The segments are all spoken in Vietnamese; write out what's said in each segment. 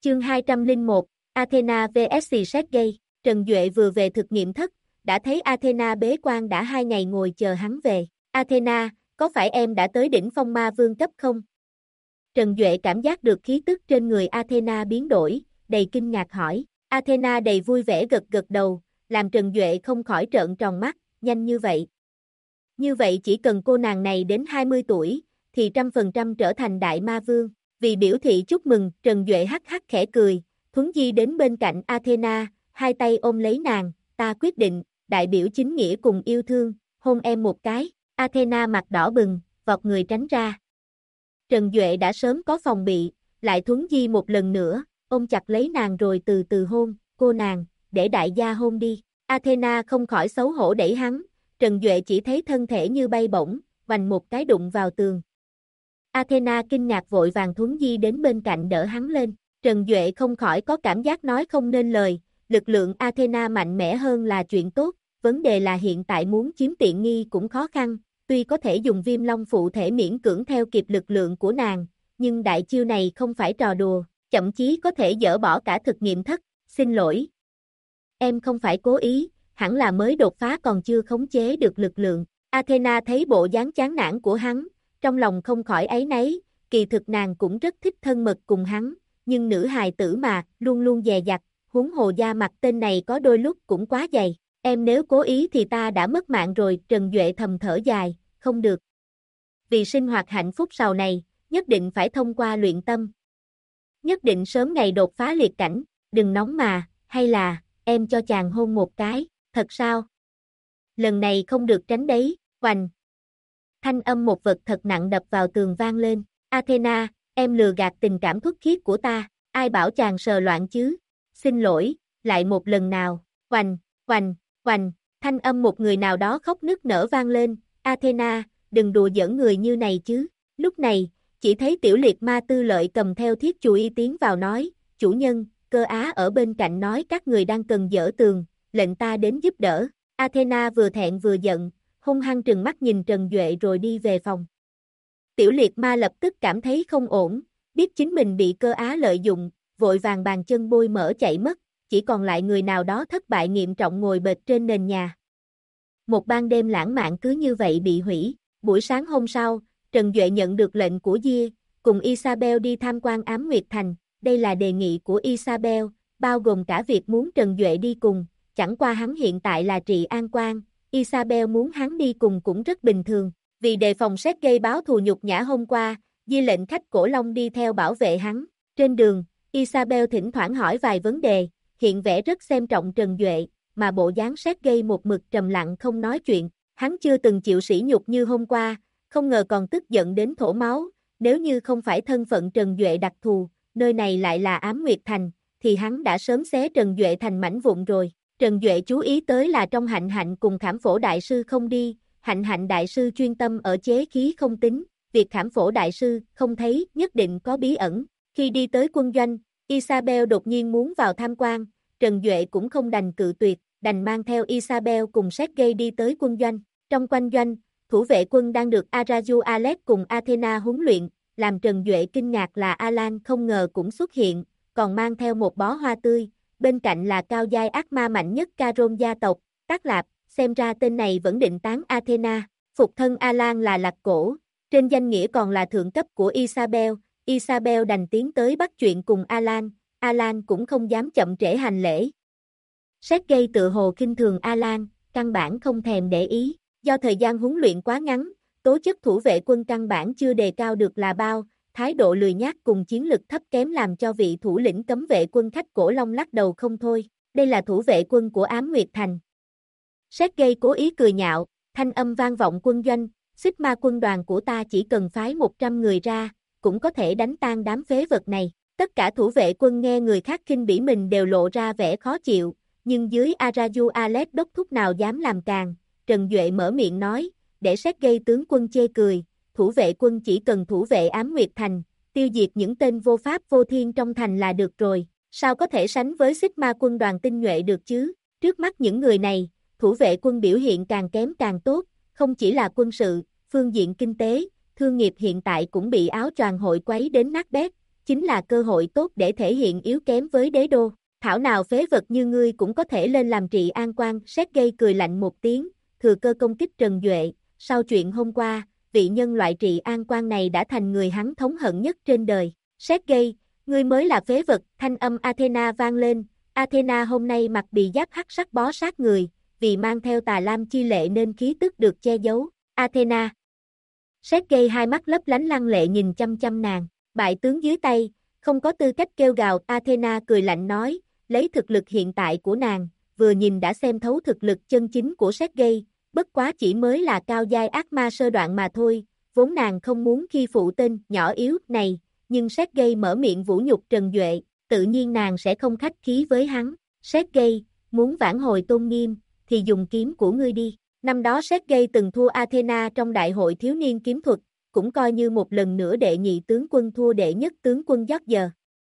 Chương 201, Athena vs Sergei. Trần Duệ vừa về thực nghiệm thất, đã thấy Athena bế quan đã 2 ngày ngồi chờ hắn về. Athena, có phải em đã tới đỉnh phong ma vương cấp không? Trần Duệ cảm giác được khí tức trên người Athena biến đổi, đầy kinh ngạc hỏi. Athena đầy vui vẻ gật gật đầu, làm Trần Duệ không khỏi trợn tròn mắt, nhanh như vậy. Như vậy chỉ cần cô nàng này đến 20 tuổi, thì 100% trở thành đại ma vương. Vì biểu thị chúc mừng, Trần Duệ hắc hắc khẽ cười, thuấn di đến bên cạnh Athena, hai tay ôm lấy nàng, ta quyết định, đại biểu chính nghĩa cùng yêu thương, hôn em một cái. Athena mặt đỏ bừng, vọt người tránh ra. Trần Duệ đã sớm có phòng bị, lại thuấn di một lần nữa, ôm chặt lấy nàng rồi từ từ hôn, cô nàng, để đại gia hôn đi. Athena không khỏi xấu hổ đẩy hắn, Trần Duệ chỉ thấy thân thể như bay bổng, vành một cái đụng vào tường. Athena kinh ngạc vội vàng thuấn di đến bên cạnh đỡ hắn lên, Trần Duệ không khỏi có cảm giác nói không nên lời, lực lượng Athena mạnh mẽ hơn là chuyện tốt, vấn đề là hiện tại muốn chiếm tiện nghi cũng khó khăn, tuy có thể dùng viêm long phụ thể miễn cưỡng theo kịp lực lượng của nàng, nhưng đại chiêu này không phải trò đùa, thậm chí có thể dỡ bỏ cả thực nghiệm thất, xin lỗi. Em không phải cố ý, hẳn là mới đột phá còn chưa khống chế được lực lượng. Athena thấy bộ dáng chán nản của hắn, trong lòng không khỏi áy náy, kỳ thực nàng cũng rất thích thân mật cùng hắn, nhưng nữ hài tử mà, luôn luôn dè dặt, huống hồ da mặt tên này có đôi lúc cũng quá dày. Em nếu cố ý thì ta đã mất mạng rồi, Trần Duệ thầm thở dài, không được. Vì sinh hoạt hạnh phúc sau này, nhất định phải thông qua luyện tâm. Nhất định sớm ngày đột phá liệt cảnh, đừng nóng mà, hay là, em cho chàng hôn một cái, thật sao? Lần này không được tránh đấy, oành. Thanh âm một vật thật nặng đập vào tường vang lên, Athena, em lừa gạt tình cảm thuần khiết của ta, ai bảo chàng sờ loạn chứ? Xin lỗi, lại một lần nào, oành, oành, oành, thanh âm một người nào đó khóc nức nở vang lên, Athena, đừng đùa giỡn người như này chứ. Lúc này, chỉ thấy tiểu liệt ma tư lợi cầm theo thiết chùy y tiến vào nói, chủ nhân, Cơ Á ở bên cạnh nói các người đang cần dỡ tường, lệnh ta đến giúp đỡ. Athena vừa thẹn vừa giận, hung hăng trừng mắt nhìn Trần Duệ rồi đi về phòng. Tiểu liệt ma lập tức cảm thấy không ổn, biết chính mình bị Cơ Á lợi dụng, vội vàng bàn chân bôi mỡ chạy mất, chỉ còn lại người nào đó thất bại nghiêm trọng ngồi bệt trên nền nhà. Một ban đêm lãng mạn cứ như vậy bị hủy. Buổi sáng hôm sau, Trần Duệ nhận được lệnh của Gia, cùng Isabel đi tham quan Ám Nguyệt Thành. Đây là đề nghị của Isabel, bao gồm cả việc muốn Trần Duệ đi cùng, chẳng qua hắn hiện tại là trị an quan, Isabel muốn hắn đi cùng cũng rất bình thường. Vì đề phòng Sergei báo thù nhục nhã hôm qua, Gia lệnh khách cổ long đi theo bảo vệ hắn. Trên đường, Isabel thỉnh thoảng hỏi vài vấn đề, hiện vẻ rất xem trọng Trần Duệ, mà bộ dáng Sergei một mực trầm lặng không nói chuyện. Hắn chưa từng chịu sỉ nhục như hôm qua, không ngờ còn tức giận đến thổ máu, nếu như không phải thân phận Trần Duệ đặc thù, nơi này lại là Ám Nguyệt Thành, thì hắn đã sớm xé Trần Duệ thành mảnh vụn rồi. Trần Duệ chú ý tới là trong Hạnh Hạnh cùng Khảm Phổ Đại Sư không đi, Hạnh Hạnh Đại Sư chuyên tâm ở chế khí không tính, việc Khảm Phổ Đại Sư không thấy nhất định có bí ẩn. Khi đi tới quân doanh, Isabel đột nhiên muốn vào tham quan, Trần Duệ cũng không đành cự tuyệt, đành mang theo Isabel cùng Sergei đi tới quân doanh. Trong quanh doanh, thủ vệ quân đang được Araju Alex cùng Athena huấn luyện, làm Trần Duệ kinh ngạc là Alan không ngờ cũng xuất hiện, còn mang theo một bó hoa tươi, bên cạnh là cao giai ác ma mạnh nhất Caron gia tộc, Tác Lạp, xem ra tên này vẫn định tán Athena. Phục thân Alan là Lạc Cổ, trên danh nghĩa còn là thượng cấp của Isabel, Isabel đành tiến tới bắt chuyện cùng Alan, Alan cũng không dám chậm trễ hành lễ. Sergei tự hồ khinh thường Alan, căn bản không thèm để ý, do thời gian huấn luyện quá ngắn, tố chất thủ vệ quân căn bản chưa đề cao được là bao, thái độ lười nhác cùng chiến lực thấp kém làm cho vị thủ lĩnh cấm vệ quân khách cổ long lắc đầu không thôi, đây là thủ vệ quân của Ám Nguyệt Thành. Sergei cố ý cười nhạo, thanh âm vang vọng quân doanh, Sigma quân đoàn của ta chỉ cần phái 100 người ra, cũng có thể đánh tan đám phế vật này. Tất cả thủ vệ quân nghe người khác khinh bỉ mình đều lộ ra vẻ khó chịu, nhưng dưới Araju Alex đốc thúc nào dám làm càng, Trần Duệ mở miệng nói, để Sergei tướng quân chê cười, thủ vệ quân chỉ cần thủ vệ Ám Nguyệt Thành, tiêu diệt những tên vô pháp vô thiên trong thành là được rồi, sao có thể sánh với Sigma quân đoàn tinh nhuệ được chứ? Trước mắt những người này, thủ vệ quân biểu hiện càng kém càng tốt, không chỉ là quân sự, phương diện kinh tế, thương nghiệp hiện tại cũng bị áo choàng hội quấy đến nát bét, chính là cơ hội tốt để thể hiện yếu kém với đế đô. Thảo nào phế vật như ngươi cũng có thể lên làm trị an quan. Sergei cười lạnh một tiếng, thừa cơ công kích Trần Duệ. Sau chuyện hôm qua, vị nhân loại trị an quan này đã thành người hắn thống hận nhất trên đời. Sergei, ngươi mới là phế vật. Thanh âm Athena vang lên. Athena hôm nay mặc bị giáp hắc sắc bó sát người, vì mang theo tà lam chi lệ nên khí tức được che giấu. Athena. Sergei hai mắt lấp lánh lăng lệ nhìn chăm chăm nàng. Bại tướng dưới tay, không có tư cách kêu gào. Athena cười lạnh nói, lấy thực lực hiện tại của nàng, vừa nhìn đã xem thấu thực lực chân chính của Sergei, bất quá chỉ mới là cao giai ác ma sơ đoạn mà thôi, vốn nàng không muốn khi phụ tên nhỏ yếu này, nhưng Sergei mở miệng vũ nhục Trần Duệ, tự nhiên nàng sẽ không khách khí với hắn. Sergei, muốn vãn hồi tôn nghiêm, thì dùng kiếm của ngươi đi. Năm đó Sergei từng thua Athena trong đại hội thiếu niên kiếm thuật, cũng coi như một lần nữa đệ nhị tướng quân thua đệ nhất tướng quân George.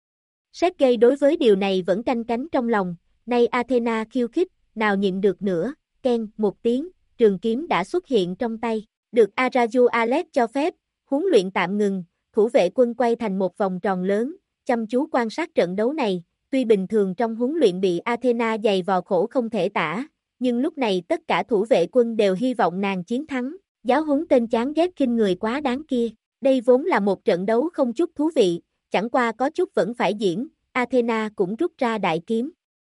Sergei đối với điều này vẫn canh cánh trong lòng, nay Athena khiêu khích, nào nhịn được nữa, keng một tiếng, trường kiếm đã xuất hiện trong tay, được Araju Alex cho phép, huấn luyện tạm ngừng, thủ vệ quân quay thành một vòng tròn lớn, chăm chú quan sát trận đấu này, tuy bình thường trong huấn luyện bị Athena giày vò khổ không thể tả, nhưng lúc này tất cả thủ vệ quân đều hy vọng nàng chiến thắng, giáo huấn tên chán ghét khinh người quá đáng kia, đây vốn là một trận đấu không chút thú vị, chẳng qua có chút vẫn phải diễn, Athena cũng rút ra đại kiếm.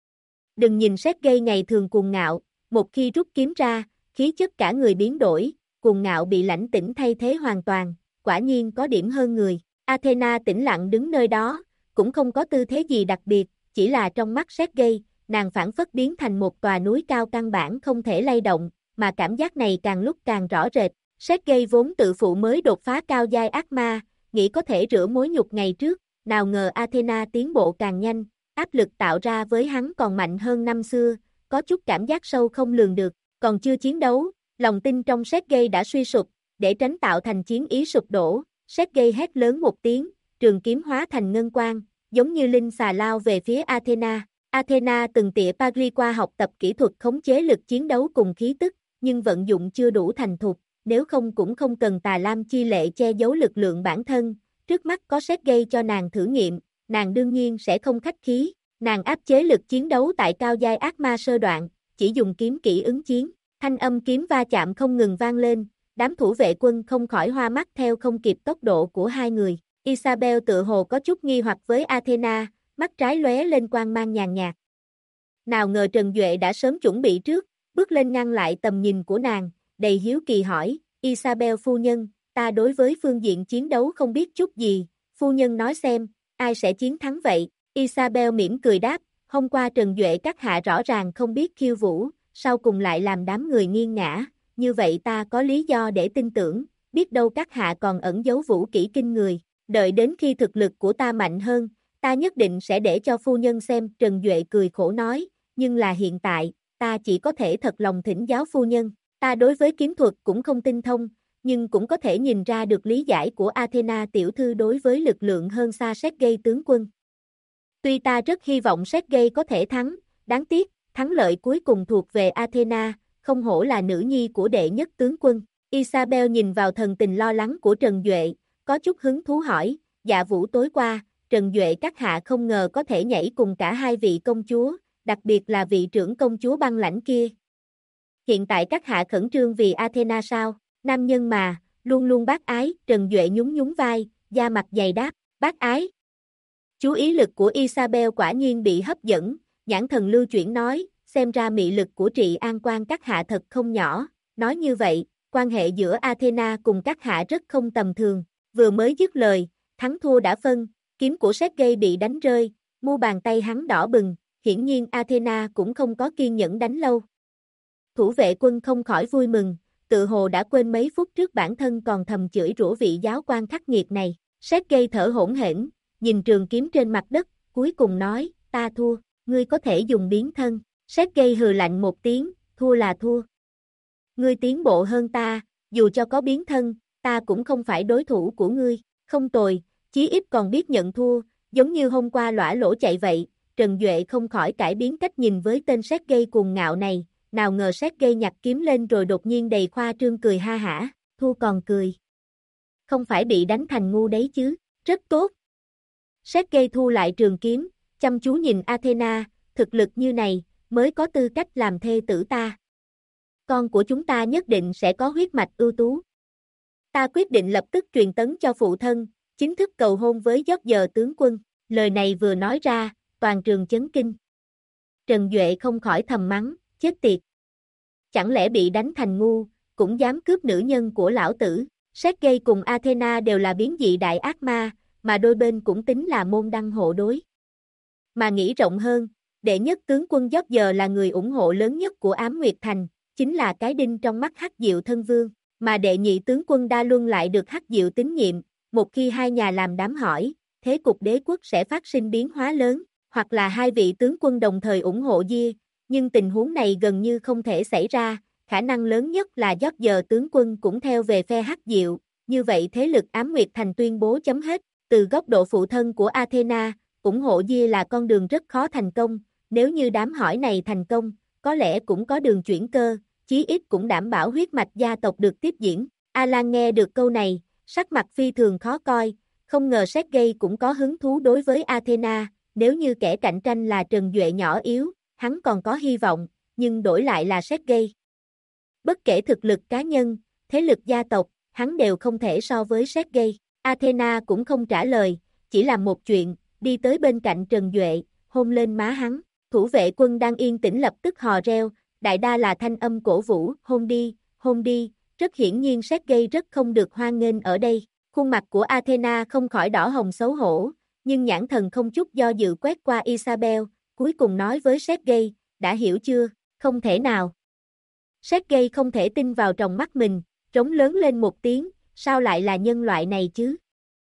Đừng nhìn Sergei ngày thường cuồng ngạo, một khi rút kiếm ra, khí chất cả người biến đổi, cuồng ngạo bị lãnh tĩnh thay thế hoàn toàn, quả nhiên có điểm hơn người. Athena tĩnh lặng đứng nơi đó, cũng không có tư thế gì đặc biệt, chỉ là trong mắt Sergei, nàng phản phất biến thành một tòa núi cao căn bản không thể lay động, mà cảm giác này càng lúc càng rõ rệt. Sergei vốn tự phụ mới đột phá cao giai ác ma, nghĩ có thể rửa mối nhục ngày trước, nào ngờ Athena tiến bộ càng nhanh, áp lực tạo ra với hắn còn mạnh hơn năm xưa, có chút cảm giác sâu không lường được, còn chưa chiến đấu, lòng tin trong Sergei đã suy sụp, để tránh tạo thành chiến ý sụp đổ, Sergei hét lớn một tiếng, trường kiếm hóa thành ngân quang, giống như linh xà lao về phía Athena. Athena từng tịa Paris qua học tập kỹ thuật khống chế lực chiến đấu cùng khí tức, nhưng vận dụng chưa đủ thành thục, nếu không cũng không cần tà lam chi lệ che giấu lực lượng bản thân, trước mắt có Sergei cho nàng thử nghiệm, nàng đương nhiên sẽ không khách khí, nàng áp chế lực chiến đấu tại cao giai ác ma sơ đoạn, chỉ dùng kiếm kỹ ứng chiến, thanh âm kiếm va chạm không ngừng vang lên, đám thủ vệ quân không khỏi hoa mắt theo không kịp tốc độ của hai người, Isabel tự hồ có chút nghi hoặc với Athena, mắt trái lóe lên quang mang nhàn nhạt. Nào ngờ Trần Duệ đã sớm chuẩn bị trước, bước lên ngăn lại tầm nhìn của nàng, đầy hiếu kỳ hỏi, Isabel phu nhân, ta đối với phương diện chiến đấu không biết chút gì, phu nhân nói xem, ai sẽ chiến thắng vậy? Isabel mỉm cười đáp, hôm qua Trần Duệ các hạ rõ ràng không biết khiêu vũ, sau cùng lại làm đám người nghiêng ngã, như vậy ta có lý do để tin tưởng, biết đâu các hạ còn ẩn giấu vũ kỹ kinh người, đợi đến khi thực lực của ta mạnh hơn, ta nhất định sẽ để cho phu nhân xem. Trần Duệ cười khổ nói, nhưng là hiện tại, ta chỉ có thể thật lòng thỉnh giáo phu nhân, ta đối với kiếm thuật cũng không tinh thông, nhưng cũng có thể nhìn ra được lý giải của Athena tiểu thư đối với lực lượng hơn xa Sergei tướng quân. Tuy ta rất hy vọng Sergei có thể thắng, đáng tiếc, thắng lợi cuối cùng thuộc về Athena, không hổ là nữ nhi của đệ nhất tướng quân. Isabel nhìn vào thần tình lo lắng của Trần Duệ, có chút hứng thú hỏi, dạ vũ tối qua, Trần Duệ các hạ không ngờ có thể nhảy cùng cả hai vị công chúa, đặc biệt là vị trưởng công chúa băng lãnh kia. Hiện tại các hạ khẩn trương vì Athena sao? Nam nhân mà, luôn luôn bác ái. Trần Duệ nhún nhún vai, da mặt dày đáp, bác ái. Chú ý lực của Isabel quả nhiên bị hấp dẫn, nhãn thần lưu chuyển nói, xem ra mị lực của trị an quan các hạ thật không nhỏ, nói như vậy, quan hệ giữa Athena cùng các hạ rất không tầm thường, vừa mới dứt lời, thắng thua đã phân, kiếm của Sergei bị đánh rơi, mu bàn tay hắn đỏ bừng, hiển nhiên Athena cũng không có kiên nhẫn đánh lâu. Thủ vệ quân không khỏi vui mừng, tự hồ đã quên mấy phút trước bản thân còn thầm chửi rủa vị giáo quan khắc nghiệt này, Sergei thở hổn hển, nhìn trường kiếm trên mặt đất, cuối cùng nói, ta thua, ngươi có thể dùng biến thân, Sergei hừ lạnh một tiếng, thua là thua. Ngươi tiến bộ hơn ta, dù cho có biến thân, ta cũng không phải đối thủ của ngươi, không tồi, chí ít còn biết nhận thua, giống như hôm qua lõa lỗ chạy vậy. Trần Duệ không khỏi cải biến cách nhìn với tên Sergei cuồng ngạo này, nào ngờ Sergei nhặt kiếm lên rồi đột nhiên đầy khoa trương cười ha hả, thua còn cười. Không phải bị đánh thành ngu đấy chứ, rất tốt. Sergei thu lại trường kiếm, chăm chú nhìn Athena, thực lực như này, mới có tư cách làm thê tử ta. Con của chúng ta nhất định sẽ có huyết mạch ưu tú. Ta quyết định lập tức truyền tấn cho phụ thân, chính thức cầu hôn với George tướng quân. Lời này vừa nói ra, toàn trường chấn kinh. Trần Duệ không khỏi thầm mắng, chết tiệt. Chẳng lẽ bị đánh thành ngu, cũng dám cướp nữ nhân của lão tử. Sergei cùng Athena đều là biến dị đại ác ma, mà đôi bên cũng tính là môn đăng hộ đối. Mà nghĩ rộng hơn, đệ nhất tướng quân George là người ủng hộ lớn nhất của Ám Nguyệt Thành, chính là cái đinh trong mắt Hắc Diệu thân vương, mà đệ nhị tướng quân Đa Luân lại được Hắc Diệu tín nhiệm, một khi hai nhà làm đám hỏi, thế cục đế quốc sẽ phát sinh biến hóa lớn, hoặc là hai vị tướng quân đồng thời ủng hộ Gia, nhưng tình huống này gần như không thể xảy ra, khả năng lớn nhất là George tướng quân cũng theo về phe Hắc Diệu, như vậy thế lực Ám Nguyệt Thành tuyên bố chấm hết. Từ góc độ phụ thân của Athena, ủng hộ Gia là con đường rất khó thành công, nếu như đám hỏi này thành công, có lẽ cũng có đường chuyển cơ, chí ít cũng đảm bảo huyết mạch gia tộc được tiếp diễn. Alan nghe được câu này, sắc mặt phi thường khó coi, không ngờ Sergei cũng có hứng thú đối với Athena, nếu như kẻ cạnh tranh là Trần Duệ nhỏ yếu, hắn còn có hy vọng, nhưng đổi lại là Sergei. Bất kể thực lực cá nhân, thế lực gia tộc, hắn đều không thể so với Sergei. Athena cũng không trả lời, chỉ làm một chuyện, đi tới bên cạnh Trần Duệ, hôn lên má hắn. Thủ vệ quân đang yên tĩnh lập tức hò reo, đại đa là thanh âm cổ vũ, hôn đi, rất hiển nhiên Sergei rất không được hoan nghênh ở đây. Khuôn mặt của Athena không khỏi đỏ hồng xấu hổ, nhưng nhãn thần không chút do dự quét qua Isabel, cuối cùng nói với Sergei, đã hiểu chưa, không thể nào. Sergei không thể tin vào trong mắt mình, trống lớn lên một tiếng, sao lại là nhân loại này chứ?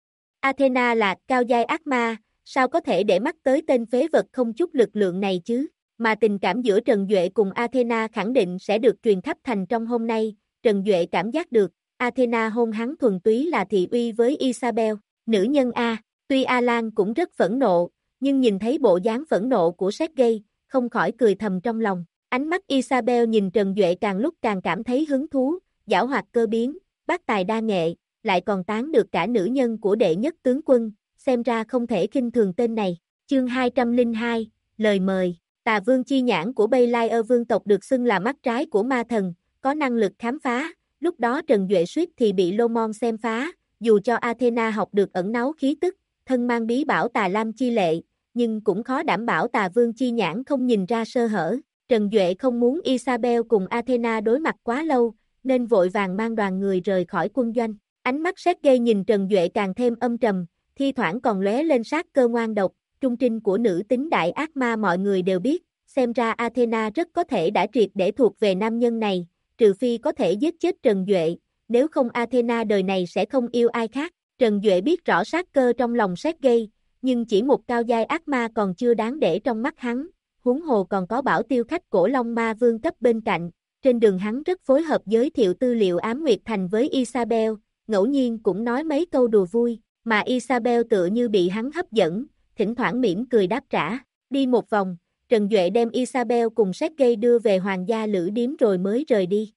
Athena là cao giai ác ma, sao có thể để mắt tới tên phế vật không chút lực lượng này chứ? Mà tình cảm giữa Trần Duệ cùng Athena khẳng định sẽ được truyền khắp thành trong hôm nay, Trần Duệ cảm giác được, Athena hôn hắn thuần túy là thị uy với Isabel, nữ nhân A, tuy Alan cũng rất phẫn nộ, nhưng nhìn thấy bộ dáng phẫn nộ của Sergei, không khỏi cười thầm trong lòng. Ánh mắt Isabel nhìn Trần Duệ càng lúc càng cảm thấy hứng thú, giảo hoạt cơ biến, bác tài đa nghệ, lại còn tán được cả nữ nhân của đệ nhất tướng quân, xem ra không thể khinh thường tên này. Chương 202, lời mời. Tà Vương chi nhãn của Belair vương tộc được xưng là mắt trái của ma thần, có năng lực khám phá, lúc đó Trần Duệ suýt thì bị Lomon xem phá, dù cho Athena học được ẩn náu khí tức, thân mang bí bảo Tà Lam chi lệ, nhưng cũng khó đảm bảo Tà Vương chi nhãn không nhìn ra sơ hở. Trần Duệ không muốn Isabel cùng Athena đối mặt quá lâu, nên vội vàng mang đoàn người rời khỏi quân doanh. Ánh mắt Sergei nhìn Trần Duệ càng thêm âm trầm, thi thoảng còn lóe lên sát cơ ngoan độc, trung trinh của nữ tính đại ác ma mọi người đều biết, xem ra Athena rất có thể đã triệt để thuộc về nam nhân này, trừ phi có thể giết chết Trần Duệ, nếu không Athena đời này sẽ không yêu ai khác. Trần Duệ biết rõ sát cơ trong lòng Sergei, nhưng chỉ một cao giai ác ma còn chưa đáng để trong mắt hắn, huống hồ còn có bảo tiêu khách cổ Long Ma Vương cấp bên cạnh. Trên đường hắn rất phối hợp giới thiệu tư liệu Ám Nguyệt Thành với Isabel, ngẫu nhiên cũng nói mấy câu đùa vui, mà Isabel tựa như bị hắn hấp dẫn, thỉnh thoảng mỉm cười đáp trả. Đi một vòng, Trần Duệ đem Isabel cùng Sergei đưa về hoàng gia lữ điếm rồi mới rời đi.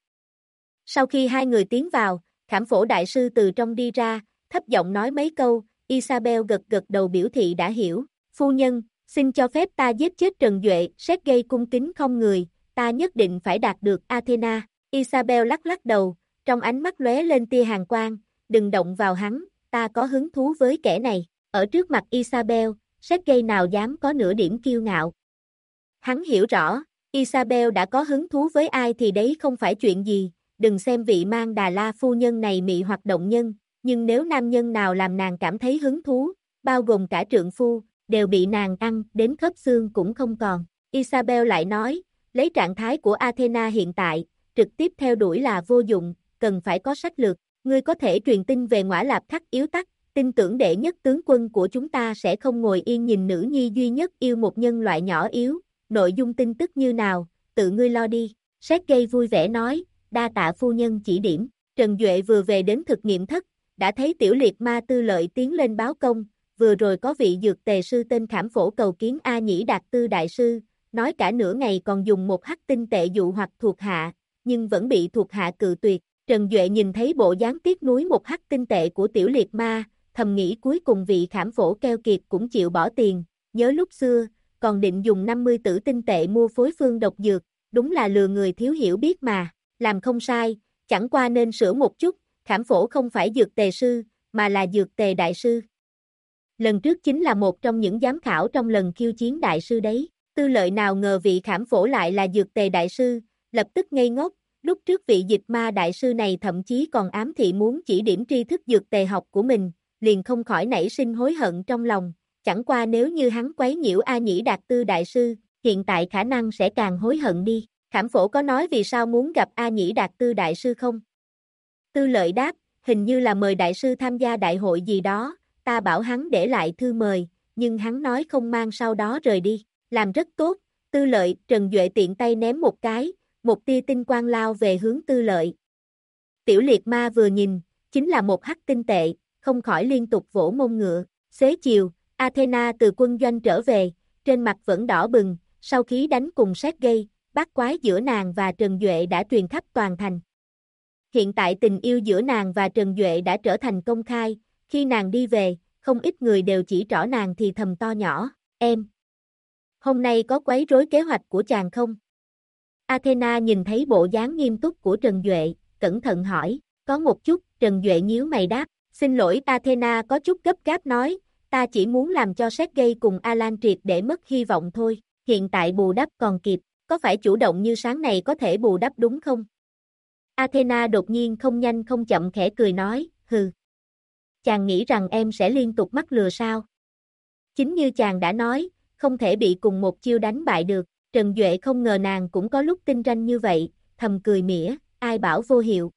Sau khi hai người tiến vào, Khảm Phổ đại sư từ trong đi ra, thấp giọng nói mấy câu, Isabel gật gật đầu biểu thị đã hiểu. Phu nhân, xin cho phép ta giết chết Trần Duệ, Sergei cung kính không người, ta nhất định phải đạt được Athena. Isabel lắc lắc đầu, trong ánh mắt lóe lên tia hàn quang, đừng động vào hắn, ta có hứng thú với kẻ này. Ở trước mặt Isabel, Sergei nào dám có nửa điểm kiêu ngạo. Hắn hiểu rõ, Isabel đã có hứng thú với ai thì đấy không phải chuyện gì, đừng xem vị Mang Đà La phu nhân này mị hoặc động nhân, nhưng nếu nam nhân nào làm nàng cảm thấy hứng thú, bao gồm cả trượng phu, đều bị nàng ăn đến khớp xương cũng không còn. Isabel lại nói, lấy trạng thái của Athena hiện tại, trực tiếp theo đuổi là vô dụng, cần phải có sách lược. Ngươi có thể truyền tin về Ngõa Lạp Khắc yếu tắc, tin tưởng đệ nhất tướng quân của chúng ta sẽ không ngồi yên nhìn nữ nhi duy nhất yêu một nhân loại nhỏ yếu, nội dung tin tức như nào, tự ngươi lo đi. Sergei vui vẻ nói, đa tạ phu nhân chỉ điểm. Trần Duệ vừa về đến thực nghiệm thất, đã thấy Tiểu Liệt Ma Tư Lợi tiến lên báo công, vừa rồi có vị dược tề sư tên Khảm Phổ cầu kiến A Nhĩ Đạt Tư đại sư, nói cả nửa ngày còn dùng một hắc tinh tệ dụ hoặc thuộc hạ, nhưng vẫn bị thuộc hạ cự tuyệt. Trần Duệ nhìn thấy bộ dáng tiếc nuối một hắc tinh tệ của Tiểu Liệt Ma, thầm nghĩ cuối cùng vị khảm phổ keo kiệt cũng chịu bỏ tiền, nhớ lúc xưa, còn định dùng 50 tử tinh tệ mua phối phương độc dược, đúng là lừa người thiếu hiểu biết mà, làm không sai, chẳng qua nên sửa một chút, khảm phổ không phải dược tề sư, mà là dược tề đại sư. Lần trước chính là một trong những giám khảo trong lần khiêu chiến đại sư đấy, Tư Lợi nào ngờ vị khảm phổ lại là dược tề đại sư, lập tức ngây ngốc, lúc trước vị dịch ma đại sư này thậm chí còn ám thị muốn chỉ điểm tri thức dược tề học của mình, liền không khỏi nảy sinh hối hận trong lòng, chẳng qua nếu như hắn quấy nhiễu A Nhĩ Đạt Tư đại sư, hiện tại khả năng sẽ càng hối hận đi. Khảm phổ có nói vì sao muốn gặp A Nhĩ Đạt Tư đại sư không? Tư Lợi đáp, hình như là mời đại sư tham gia đại hội gì đó, ta bảo hắn để lại thư mời, nhưng hắn nói không mang sau đó rời đi, làm rất tốt. Tư Lợi, Trần Duệ tiện tay ném một cái, một tia tinh quang lao về hướng Tư Lợi. Tiểu liệt ma vừa nhìn, chính là một hắc tinh tệ, không khỏi liên tục vỗ mông ngựa. Xế chiều, Athena từ quân doanh trở về, trên mặt vẫn đỏ bừng, sau khi đánh cùng Sergei, bắt quái giữa nàng và Trần Duệ đã truyền khắp toàn thành. Hiện tại tình yêu giữa nàng và Trần Duệ đã trở thành công khai, khi nàng đi về, không ít người đều chỉ trỏ nàng thì thầm to nhỏ, em. Hôm nay có quấy rối kế hoạch của chàng không? Athena nhìn thấy bộ dáng nghiêm túc của Trần Duệ, cẩn thận hỏi, có một chút, Trần Duệ nhíu mày đáp, xin lỗi. Athena có chút gấp gáp nói, ta chỉ muốn làm cho Sergei cùng Alan triệt để mất hy vọng thôi, hiện tại bù đắp còn kịp, có phải chủ động như sáng này có thể bù đắp đúng không? Athena đột nhiên không nhanh không chậm khẽ cười nói, hừ. Chàng nghĩ rằng em sẽ liên tục mắc lừa sao? Chính như chàng đã nói, không thể bị cùng một chiêu đánh bại được. Trần Duệ không ngờ nàng cũng có lúc tinh ranh như vậy, thầm cười mỉa, ai bảo vô hiệu.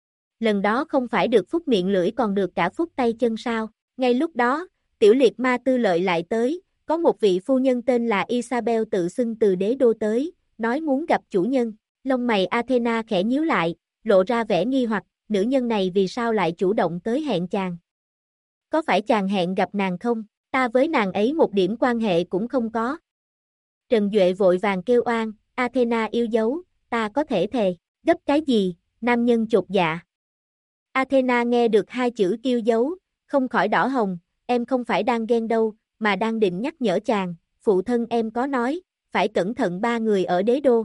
Lần đó không phải được phúc miệng lưỡi còn được cả phúc tay chân sao? Ngay lúc đó, tiểu liệt ma Tư Lợi lại tới, có một vị phu nhân tên là Isabel tự xưng từ đế đô tới, nói muốn gặp chủ nhân. Lông mày Athena khẽ nhíu lại, lộ ra vẻ nghi hoặc, nữ nhân này vì sao lại chủ động tới hẹn chàng? Có phải chàng hẹn gặp nàng không? Ta với nàng ấy một điểm quan hệ cũng không có. Trần Duệ vội vàng kêu oan, Athena yêu dấu, ta có thể thề, gấp cái gì, nam nhân chột dạ. Athena nghe được hai chữ kêu dấu, không khỏi đỏ hồng, em không phải đang ghen đâu, mà đang định nhắc nhở chàng, phụ thân em có nói, phải cẩn thận ba người ở đế đô.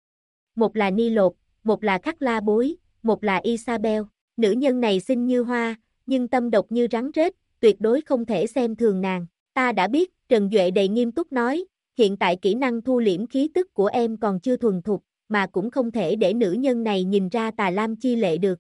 Một là Ni Lột, một là Khắc La Bối, một là Isabel, nữ nhân này xinh như hoa, nhưng tâm độc như rắn rết, tuyệt đối không thể xem thường nàng. Ta đã biết, Trần Duệ đầy nghiêm túc nói, hiện tại kỹ năng thu liễm khí tức của em còn chưa thuần thục, mà cũng không thể để nữ nhân này nhìn ra tà lam chi lệ được.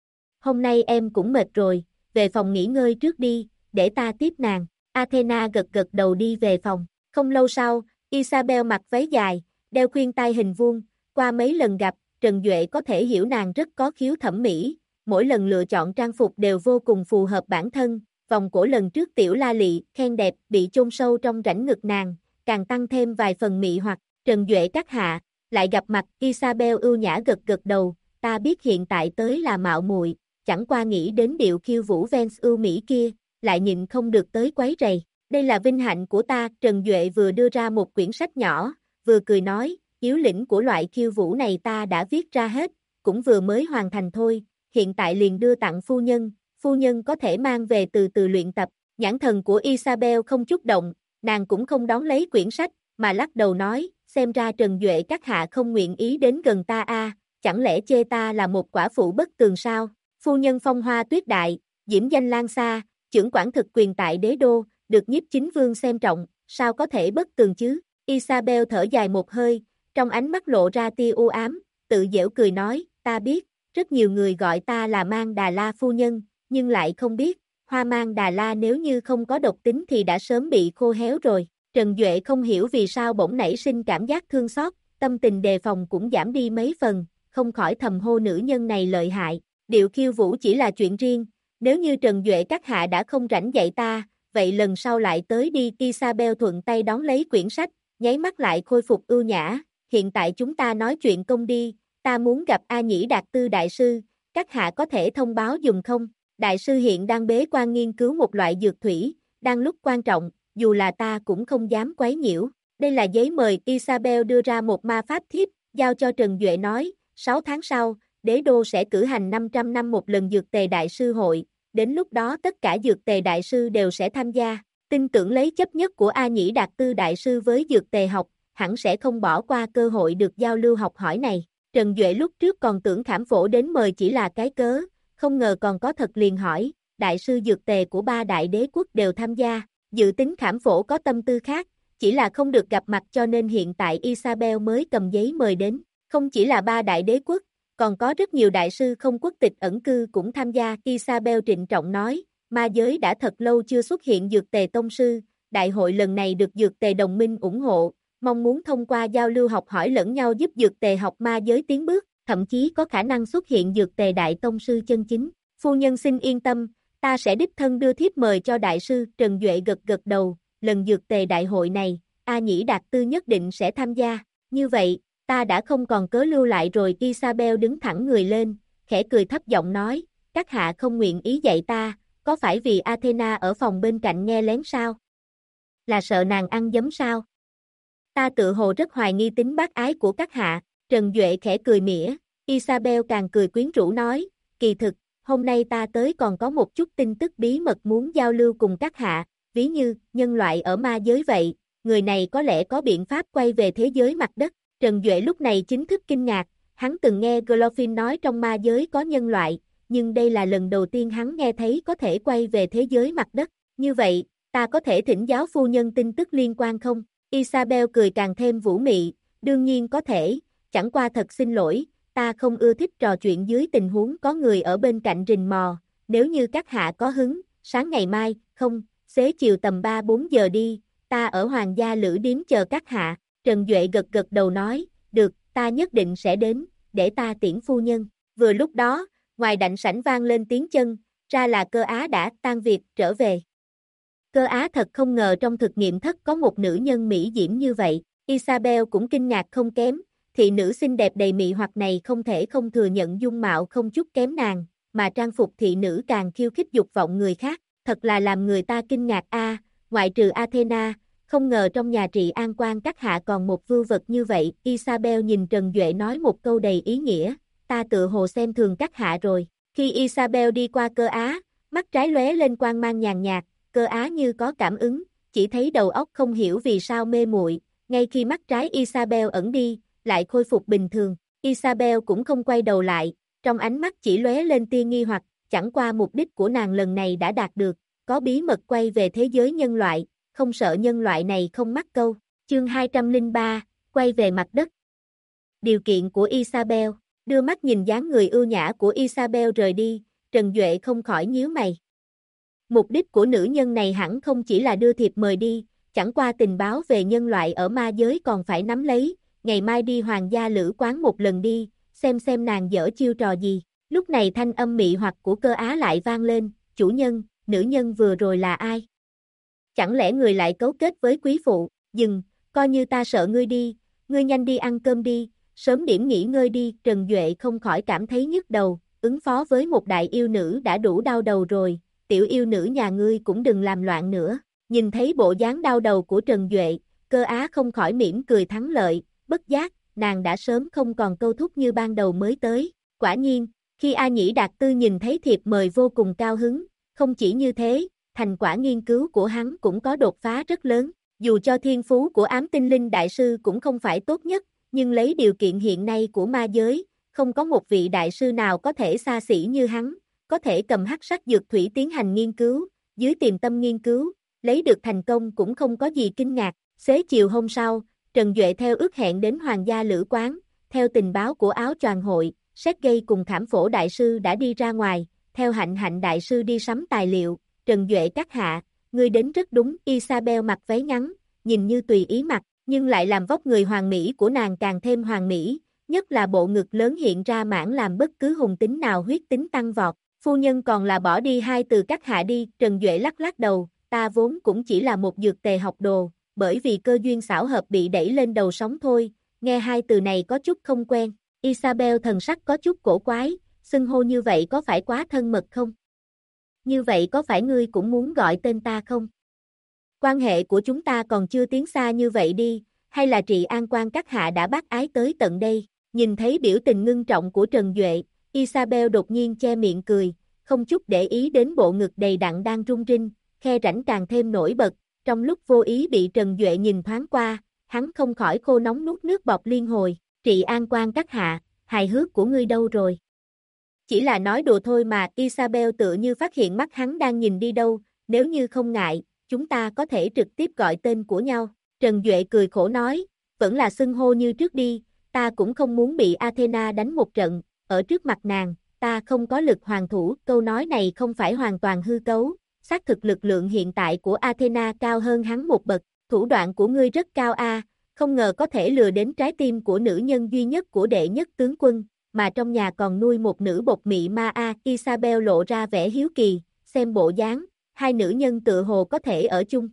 Hôm nay em cũng mệt rồi, về phòng nghỉ ngơi trước đi, để ta tiếp nàng. Athena gật gật đầu đi về phòng. Không lâu sau, Isabel mặc váy dài, đeo khuyên tai hình vuông, qua mấy lần gặp, Trần Duệ có thể hiểu nàng rất có khiếu thẩm mỹ, mỗi lần lựa chọn trang phục đều vô cùng phù hợp bản thân, vòng cổ lần trước tiểu la lị, khen đẹp, bị chôn sâu trong rãnh ngực nàng, càng tăng thêm vài phần mị hoặc. Trần Duệ các hạ, lại gặp mặt, Isabel ưu nhã gật gật đầu, ta biết hiện tại tới là mạo muội, chẳng qua nghĩ đến điệu khiêu vũ Vance ưu mỹ kia, lại nhịn không được tới quấy rầy. Đây là vinh hạnh của ta. Trần Duệ vừa đưa ra một quyển sách nhỏ, vừa cười nói, yếu lĩnh của loại khiêu vũ này ta đã viết ra hết, cũng vừa mới hoàn thành thôi, hiện tại liền đưa tặng phu nhân có thể mang về từ từ luyện tập. Nhãn thần của Isabel không chút động, nàng cũng không đón lấy quyển sách, mà lắc đầu nói, xem ra Trần Duệ các hạ không nguyện ý đến gần ta a, chẳng lẽ chê ta là một quả phụ bất tường sao? Phu nhân phong hoa tuyết đại, diễm danh lan xa, chưởng quản thực quyền tại đế đô, được nhiếp chính vương xem trọng, sao có thể bất tường chứ? Isabel thở dài một hơi, trong ánh mắt lộ ra tia u ám, tự giễu cười nói, ta biết, rất nhiều người gọi ta là Mang Đà La phu nhân, nhưng lại không biết, hoa Mang Đà La nếu như không có độc tính thì đã sớm bị khô héo rồi. Trần Duệ không hiểu vì sao bỗng nảy sinh cảm giác thương xót, tâm tình đề phòng cũng giảm đi mấy phần, không khỏi thầm hô nữ nhân này lợi hại. Điệu khiêu vũ chỉ là chuyện riêng, nếu như Trần Duệ các hạ đã không rảnh dạy ta, vậy lần sau lại tới đi. Isabel thuận tay đón lấy quyển sách, nháy mắt lại khôi phục ưu nhã, hiện tại chúng ta nói chuyện công đi, ta muốn gặp A Nhĩ Đạt Tư đại sư, các hạ có thể thông báo dùng không? Đại sư hiện đang bế quan nghiên cứu một loại dược thủy, đang lúc quan trọng, dù là ta cũng không dám quấy nhiễu. Đây là giấy mời. Isabel đưa ra một ma pháp thiếp, giao cho Trần Duệ nói, 6 tháng sau, đế đô sẽ cử hành 500 năm một lần dược tề đại sư hội, đến lúc đó tất cả dược tề đại sư đều sẽ tham gia. Tin tưởng lấy chấp nhất của A Nhĩ Đạt Tư đại sư với dược tề học, hẳn sẽ không bỏ qua cơ hội được giao lưu học hỏi này. Trần Duệ lúc trước còn tưởng Khảm Phổ đến mời chỉ là cái cớ, không ngờ còn có thật liền hỏi, đại sư dược tề của ba đại đế quốc đều tham gia, dự tính Khảm Phổ có tâm tư khác, chỉ là không được gặp mặt cho nên hiện tại Isabel mới cầm giấy mời đến, không chỉ là ba đại đế quốc, còn có rất nhiều đại sư không quốc tịch ẩn cư cũng tham gia. Isabel trịnh trọng nói, ma giới đã thật lâu chưa xuất hiện dược tề tông sư, đại hội lần này được dược tề đồng minh ủng hộ, mong muốn thông qua giao lưu học hỏi lẫn nhau giúp dược tề học ma giới tiến bước, thậm chí có khả năng xuất hiện dược tề đại tông sư chân chính. Phu nhân xin yên tâm, ta sẽ đích thân đưa thiếp mời cho đại sư. Trần Duệ gật gật đầu, lần dược tề đại hội này, A Nhĩ Đạt Tư nhất định sẽ tham gia, như vậy, ta đã không còn cớ lưu lại rồi. Isabel đứng thẳng người lên, khẽ cười thấp giọng nói, các hạ không nguyện ý dạy ta, có phải vì Athena ở phòng bên cạnh nghe lén sao? Là sợ nàng ăn giấm sao? Ta tự hồ rất hoài nghi tính bác ái của các hạ. Trần Duệ khẽ cười mỉa, Isabel càng cười quyến rũ nói, kỳ thực, hôm nay ta tới còn có một chút tin tức bí mật muốn giao lưu cùng các hạ, ví như, nhân loại ở ma giới vậy, người này có lẽ có biện pháp quay về thế giới mặt đất. Trần Duệ lúc này chính thức kinh ngạc, hắn từng nghe Glorfin nói trong ma giới có nhân loại, nhưng đây là lần đầu tiên hắn nghe thấy có thể quay về thế giới mặt đất, như vậy, ta có thể thỉnh giáo phu nhân tin tức liên quan không? Isabel cười càng thêm vũ mị, đương nhiên có thể, chẳng qua thật xin lỗi, ta không ưa thích trò chuyện dưới tình huống có người ở bên cạnh rình mò, nếu như các hạ có hứng, sáng ngày mai, không, xế chiều tầm 3-4 giờ đi, ta ở Hoàng gia Lữ Điếm chờ các hạ. Trần Duệ gật gật đầu nói, được, ta nhất định sẽ đến, để ta tiễn phu nhân. Vừa lúc đó, ngoài đảnh sảnh vang lên tiếng chân, ra là Cơ Á đã tan việc trở về. Cơ Á thật không ngờ trong thực nghiệm thất có một nữ nhân mỹ diễm như vậy, Isabel cũng kinh ngạc không kém, thị nữ xinh đẹp đầy mị hoặc này không thể không thừa nhận dung mạo không chút kém nàng, mà trang phục thị nữ càng khiêu khích dục vọng người khác, thật là làm người ta kinh ngạc a. Ngoại trừ Athena, không ngờ trong nhà trị an quan các hạ còn một vưu vật như vậy. Isabel nhìn Trần Duệ nói một câu đầy ý nghĩa, ta tự hồ xem thường các hạ rồi. Khi Isabel đi qua Cơ Á, mắt trái lóe lên quang mang nhàn nhạt, Cơ Á như có cảm ứng, chỉ thấy đầu óc không hiểu vì sao mê muội, ngay khi mắt trái Isabel ẩn đi, lại khôi phục bình thường. Isabel cũng không quay đầu lại, trong ánh mắt chỉ lóe lên tia nghi hoặc, chẳng qua mục đích của nàng lần này đã đạt được, có bí mật quay về thế giới nhân loại, không sợ nhân loại này không mắc câu. Chương 203, quay về mặt đất. Điều kiện của Isabel, đưa mắt nhìn dáng người ưu nhã của Isabel rời đi, Trần Duệ không khỏi nhíu mày. Mục đích của nữ nhân này hẳn không chỉ là đưa thiệp mời đi, chẳng qua tình báo về nhân loại ở ma giới còn phải nắm lấy, ngày mai đi Hoàng gia Lữ quán một lần đi, xem nàng dở chiêu trò gì. Lúc này thanh âm mị hoặc của Cơ Á lại vang lên, chủ nhân, nữ nhân vừa rồi là ai? Chẳng lẽ người lại cấu kết với quý phụ? Dừng, coi như ta sợ ngươi đi, ngươi nhanh đi ăn cơm đi, sớm điểm nghỉ ngơi đi. Trần Duệ không khỏi cảm thấy nhức đầu, ứng phó với một đại yêu nữ đã đủ đau đầu rồi, tiểu yêu nữ nhà ngươi cũng đừng làm loạn nữa. Nhìn thấy bộ dáng đau đầu của Trần Duệ, Cơ Á không khỏi mỉm cười thắng lợi, bất giác, nàng đã sớm không còn câu thúc như ban đầu mới tới. Quả nhiên, khi A Nhĩ Đạt Tư nhìn thấy thiệp mời vô cùng cao hứng, không chỉ như thế, thành quả nghiên cứu của hắn cũng có đột phá rất lớn. Dù cho thiên phú của ám tinh linh đại sư cũng không phải tốt nhất, nhưng lấy điều kiện hiện nay của ma giới, không có một vị đại sư nào có thể xa xỉ như hắn, có thể cầm hắc sắc dược thủy tiến hành nghiên cứu, dưới tiền tâm nghiên cứu, lấy được thành công cũng không có gì kinh ngạc. Xế chiều hôm sau, Trần Duệ theo ước hẹn đến Hoàng gia Lữ quán, theo tình báo của áo choàng hội, Sergei cùng Khảm Phổ đại sư đã đi ra ngoài, theo Hạnh Hạnh đại sư đi sắm tài liệu. Trần Duệ các hạ, ngươi đến rất đúng. Isabel mặc váy ngắn, nhìn như tùy ý mặc, nhưng lại làm vóc người hoàn mỹ của nàng càng thêm hoàn mỹ, nhất là bộ ngực lớn hiện ra mãn làm bất cứ hùng tính nào huyết tính tăng vọt. Phu nhân còn là bỏ đi hai từ các hạ đi. Trần Duệ lắc lắc đầu, ta vốn cũng chỉ là một dược tề học đồ, bởi vì cơ duyên xảo hợp bị đẩy lên đầu sóng thôi, nghe hai từ này có chút không quen. Isabel thần sắc có chút cổ quái, xưng hô như vậy có phải quá thân mật không? Như vậy có phải ngươi cũng muốn gọi tên ta không? Quan hệ của chúng ta còn chưa tiến xa như vậy đi, hay là trị an quan các hạ đã bác ái tới tận đây? Nhìn thấy biểu tình ngưng trọng của Trần Duệ, Isabel đột nhiên che miệng cười, không chút để ý đến bộ ngực đầy đặn đang rung rinh, khe rãnh càng thêm nổi bật, trong lúc vô ý bị Trần Duệ nhìn thoáng qua, hắn không khỏi khô nóng nuốt nước bọt liên hồi, Trị An quan các hạ, hài hước của ngươi đâu rồi? Chỉ là nói đùa thôi mà, Isabel tựa như phát hiện mắt hắn đang nhìn đi đâu, nếu như không ngại, chúng ta có thể trực tiếp gọi tên của nhau. Trần Duệ cười khổ nói, vẫn là xưng hô như trước đi, ta cũng không muốn bị Athena đánh một trận, ở trước mặt nàng, ta không có lực hoàn thủ, câu nói này không phải hoàn toàn hư cấu, xác thực lực lượng hiện tại của Athena cao hơn hắn một bậc, thủ đoạn của ngươi rất cao a, không ngờ có thể lừa đến trái tim của nữ nhân duy nhất của đệ nhất tướng quân, mà trong nhà còn nuôi một nữ bột mị ma a, Isabel lộ ra vẻ hiếu kỳ, xem bộ dáng, hai nữ nhân tựa hồ có thể ở chung.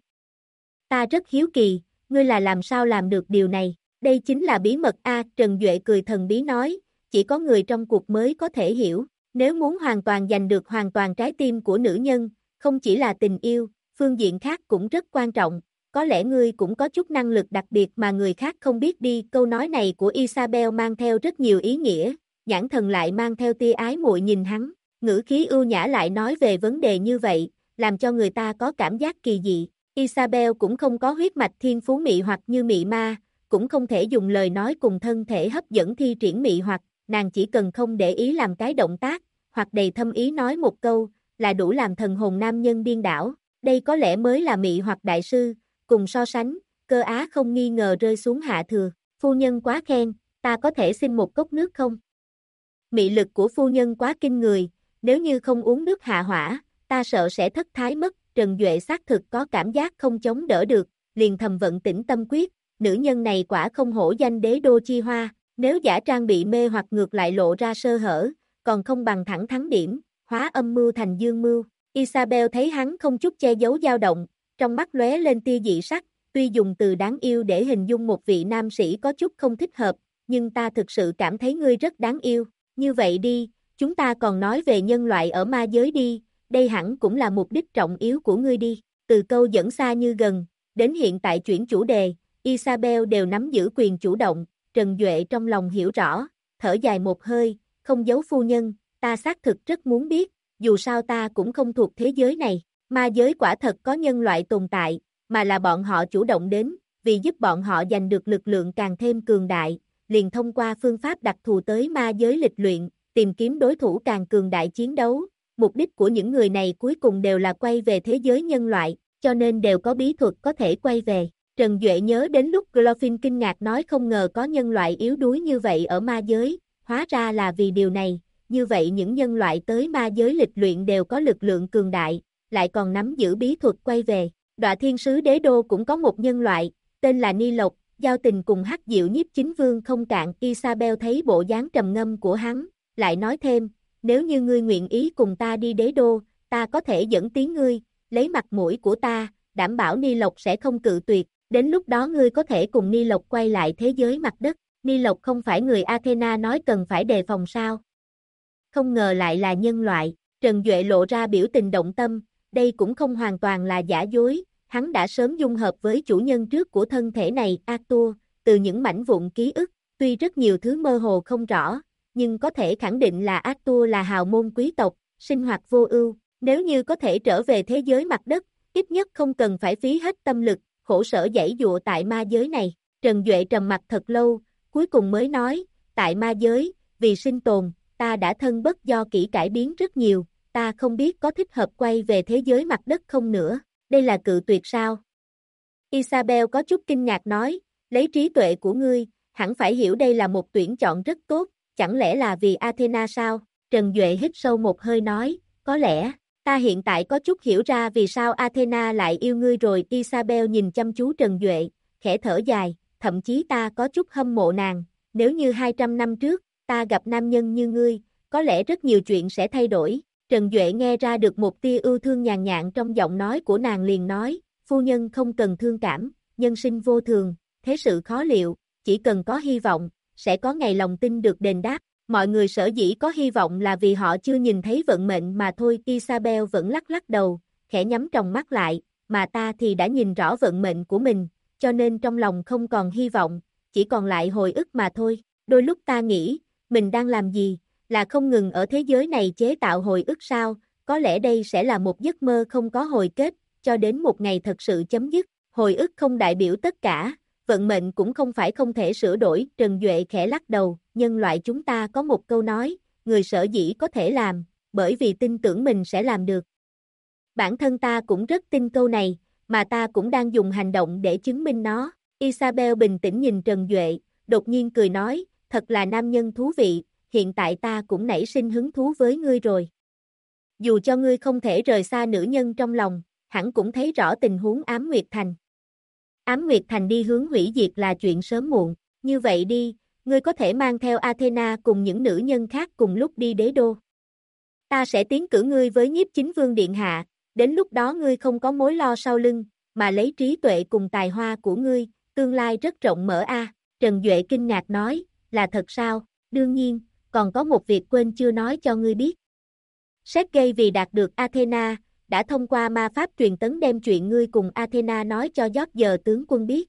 Ta rất hiếu kỳ, ngươi là làm sao làm được điều này, đây chính là bí mật a, Trần Duệ cười thần bí nói, chỉ có người trong cuộc mới có thể hiểu, nếu muốn hoàn toàn giành được hoàn toàn trái tim của nữ nhân, không chỉ là tình yêu, phương diện khác cũng rất quan trọng, có lẽ ngươi cũng có chút năng lực đặc biệt mà người khác không biết đi, câu nói này của Isabel mang theo rất nhiều ý nghĩa, nhãn thần lại mang theo tia ái muội nhìn hắn, ngữ khí ưu nhã lại nói về vấn đề như vậy, làm cho người ta có cảm giác kỳ dị. Isabel cũng không có huyết mạch thiên phú mị hoặc như mị ma, cũng không thể dùng lời nói cùng thân thể hấp dẫn thi triển mị hoặc, nàng chỉ cần không để ý làm cái động tác, hoặc đầy thâm ý nói một câu, là đủ làm thần hồn nam nhân điên đảo, đây có lẽ mới là mị hoặc đại sư, cùng so sánh, Cơ Á không nghi ngờ rơi xuống hạ thừa, phu nhân quá khen, ta có thể xin một cốc nước không? Mị lực của phu nhân quá kinh người, nếu như không uống nước hạ hỏa, ta sợ sẽ thất thái mất, Trần Duệ xác thực có cảm giác không chống đỡ được, liền thầm vận tĩnh tâm quyết, nữ nhân này quả không hổ danh đế đô chi hoa, nếu giả trang bị mê hoặc ngược lại lộ ra sơ hở, còn không bằng thẳng thắng điểm, hóa âm mưu thành dương mưu. Isabel thấy hắn không chút che giấu dao động, trong mắt lóe lên tia dị sắc, tuy dùng từ đáng yêu để hình dung một vị nam sĩ có chút không thích hợp, nhưng ta thực sự cảm thấy ngươi rất đáng yêu, như vậy đi, chúng ta còn nói về nhân loại ở ma giới đi, đây hẳn cũng là mục đích trọng yếu của ngươi đi, từ câu dẫn xa như gần, đến hiện tại chuyển chủ đề, Isabel đều nắm giữ quyền chủ động, Trần Duệ trong lòng hiểu rõ, thở dài một hơi, không giấu phu nhân, ta xác thực rất muốn biết, dù sao ta cũng không thuộc thế giới này, ma giới quả thật có nhân loại tồn tại, mà là bọn họ chủ động đến, vì giúp bọn họ giành được lực lượng càng thêm cường đại, liền thông qua phương pháp đặc thù tới ma giới lịch luyện, tìm kiếm đối thủ càng cường đại chiến đấu, mục đích của những người này cuối cùng đều là quay về thế giới nhân loại, cho nên đều có bí thuật có thể quay về. Trần Duệ nhớ đến lúc Glorfin kinh ngạc nói không ngờ có nhân loại yếu đuối như vậy ở ma giới, hóa ra là vì điều này, như vậy những nhân loại tới ma giới lịch luyện đều có lực lượng cường đại, lại còn nắm giữ bí thuật quay về. Đoạ Thiên Sứ Đế Đô cũng có một nhân loại, tên là Ni Lộc, giao tình cùng Hắc Diệu Nhiếp Chính Vương không cạn. Isabel thấy bộ dáng trầm ngâm của hắn, lại nói thêm, nếu như ngươi nguyện ý cùng ta đi Đế Đô, ta có thể dẫn tiếng ngươi, lấy mặt mũi của ta, đảm bảo Ni Lộc sẽ không cự tuyệt, đến lúc đó ngươi có thể cùng Ni Lộc quay lại thế giới mặt đất. Ni Lộc không phải người Athena nói cần phải đề phòng sao? Không ngờ lại là nhân loại, Trần Duệ lộ ra biểu tình động tâm, đây cũng không hoàn toàn là giả dối, hắn đã sớm dung hợp với chủ nhân trước của thân thể này, Arthur, từ những mảnh vụn ký ức, tuy rất nhiều thứ mơ hồ không rõ, nhưng có thể khẳng định là Arthur là hào môn quý tộc, sinh hoạt vô ưu, nếu như có thể trở về thế giới mặt đất, ít nhất không cần phải phí hết tâm lực, khổ sở giãy dụa tại ma giới này. Trần Duệ trầm mặt thật lâu, cuối cùng mới nói, tại ma giới, vì sinh tồn, ta đã thân bất do kỹ cải biến rất nhiều, ta không biết có thích hợp quay về thế giới mặt đất không nữa, đây là cự tuyệt sao? Isabel có chút kinh ngạc nói, lấy trí tuệ của ngươi, hẳn phải hiểu đây là một tuyển chọn rất tốt, chẳng lẽ là vì Athena sao? Trần Duệ hít sâu một hơi nói, có lẽ, ta hiện tại có chút hiểu ra vì sao Athena lại yêu ngươi rồi. Isabel nhìn chăm chú Trần Duệ, khẽ thở dài, thậm chí ta có chút hâm mộ nàng, nếu như 200 năm trước, ta gặp nam nhân như ngươi, có lẽ rất nhiều chuyện sẽ thay đổi. Trần Duệ nghe ra được một tia ưu thương nhàn nhạt trong giọng nói của nàng liền nói, phu nhân không cần thương cảm, nhân sinh vô thường, thế sự khó liệu, chỉ cần có hy vọng, sẽ có ngày lòng tin được đền đáp. Mọi người sở dĩ có hy vọng là vì họ chưa nhìn thấy vận mệnh mà thôi. Isabel vẫn lắc lắc đầu, khẽ nhắm tròng mắt lại, mà ta thì đã nhìn rõ vận mệnh của mình, cho nên trong lòng không còn hy vọng, chỉ còn lại hồi ức mà thôi. Đôi lúc ta nghĩ, mình đang làm gì, là không ngừng ở thế giới này chế tạo hồi ức sao, có lẽ đây sẽ là một giấc mơ không có hồi kết, cho đến một ngày thật sự chấm dứt. Hồi ức không đại biểu tất cả, vận mệnh cũng không phải không thể sửa đổi. Trần Duệ khẽ lắc đầu, nhân loại chúng ta có một câu nói, người sở dĩ có thể làm, bởi vì tin tưởng mình sẽ làm được. Bản thân ta cũng rất tin câu này, mà ta cũng đang dùng hành động để chứng minh nó. Isabel bình tĩnh nhìn Trần Duệ, đột nhiên cười nói, thật là nam nhân thú vị, hiện tại ta cũng nảy sinh hứng thú với ngươi rồi. Dù cho ngươi không thể rời xa nữ nhân trong lòng, hẳn cũng thấy rõ tình huống Ám Nguyệt Thành. Ám Nguyệt Thành đi hướng hủy diệt là chuyện sớm muộn, như vậy đi, ngươi có thể mang theo Athena cùng những nữ nhân khác cùng lúc đi đế đô. Ta sẽ tiến cử ngươi với nhiếp chính vương điện hạ, đến lúc đó ngươi không có mối lo sau lưng, mà lấy trí tuệ cùng tài hoa của ngươi, tương lai rất rộng mở a. Trần Duệ kinh ngạc nói, là thật sao? Đương nhiên, còn có một việc quên chưa nói cho ngươi biết. Sergei vì đạt được Athena, đã thông qua ma pháp truyền tấn đem chuyện ngươi cùng Athena nói cho George tướng quân biết.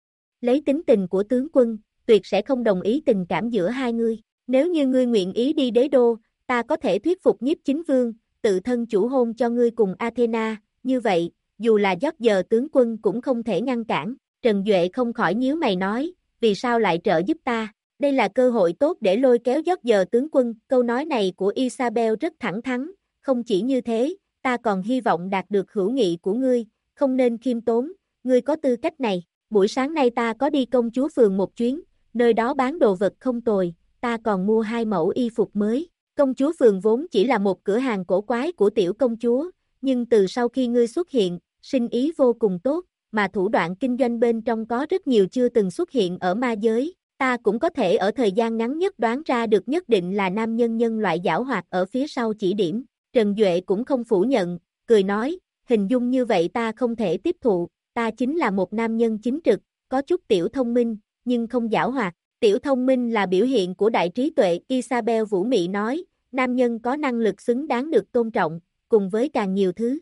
Lấy tính tình của tướng quân, tuyệt sẽ không đồng ý tình cảm giữa hai ngươi. Nếu như ngươi nguyện ý đi đế đô, ta có thể thuyết phục nhiếp chính vương, tự thân chủ hôn cho ngươi cùng Athena, như vậy, dù là George tướng quân cũng không thể ngăn cản. Trần Duệ không khỏi nhíu mày nói, vì sao lại trợ giúp ta? Đây là cơ hội tốt để lôi kéo George tướng quân. Câu nói này của Isabel rất thẳng thắn, không chỉ như thế, ta còn hy vọng đạt được hữu nghị của ngươi, không nên khiêm tốn, ngươi có tư cách này. Buổi sáng nay ta có đi công chúa phường một chuyến, nơi đó bán đồ vật không tồi, ta còn mua 2 mẫu y phục mới. Công chúa phường vốn chỉ là một cửa hàng cổ quái của tiểu công chúa, nhưng từ sau khi ngươi xuất hiện, sinh ý vô cùng tốt, mà thủ đoạn kinh doanh bên trong có rất nhiều chưa từng xuất hiện ở ma giới. Ta cũng có thể ở thời gian ngắn nhất đoán ra được nhất định là nam nhân nhân loại giảo hoạt ở phía sau chỉ điểm. Trần Duệ cũng không phủ nhận, cười nói, hình dung như vậy ta không thể tiếp thụ, ta chính là một nam nhân chính trực, có chút tiểu thông minh, nhưng không giảo hoạt. Tiểu thông minh là biểu hiện của đại trí tuệ, Isabel vũ mị nói, nam nhân có năng lực xứng đáng được tôn trọng, cùng với càng nhiều thứ.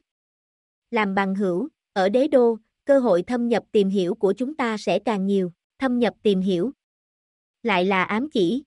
Làm bằng hữu, ở đế đô, cơ hội thâm nhập tìm hiểu của chúng ta sẽ càng nhiều, thâm nhập tìm hiểu. Lại là ám chỉ.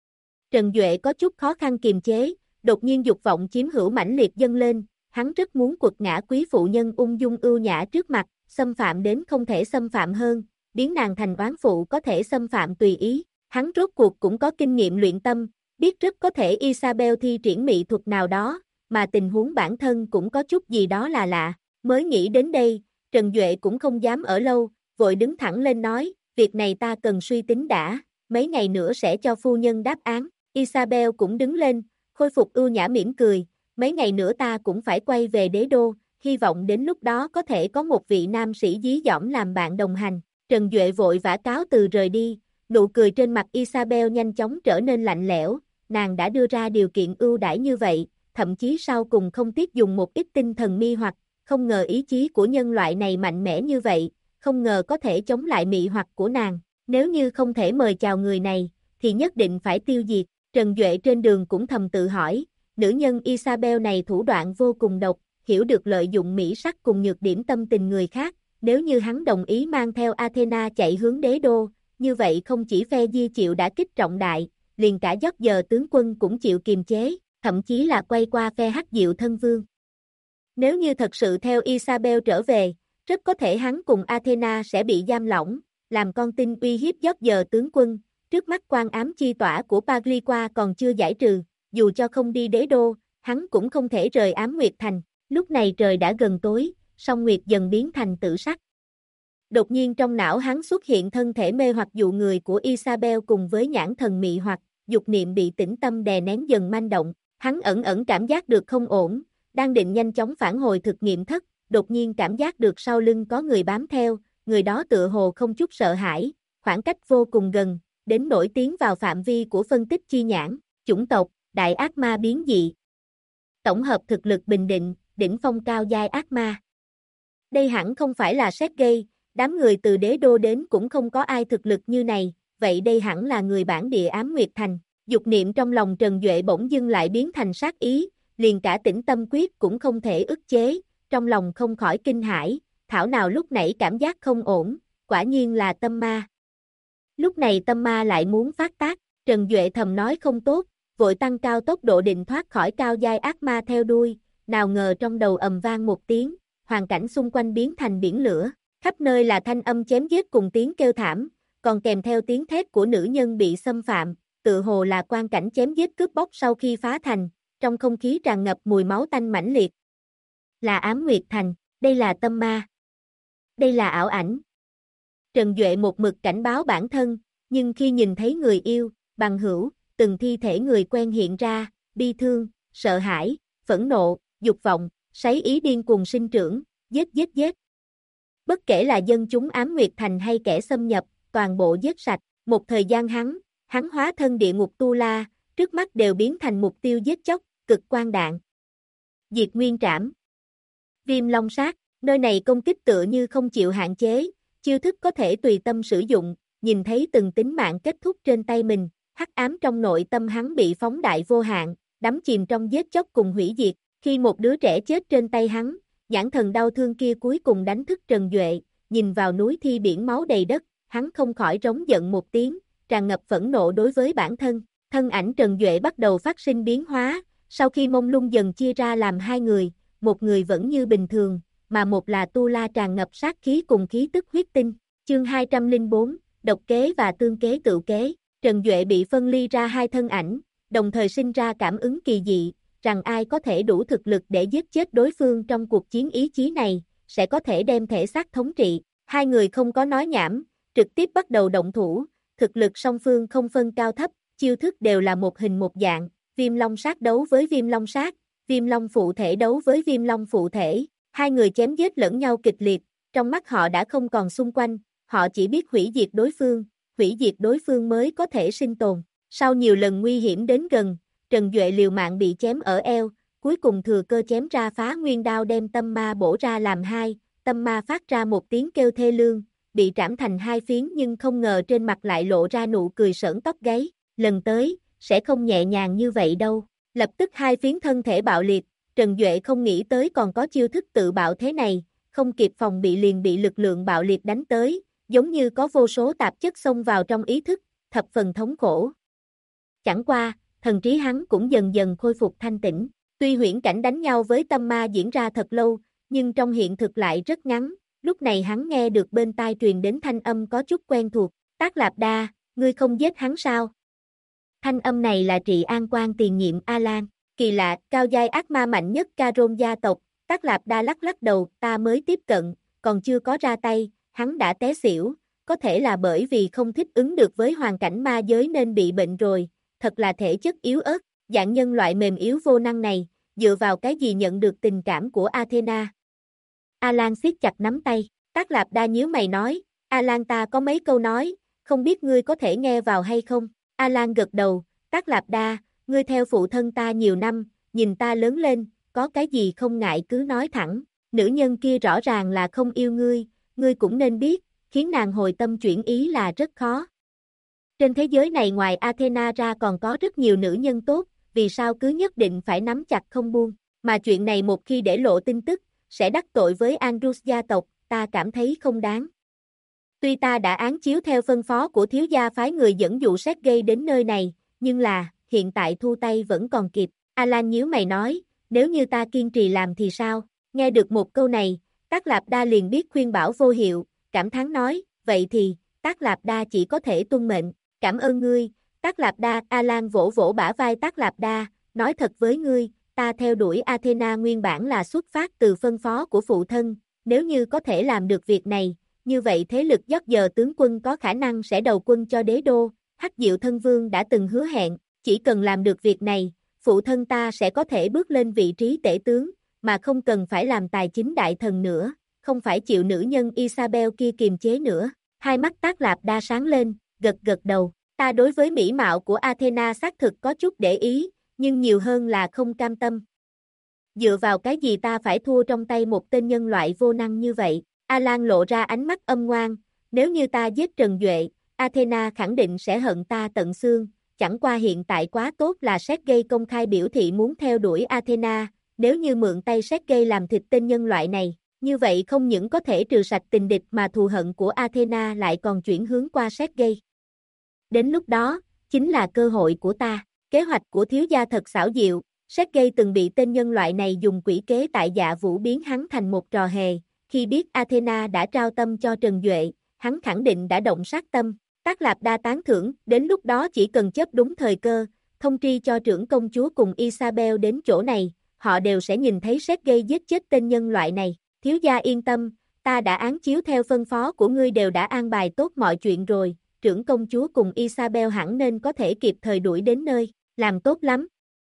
Trần Duệ có chút khó khăn kiềm chế, đột nhiên dục vọng chiếm hữu mãnh liệt dâng lên, hắn rất muốn quật ngã quý phụ nhân ung dung ưu nhã trước mặt, xâm phạm đến không thể xâm phạm hơn, biến nàng thành oán phụ có thể xâm phạm tùy ý. Hắn rốt cuộc cũng có kinh nghiệm luyện tâm, biết rất có thể Isabel thi triển mỹ thuật nào đó, mà tình huống bản thân cũng có chút gì đó là lạ. Mới nghĩ đến đây, Trần Duệ cũng không dám ở lâu, vội đứng thẳng lên nói, việc này ta cần suy tính đã, mấy ngày nữa sẽ cho phu nhân đáp án. Isabel cũng đứng lên, khôi phục ưu nhã mỉm cười, mấy ngày nữa ta cũng phải quay về đế đô, hy vọng đến lúc đó có thể có một vị nam sĩ dí dỏm làm bạn đồng hành. Trần Duệ vội vã cáo từ rời đi, nụ cười trên mặt Isabel nhanh chóng trở nên lạnh lẽo, nàng đã đưa ra điều kiện ưu đãi như vậy, thậm chí sau cùng không tiếc dùng một ít tinh thần mê hoặc, không ngờ ý chí của nhân loại này mạnh mẽ như vậy, không ngờ có thể chống lại mị hoặc của nàng, nếu như không thể mời chào người này, thì nhất định phải tiêu diệt. Trần Duệ trên đường cũng thầm tự hỏi, nữ nhân Isabel này thủ đoạn vô cùng độc, hiểu được lợi dụng mỹ sắc cùng nhược điểm tâm tình người khác, nếu như hắn đồng ý mang theo Athena chạy hướng đế đô, như vậy không chỉ phe Di chịu đả kích trọng đại, liền cả George tướng quân cũng chịu kiềm chế, thậm chí là quay qua phe Hắc Diệu thân vương. Nếu như thật sự theo Isabel trở về, rất có thể hắn cùng Athena sẽ bị giam lỏng, làm con tin uy hiếp George tướng quân. Trước mắt quan ám chi tỏa của Pagliqua còn chưa giải trừ, dù cho không đi đế đô, hắn cũng không thể rời Ám Nguyệt Thành. Lúc này trời đã gần tối, song nguyệt dần biến thành tử sắc. Đột nhiên trong não hắn xuất hiện thân thể mê hoặc dụ người của Isabel cùng với nhãn thần mị hoặc, dục niệm bị tĩnh tâm đè nén dần manh động, hắn ẩn ẩn cảm giác được không ổn, đang định nhanh chóng phản hồi thực nghiệm thất, đột nhiên cảm giác được sau lưng có người bám theo, người đó tựa hồ không chút sợ hãi, khoảng cách vô cùng gần, đến nổi tiến vào phạm vi của phân tích chi nhãn, chủng tộc, đại ác ma biến dị. Tổng hợp thực lực bình định, đỉnh phong cao giai ác ma. Đây hẳn không phải là Sergei, đám người từ đế đô đến cũng không có ai thực lực như này, vậy đây hẳn là người bản địa Ám Nguyệt Thành. Dục niệm trong lòng Trần Duệ bỗng dưng lại biến thành sát ý, liền cả tĩnh tâm quyết cũng không thể ức chế, trong lòng không khỏi kinh hãi, thảo nào lúc nãy cảm giác không ổn, quả nhiên là tâm ma. Lúc này tâm ma lại muốn phát tác, Trần Duệ thầm nói không tốt, vội tăng cao tốc độ định thoát khỏi cao giai ác ma theo đuôi, nào ngờ trong đầu ầm vang một tiếng, hoàn cảnh xung quanh biến thành biển lửa, khắp nơi là thanh âm chém giết cùng tiếng kêu thảm, còn kèm theo tiếng thét của nữ nhân bị xâm phạm, tự hồ là quang cảnh chém giết cướp bóc sau khi phá thành, trong không khí tràn ngập mùi máu tanh mãnh liệt. Là Ám Nguyệt Thành, đây là tâm ma. Đây là ảo ảnh. Trần Duệ một mực cảnh báo bản thân, nhưng khi nhìn thấy người yêu, bằng hữu, từng thi thể người quen hiện ra, bi thương, sợ hãi, phẫn nộ, dục vọng, sáy ý điên cuồng sinh trưởng, giết. Bất kể là dân chúng Ám Nguyệt Thành hay kẻ xâm nhập, toàn bộ giết sạch, một thời gian hắn hóa thân địa ngục Tu La, trước mắt đều biến thành mục tiêu giết chóc, cực quang đạn. Diệt Nguyên Trảm. Viêm Long Sát, nơi này công kích tựa như không chịu hạn chế, chiêu thức có thể tùy tâm sử dụng, nhìn thấy từng tính mạng kết thúc trên tay mình, hắc ám trong nội tâm hắn bị phóng đại vô hạn, đắm chìm trong giết chóc cùng hủy diệt, khi một đứa trẻ chết trên tay hắn, nhãn thần đau thương kia cuối cùng đánh thức Trần Duệ, nhìn vào núi thi biển máu đầy đất, hắn không khỏi rống giận một tiếng, tràn ngập phẫn nộ đối với bản thân, thân ảnh Trần Duệ bắt đầu phát sinh biến hóa, sau khi mông lung dần chia ra làm hai người, một người vẫn như bình thường, mà một là Tu La tràn ngập sát khí cùng khí tức huyết tinh. Chương 204, độc kế và tương kế tự kế. Trần Duệ bị phân ly ra hai thân ảnh, đồng thời sinh ra cảm ứng kỳ dị, rằng ai có thể đủ thực lực để giết chết đối phương trong cuộc chiến ý chí này, sẽ có thể đem thể xác thống trị. Hai người không có nói nhảm, trực tiếp bắt đầu động thủ, thực lực song phương không phân cao thấp, chiêu thức đều là một hình một dạng, Viêm Long Sát đấu với Viêm Long Sát, Viêm Long phụ thể đấu với Viêm Long phụ thể. Hai người chém giết lẫn nhau kịch liệt, trong mắt họ đã không còn xung quanh, họ chỉ biết hủy diệt đối phương mới có thể sinh tồn. Sau nhiều lần nguy hiểm đến gần, Trần Duệ liều mạng bị chém ở eo, cuối cùng thừa cơ chém ra Phá Nguyên Đao đem tâm ma bổ ra làm hai, tâm ma phát ra một tiếng kêu thê lương, bị trảm thành hai phiến nhưng không ngờ trên mặt lại lộ ra nụ cười sởn tóc gáy, lần tới, sẽ không nhẹ nhàng như vậy đâu. Lập tức hai phiến thân thể bạo liệt, Trần Duệ không nghĩ tới còn có chiêu thức tự bạo thế này, không kịp phòng bị liền bị lực lượng bạo liệt đánh tới, giống như có vô số tạp chất xông vào trong ý thức, thập phần thống khổ. Chẳng qua, thần trí hắn cũng dần dần khôi phục thanh tĩnh, tuy huyễn cảnh đánh nhau với tâm ma diễn ra thật lâu, nhưng trong hiện thực lại rất ngắn, lúc này hắn nghe được bên tai truyền đến thanh âm có chút quen thuộc, Tác Lạp Đa, ngươi không giết hắn sao? Thanh âm này là Trị An Quan tiền nhiệm A-Lan. Kỳ lạ, cao giai ác ma mạnh nhất Caron gia tộc, Tác Lạp Đa lắc đầu, ta mới tiếp cận, còn chưa có ra tay, hắn đã té xỉu, có thể là bởi vì không thích ứng được với hoàn cảnh ma giới nên bị bệnh rồi, thật là thể chất yếu ớt, dạng nhân loại mềm yếu vô năng này, dựa vào cái gì nhận được tình cảm của Athena? Alan siết chặt nắm tay, Tác Lạp Đa nhíu mày nói, Alan ta có mấy câu nói, không biết ngươi có thể nghe vào hay không? Alan gật đầu, Tác Lạp Đa, ngươi theo phụ thân ta nhiều năm, nhìn ta lớn lên, có cái gì không ngại cứ nói thẳng, nữ nhân kia rõ ràng là không yêu ngươi cũng nên biết, khiến nàng hồi tâm chuyển ý là rất khó. Trên thế giới này ngoài Athena ra còn có rất nhiều nữ nhân tốt, vì sao cứ nhất định phải nắm chặt không buông, mà chuyện này một khi để lộ tin tức, sẽ đắc tội với Andrews gia tộc, ta cảm thấy không đáng. Tuy ta đã án chiếu theo phân phó của thiếu gia phái người dẫn dụ Sergei đến nơi này, nhưng là, hiện tại thu tay vẫn còn kịp. Alan nhíu mày nói, nếu như ta kiên trì làm thì sao? Nghe được một câu này, Tác Lạp Đa liền biết khuyên bảo vô hiệu, cảm thán nói, vậy thì, Tác Lạp Đa chỉ có thể tuân mệnh, cảm ơn ngươi, Tác Lạp Đa. Alan vỗ vỗ bả vai Tác Lạp Đa, nói thật với ngươi, ta theo đuổi Athena nguyên bản là xuất phát từ phân phó của phụ thân, nếu như có thể làm được việc này, như vậy thế lực dốc giờ tướng quân có khả năng sẽ đầu quân cho đế đô, Hắc Diệu Thân Vương đã từng hứa hẹn, chỉ cần làm được việc này, phụ thân ta sẽ có thể bước lên vị trí tể tướng, mà không cần phải làm tài chính đại thần nữa, không phải chịu nữ nhân Isabel kia kiềm chế nữa. Hai mắt Tác Lạp Đa sáng lên, gật đầu, ta đối với mỹ mạo của Athena xác thực có chút để ý, nhưng nhiều hơn là không cam tâm. Dựa vào cái gì ta phải thua trong tay một tên nhân loại vô năng như vậy? Alan lộ ra ánh mắt âm ngoan, nếu như ta giết Trần Duệ, Athena khẳng định sẽ hận ta tận xương, chẳng qua hiện tại quá tốt là Sergei công khai biểu thị muốn theo đuổi Athena, nếu như mượn tay Sergei làm thịt tên nhân loại này, như vậy không những có thể trừ sạch tình địch mà thù hận của Athena lại còn chuyển hướng qua Sergei. Đến lúc đó, chính là cơ hội của ta, kế hoạch của thiếu gia thật xảo diệu, Sergei từng bị tên nhân loại này dùng quỷ kế tại Dạ Vũ biến hắn thành một trò hề, khi biết Athena đã trao tâm cho Trần Duệ, hắn khẳng định đã động sát tâm. Tác Lạp Đa tán thưởng, đến lúc đó chỉ cần chớp đúng thời cơ, thông tri cho trưởng công chúa cùng Isabel đến chỗ này, họ đều sẽ nhìn thấy Sergei giết chết tên nhân loại này. Thiếu gia yên tâm, ta đã án chiếu theo phân phó của ngươi đều đã an bài tốt mọi chuyện rồi, trưởng công chúa cùng Isabel hẳn nên có thể kịp thời đuổi đến nơi, làm tốt lắm.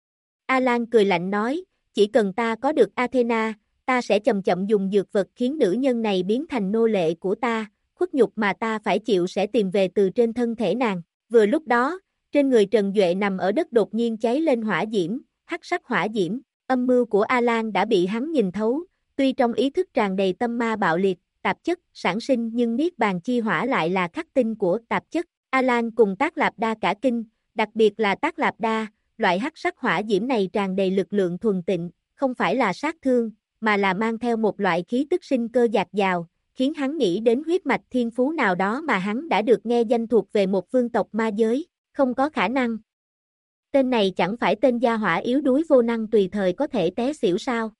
Alan cười lạnh nói, chỉ cần ta có được Athena, ta sẽ chậm chậm dùng dược vật khiến nữ nhân này biến thành nô lệ của ta, khuất nhục mà ta phải chịu sẽ tìm về từ trên thân thể nàng. Vừa lúc đó, trên người Trần Duệ nằm ở đất đột nhiên cháy lên hỏa diễm, hắc sắc hỏa diễm, âm mưu của Alan đã bị hắn nhìn thấu, tuy trong ý thức tràn đầy tâm ma bạo liệt, tạp chất, sản sinh nhưng niết bàn chi hỏa lại là khắc tinh của tạp chất. Alan cùng Tác Lạp Đa cả kinh, đặc biệt là Tác Lạp Đa, loại hắc sắc hỏa diễm này tràn đầy lực lượng thuần tịnh, không phải là sát thương, mà là mang theo một loại khí tức sinh cơ dạt dào, khiến hắn nghĩ đến huyết mạch thiên phú nào đó mà hắn đã được nghe danh thuộc về một vương tộc ma giới, không có khả năng. Tên này chẳng phải tên gia hỏa yếu đuối vô năng tùy thời có thể té xỉu sao?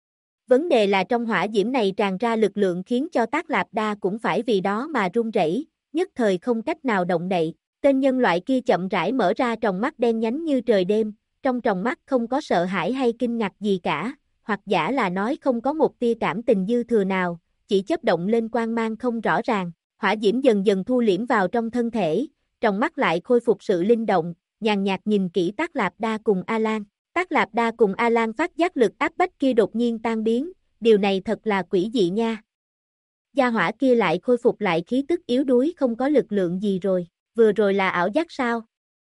Vấn đề là trong hỏa diễm này tràn ra lực lượng khiến cho Tác Lạp Đa cũng phải vì đó mà run rẩy, nhất thời không cách nào động đậy. Tên nhân loại kia chậm rãi mở ra tròng mắt đen nhánh như trời đêm, trong tròng mắt không có sợ hãi hay kinh ngạc gì cả, hoặc giả là nói không có một tia cảm tình dư thừa nào, chỉ chớp động lên quang mang không rõ ràng. Hỏa diễm dần dần thu liễm vào trong thân thể, tròng mắt lại khôi phục sự linh động, nhàn nhạt nhìn kỹ Tác Lạp Đa cùng Alan. Tác Lạp Đa cùng Alan phát giác lực áp bách kia đột nhiên tan biến, điều này thật là quỷ dị nha. Gia hỏa kia lại khôi phục lại khí tức yếu đuối không có lực lượng gì rồi, vừa rồi là ảo giác sao?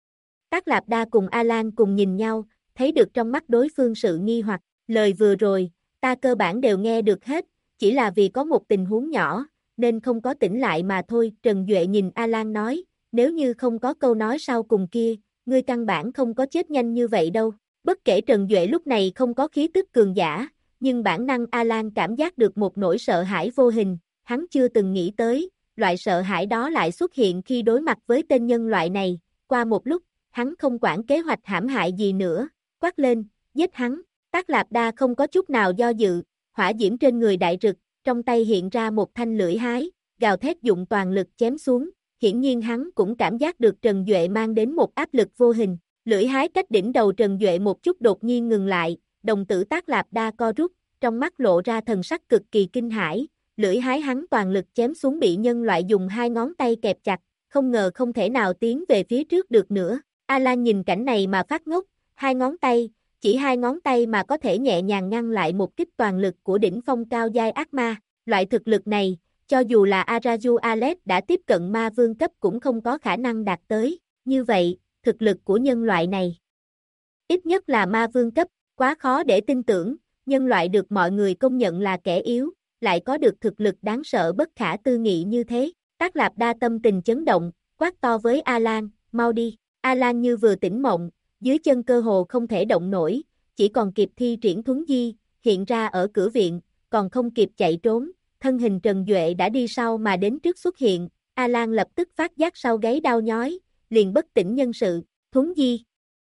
Tác Lạp Đa cùng Alan cùng nhìn nhau, thấy được trong mắt đối phương sự nghi hoặc, lời vừa rồi, ta cơ bản đều nghe được hết, chỉ là vì có một tình huống nhỏ, nên không có tỉnh lại mà thôi. Trần Duệ nhìn Alan nói, nếu như không có câu nói sau cùng kia, ngươi căn bản không có chết nhanh như vậy đâu. Bất kể Trần Duệ lúc này không có khí tức cường giả, nhưng bản năng Alan cảm giác được một nỗi sợ hãi vô hình, hắn chưa từng nghĩ tới, loại sợ hãi đó lại xuất hiện khi đối mặt với tên nhân loại này. Qua một lúc, hắn không quản kế hoạch hãm hại gì nữa, quát lên, giết hắn. Tác Lạp Đa không có chút nào do dự, hỏa diễm trên người đại rực, trong tay hiện ra một thanh lưỡi hái, gào thét dụng toàn lực chém xuống, hiển nhiên hắn cũng cảm giác được Trần Duệ mang đến một áp lực vô hình. Lưỡi hái cách đỉnh đầu Trần Duệ một chút đột nhiên ngừng lại, đồng tử Tác Lạp Đa co rút, trong mắt lộ ra thần sắc cực kỳ kinh hãi. Lưỡi hái hắn toàn lực chém xuống bị nhân loại dùng hai ngón tay kẹp chặt, không ngờ không thể nào tiến về phía trước được nữa. Alan nhìn cảnh này mà phát ngốc, hai ngón tay, chỉ hai ngón tay mà có thể nhẹ nhàng ngăn lại một kích toàn lực của đỉnh phong cao giai ác ma. Loại thực lực này, cho dù là Araju Alex đã tiếp cận ma vương cấp cũng không có khả năng đạt tới. Như vậy, thực lực của nhân loại này, ít nhất là ma vương cấp, quá khó để tin tưởng, nhân loại được mọi người công nhận là kẻ yếu, lại có được thực lực đáng sợ bất khả tư nghị như thế. Tác Lạp Đa tâm tình chấn động, quát to với Alan, mau đi. Alan như vừa tỉnh mộng, dưới chân cơ hồ không thể động nổi, chỉ còn kịp thi triển thuấn di, hiện ra ở cửa viện, còn không kịp chạy trốn, thân hình Trần Duệ đã đi sau mà đến trước xuất hiện. Alan lập tức phát giác sau gáy đau nhói, liền bất tỉnh nhân sự, thuấn di.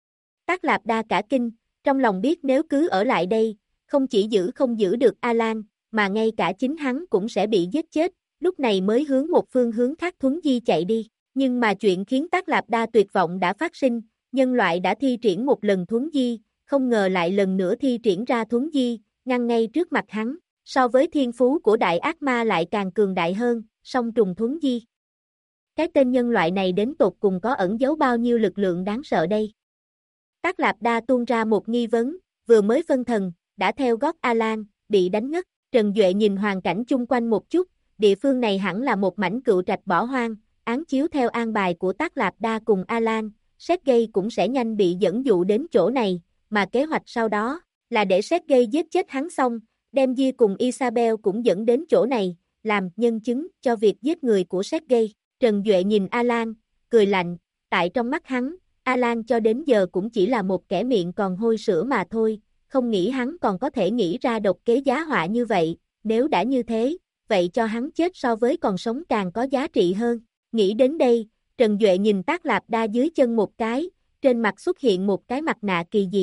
Tác Lạp Đa cả kinh, trong lòng biết nếu cứ ở lại đây, không chỉ không giữ được Alan, mà ngay cả chính hắn cũng sẽ bị giết chết, lúc này mới hướng một phương hướng khác thuấn di chạy đi. Nhưng mà chuyện khiến Tác Lạp Đa tuyệt vọng đã phát sinh, nhân loại đã thi triển một lần thuấn di, không ngờ lại lần nữa thi triển ra thuấn di, ngăn ngay trước mặt hắn, so với thiên phú của đại ác ma lại càng cường đại hơn, song trùng thuấn di. Cái tên nhân loại này đến tột cùng có ẩn giấu bao nhiêu lực lượng đáng sợ đây? Tác Lạp Đa tuôn ra một nghi vấn, vừa mới phân thần, đã theo gót Alan, bị đánh ngất. Trần Duệ nhìn hoàn cảnh chung quanh một chút, địa phương này hẳn là một mảnh cựu trạch bỏ hoang, án chiếu theo an bài của Tác Lạp Đa cùng Alan, Sergei cũng sẽ nhanh bị dẫn dụ đến chỗ này, mà kế hoạch sau đó là để Sergei giết chết hắn xong, đem Di cùng Isabel cũng dẫn đến chỗ này, làm nhân chứng cho việc giết người của Sergei. Trần Duệ nhìn Alan, cười lạnh, tại trong mắt hắn, Alan cho đến giờ cũng chỉ là một kẻ miệng còn hôi sữa mà thôi, không nghĩ hắn còn có thể nghĩ ra độc kế giá họa như vậy, nếu đã như thế, vậy cho hắn chết so với còn sống càng có giá trị hơn. Nghĩ đến đây, Trần Duệ nhìn Tác Lạp Đa dưới chân một cái, trên mặt xuất hiện một cái mặt nạ kỳ dị,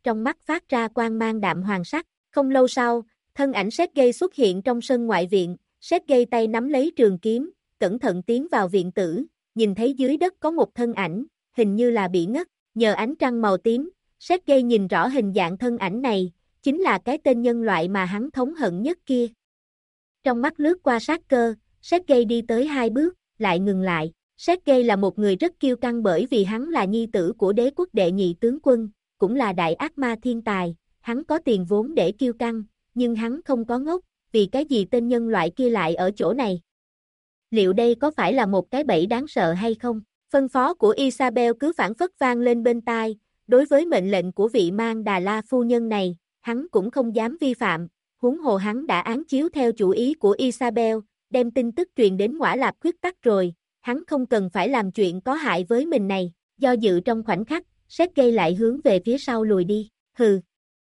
trong mắt phát ra quang mang đạm hoàng sắc. Không lâu sau, thân ảnh Sergei xuất hiện trong sân ngoại viện, Sergei tay nắm lấy trường kiếm, cẩn thận tiến vào viện tử, nhìn thấy dưới đất có một thân ảnh, hình như là bị ngất, nhờ ánh trăng màu tím, Sergei nhìn rõ hình dạng thân ảnh này, chính là cái tên nhân loại mà hắn thống hận nhất kia. Trong mắt lướt qua sát cơ, Sergei đi tới 2 bước, lại ngừng lại. Sergei là một người rất kiêu căng bởi vì hắn là nhi tử của đế quốc đệ nhị tướng quân, cũng là đại ác ma thiên tài, hắn có tiền vốn để kiêu căng, nhưng hắn không có ngốc, vì cái gì tên nhân loại kia lại ở chỗ này? Liệu đây có phải là một cái bẫy đáng sợ hay không? Phân phó của Isabel cứ phảng phất vang lên bên tai, đối với mệnh lệnh của vị Mang Đà La phu nhân này, hắn cũng không dám vi phạm, huống hồ hắn đã án chiếu theo chủ ý của Isabel, đem tin tức truyền đến Ngõa Lạp Khuyết Tắc rồi, hắn không cần phải làm chuyện có hại với mình này, do dự trong khoảnh khắc, Sergei lại hướng về phía sau lùi đi, hừ.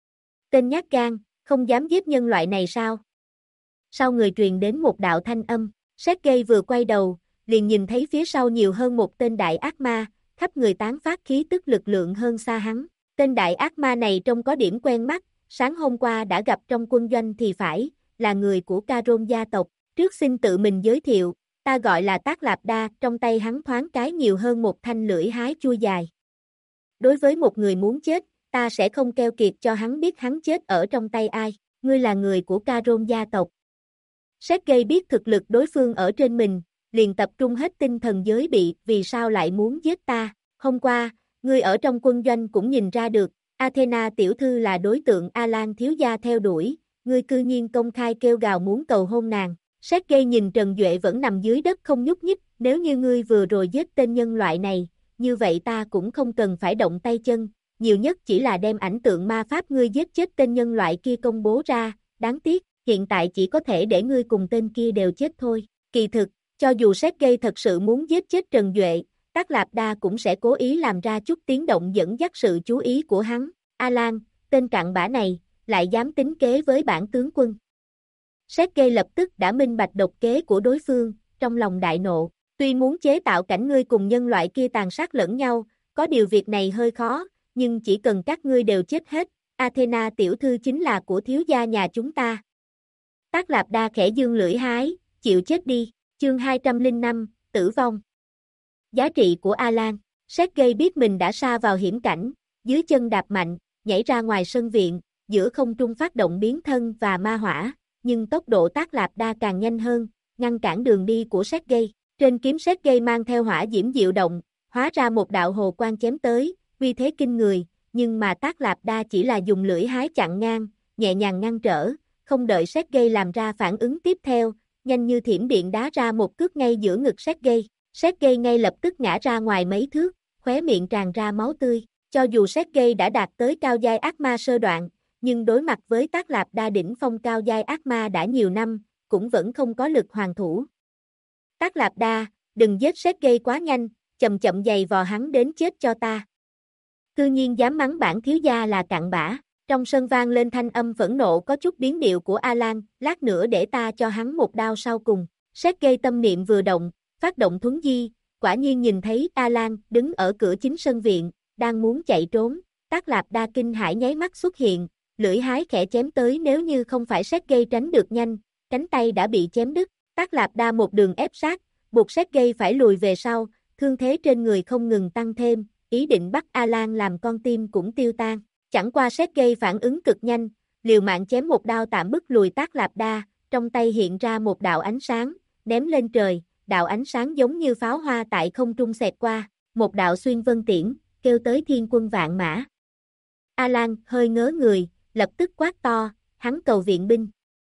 Tên nhát gan, không dám giết nhân loại này sao? Sau người truyền đến một đạo thanh âm, Sergei vừa quay đầu, liền nhìn thấy phía sau nhiều hơn một tên đại ác ma, khắp người tán phát khí tức lực lượng hơn xa hắn. Tên đại ác ma này trông có điểm quen mắt, sáng hôm qua đã gặp trong quân doanh thì phải, là người của Caron gia tộc. Trước xin tự mình giới thiệu, ta gọi là Tác Lạp Đa, trong tay hắn thoáng cái nhiều hơn một thanh lưỡi hái chua dài. Đối với một người muốn chết, ta sẽ không keo kiệt cho hắn biết hắn chết ở trong tay ai, ngươi là người của Caron gia tộc. Sergei biết thực lực đối phương ở trên mình, liền tập trung hết tinh thần giới bị, vì sao lại muốn giết ta, hôm qua, ngươi ở trong quân doanh cũng nhìn ra được, Athena tiểu thư là đối tượng Alan thiếu gia theo đuổi, ngươi cư nhiên công khai kêu gào muốn cầu hôn nàng. Sergei nhìn Trần Duệ vẫn nằm dưới đất không nhúc nhích, nếu như ngươi vừa rồi giết tên nhân loại này, như vậy ta cũng không cần phải động tay chân, nhiều nhất chỉ là đem ảnh tượng ma pháp ngươi giết chết tên nhân loại kia công bố ra, đáng tiếc, hiện tại chỉ có thể để ngươi cùng tên kia đều chết thôi. Kỳ thực, cho dù Sergei thật sự muốn giết chết Trần Duệ, Tác Lạp Đa cũng sẽ cố ý làm ra chút tiếng động dẫn dắt sự chú ý của hắn. Alan, tên cặn bã này, lại dám tính kế với bản tướng quân. Sergei lập tức đã minh bạch độc kế của đối phương, trong lòng đại nộ. Tuy muốn chế tạo cảnh ngươi cùng nhân loại kia tàn sát lẫn nhau, có điều việc này hơi khó, nhưng chỉ cần các ngươi đều chết hết, Athena tiểu thư chính là của thiếu gia nhà chúng ta. Tác Lạp Đa khẽ dương lưỡi hái, chịu chết đi, chương 205, tử vong. Giá trị của Alan, Sergei biết mình đã sa vào hiểm cảnh, dưới chân đạp mạnh, nhảy ra ngoài sân viện, giữa không trung phát động biến thân và ma hỏa, nhưng tốc độ Tác Lạp Đa càng nhanh hơn, ngăn cản đường đi của Sergei. Trên kiếm Sergei mang theo hỏa diễm diệu động, hóa ra một đạo hồ quang chém tới, uy thế kinh người, nhưng mà Tác Lạp Đa chỉ là dùng lưỡi hái chặn ngang, nhẹ nhàng ngăn trở, không đợi Sergei làm ra phản ứng tiếp theo, nhanh như thiểm điện đá ra một cước ngay giữa ngực Sergei. Sergei ngay lập tức ngã ra ngoài mấy thước, khóe miệng tràn ra máu tươi. Cho dù Sergei đã đạt tới cao giai ác ma sơ đoạn, nhưng đối mặt với Tác Lạp Đa đỉnh phong cao giai ác ma đã nhiều năm, cũng vẫn không có lực hoàn thủ. Tác Lạp Đa, đừng giết Sergei quá nhanh, chậm chậm giày vò hắn đến chết cho ta. Cư nhiên dám mắng bản thiếu gia là cặn bã. Trong sân vang lên thanh âm phẫn nộ có chút biến điệu của Alan, lát nữa để ta cho hắn một đao sau cùng. Sergei tâm niệm vừa động, phát động thuấn di, quả nhiên nhìn thấy Alan đứng ở cửa chính sân viện, đang muốn chạy trốn. Tác Lạp Đa kinh hãi nháy mắt xuất hiện, lưỡi hái khẽ chém tới, nếu như không phải Sergei tránh được nhanh, cánh tay đã bị chém đứt. Tác Lạp Đa một đường ép sát, buộc Sergei phải lùi về sau, thương thế trên người không ngừng tăng thêm, ý định bắt Alan làm con tim cũng tiêu tan. Chẳng qua Sergei phản ứng cực nhanh, liều mạng chém một đao tạm bức lùi Tác Lạp Đa, trong tay hiện ra một đạo ánh sáng, ném lên trời, đạo ánh sáng giống như pháo hoa tại không trung xẹt qua, một đạo xuyên vân tiễn, kêu tới thiên quân vạn mã. Alan hơi ngớ người, lập tức quát to, hắn cầu viện binh.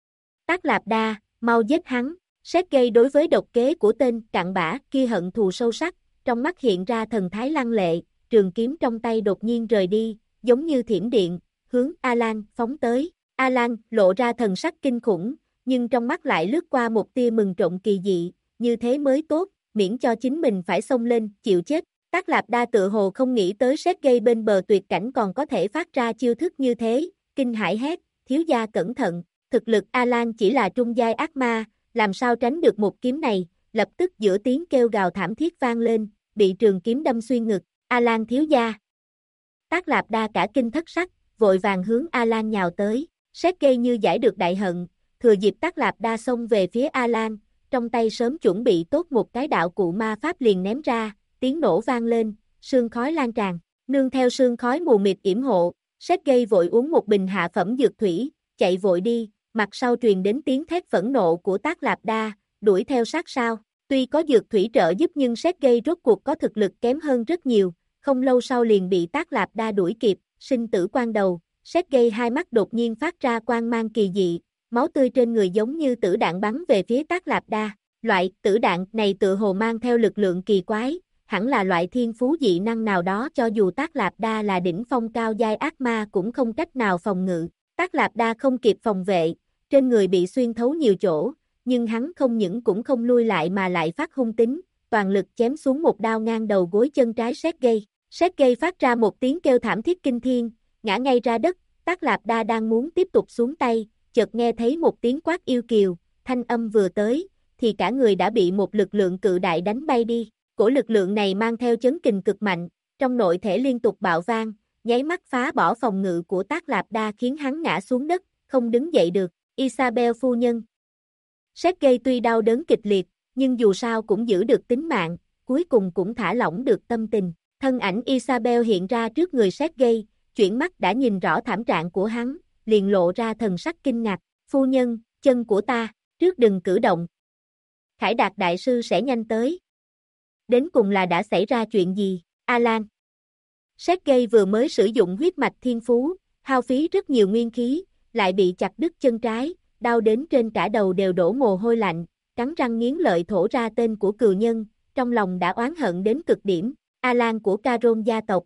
Tác Lạp Đa, mau giết hắn. Sergei đối với độc kế của tên cặn bã kia hận thù sâu sắc, trong mắt hiện ra thần thái lăng lệ, trường kiếm trong tay đột nhiên rời đi, giống như thiểm điện, hướng Alan phóng tới. Alan lộ ra thần sắc kinh khủng, nhưng trong mắt lại lướt qua một tia mừng trộm kỳ dị, như thế mới tốt, miễn cho chính mình phải xông lên, chịu chết. Tác Lạp Đa tự hồ không nghĩ tới Sergei bên bờ tuyệt cảnh còn có thể phát ra chiêu thức như thế, kinh hãi hét, thiếu gia cẩn thận, thực lực Alan chỉ là trung giai ác ma, làm sao tránh được một kiếm này, lập tức giữa tiếng kêu gào thảm thiết vang lên, bị trường kiếm đâm xuyên ngực, Alan thiếu gia. Tác Lạp Đa cả kinh thất sắc, vội vàng hướng Alan nhào tới. Sergei như giải được đại hận, thừa dịp Tác Lạp Đa xông về phía Alan, trong tay sớm chuẩn bị tốt một cái đạo cụ ma pháp liền ném ra, tiếng nổ vang lên, sương khói lan tràn, nương theo sương khói mù mịt yểm hộ, Sergei vội uống một bình hạ phẩm dược thủy, chạy vội đi, mặt sau truyền đến tiếng thét phẫn nộ của Tác Lạp Đa, đuổi theo sát sao. Tuy có dược thủy trợ giúp nhưng Sergei rốt cuộc có thực lực kém hơn rất nhiều, không lâu sau liền bị Tác Lạp Đa đuổi kịp, sinh tử quan đầu, Sergei hai mắt đột nhiên phát ra quang mang kỳ dị, máu tươi trên người giống như tử đạn bắn về phía Tác Lạp Đa. Loại tử đạn này tựa hồ mang theo lực lượng kỳ quái, hẳn là loại thiên phú dị năng nào đó, cho dù Tác Lạp Đa là đỉnh phong cao giai ác ma cũng không cách nào phòng ngự. Tác Lạp Đa không kịp phòng vệ, trên người bị xuyên thấu nhiều chỗ, nhưng hắn không những cũng không lui lại mà lại phát hung tính, toàn lực chém xuống một đao ngang đầu gối chân trái Sergei. Sergei phát ra một tiếng kêu thảm thiết kinh thiên, ngã ngay ra đất. Tác Lạp Đa đang muốn tiếp tục xuống tay, chợt nghe thấy một tiếng quát yêu kiều, thanh âm vừa tới, thì cả người đã bị một lực lượng cự đại đánh bay đi. Cổ lực lượng này mang theo chấn kình cực mạnh, trong nội thể liên tục bạo vang, nháy mắt phá bỏ phòng ngự của Tác Lạp Đa khiến hắn ngã xuống đất, không đứng dậy được. Isabel phu nhân. Sergei tuy đau đớn kịch liệt, nhưng dù sao cũng giữ được tính mạng, cuối cùng cũng thả lỏng được tâm tình. Thân ảnh Isabel hiện ra trước người Sergei, chuyển mắt đã nhìn rõ thảm trạng của hắn, liền lộ ra thần sắc kinh ngạc. Phu nhân, chân của ta, trước đừng cử động. Khải Đạt đại sư sẽ nhanh tới. Đến cùng là đã xảy ra chuyện gì, Alan? Sergei vừa mới sử dụng huyết mạch thiên phú, hao phí rất nhiều nguyên khí, lại bị chặt đứt chân trái, đau đến trên cả đầu đều đổ mồ hôi lạnh, cắn răng nghiến lợi thổ ra tên của cừu nhân, trong lòng đã oán hận đến cực điểm. Alan của Caron gia tộc.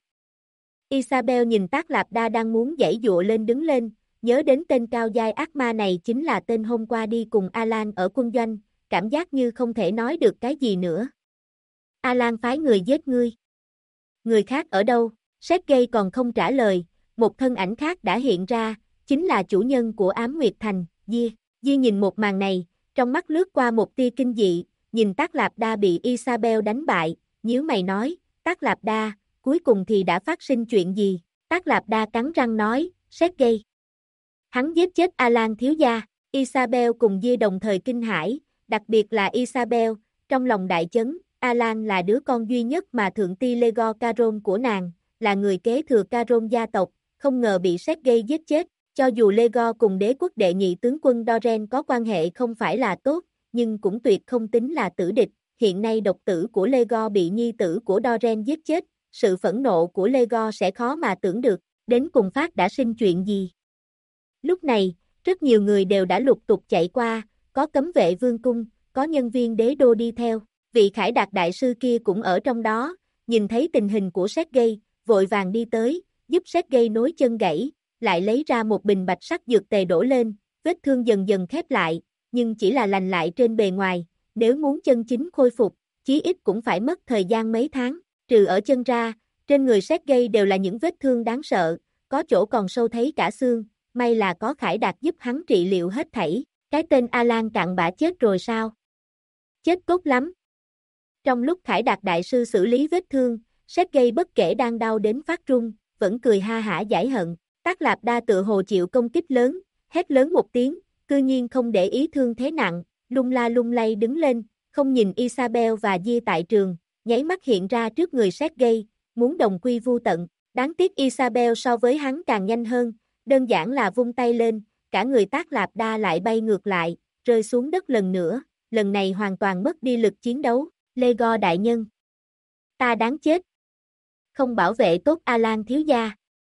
Isabel nhìn Tác Lạp Đa đang muốn giãy giụa lên đứng lên, nhớ đến tên cao giai ác ma này chính là tên hôm qua đi cùng Alan ở quân doanh, cảm giác như không thể nói được cái gì nữa. Alan phái người giết ngươi. Người khác ở đâu? Sergei còn không trả lời, một thân ảnh khác đã hiện ra, chính là chủ nhân của Ám Nguyệt Thành, Di. Di nhìn một màn này, trong mắt lướt qua một tia kinh dị, nhìn Tác Lạp Đa bị Isabel đánh bại, nhíu mày nói, Tác Lạp Đa, cuối cùng thì đã phát sinh chuyện gì? Tác Lạp Đa cắn răng nói, Sergei. Hắn giết chết Alan thiếu gia. Isabel cùng Di đồng thời kinh hãi, đặc biệt là Isabel, trong lòng đại chấn, Alan là đứa con duy nhất mà thượng ti Legor Caron của nàng, là người kế thừa Caron gia tộc, không ngờ bị Sergei giết chết. Cho dù Legor cùng đế quốc đệ nhị tướng quân Doren có quan hệ không phải là tốt, nhưng cũng tuyệt không tính là tử địch. Hiện nay độc tử của Legor bị nhi tử của Doren giết chết, sự phẫn nộ của Legor sẽ khó mà tưởng được, đến cùng phát đã sinh chuyện gì. Lúc này, rất nhiều người đều đã lục tục chạy qua, có cấm vệ vương cung, có nhân viên đế đô đi theo, vị Khải Đạt đại sư kia cũng ở trong đó, nhìn thấy tình hình của Sergei, vội vàng đi tới, giúp Sergei nối chân gãy, lại lấy ra một bình bạch sắc dược tề đổ lên, vết thương dần dần khép lại, nhưng chỉ là lành lại trên bề ngoài, nếu muốn chân chính khôi phục, chí ít cũng phải mất thời gian mấy tháng, trừ ở chân ra, trên người Sergei đều là những vết thương đáng sợ, có chỗ còn sâu thấy cả xương, may là có Khải Đạt giúp hắn trị liệu hết thảy, cái tên Alan cặn bã chết rồi sao? Chết tốt lắm. Trong lúc Khải Đạt đại sư xử lý vết thương, Sergei bất kể đang đau đến phát run, vẫn cười ha hả giải hận. Tác Lạp Đa tự hồ chịu công kích lớn, hét lớn một tiếng, cư nhiên không để ý thương thế nặng, lung la lung lay đứng lên, không nhìn Isabel và Di tại trường, nháy mắt hiện ra trước người Sergei, muốn đồng quy vu tận. Đáng tiếc Isabel so với hắn càng nhanh hơn, đơn giản là vung tay lên, cả người Tác Lạp Đa lại bay ngược lại, rơi xuống đất lần nữa, lần này hoàn toàn mất đi lực chiến đấu. Legor đại nhân, ta đáng chết. Không bảo vệ tốt Alan thiếu gia.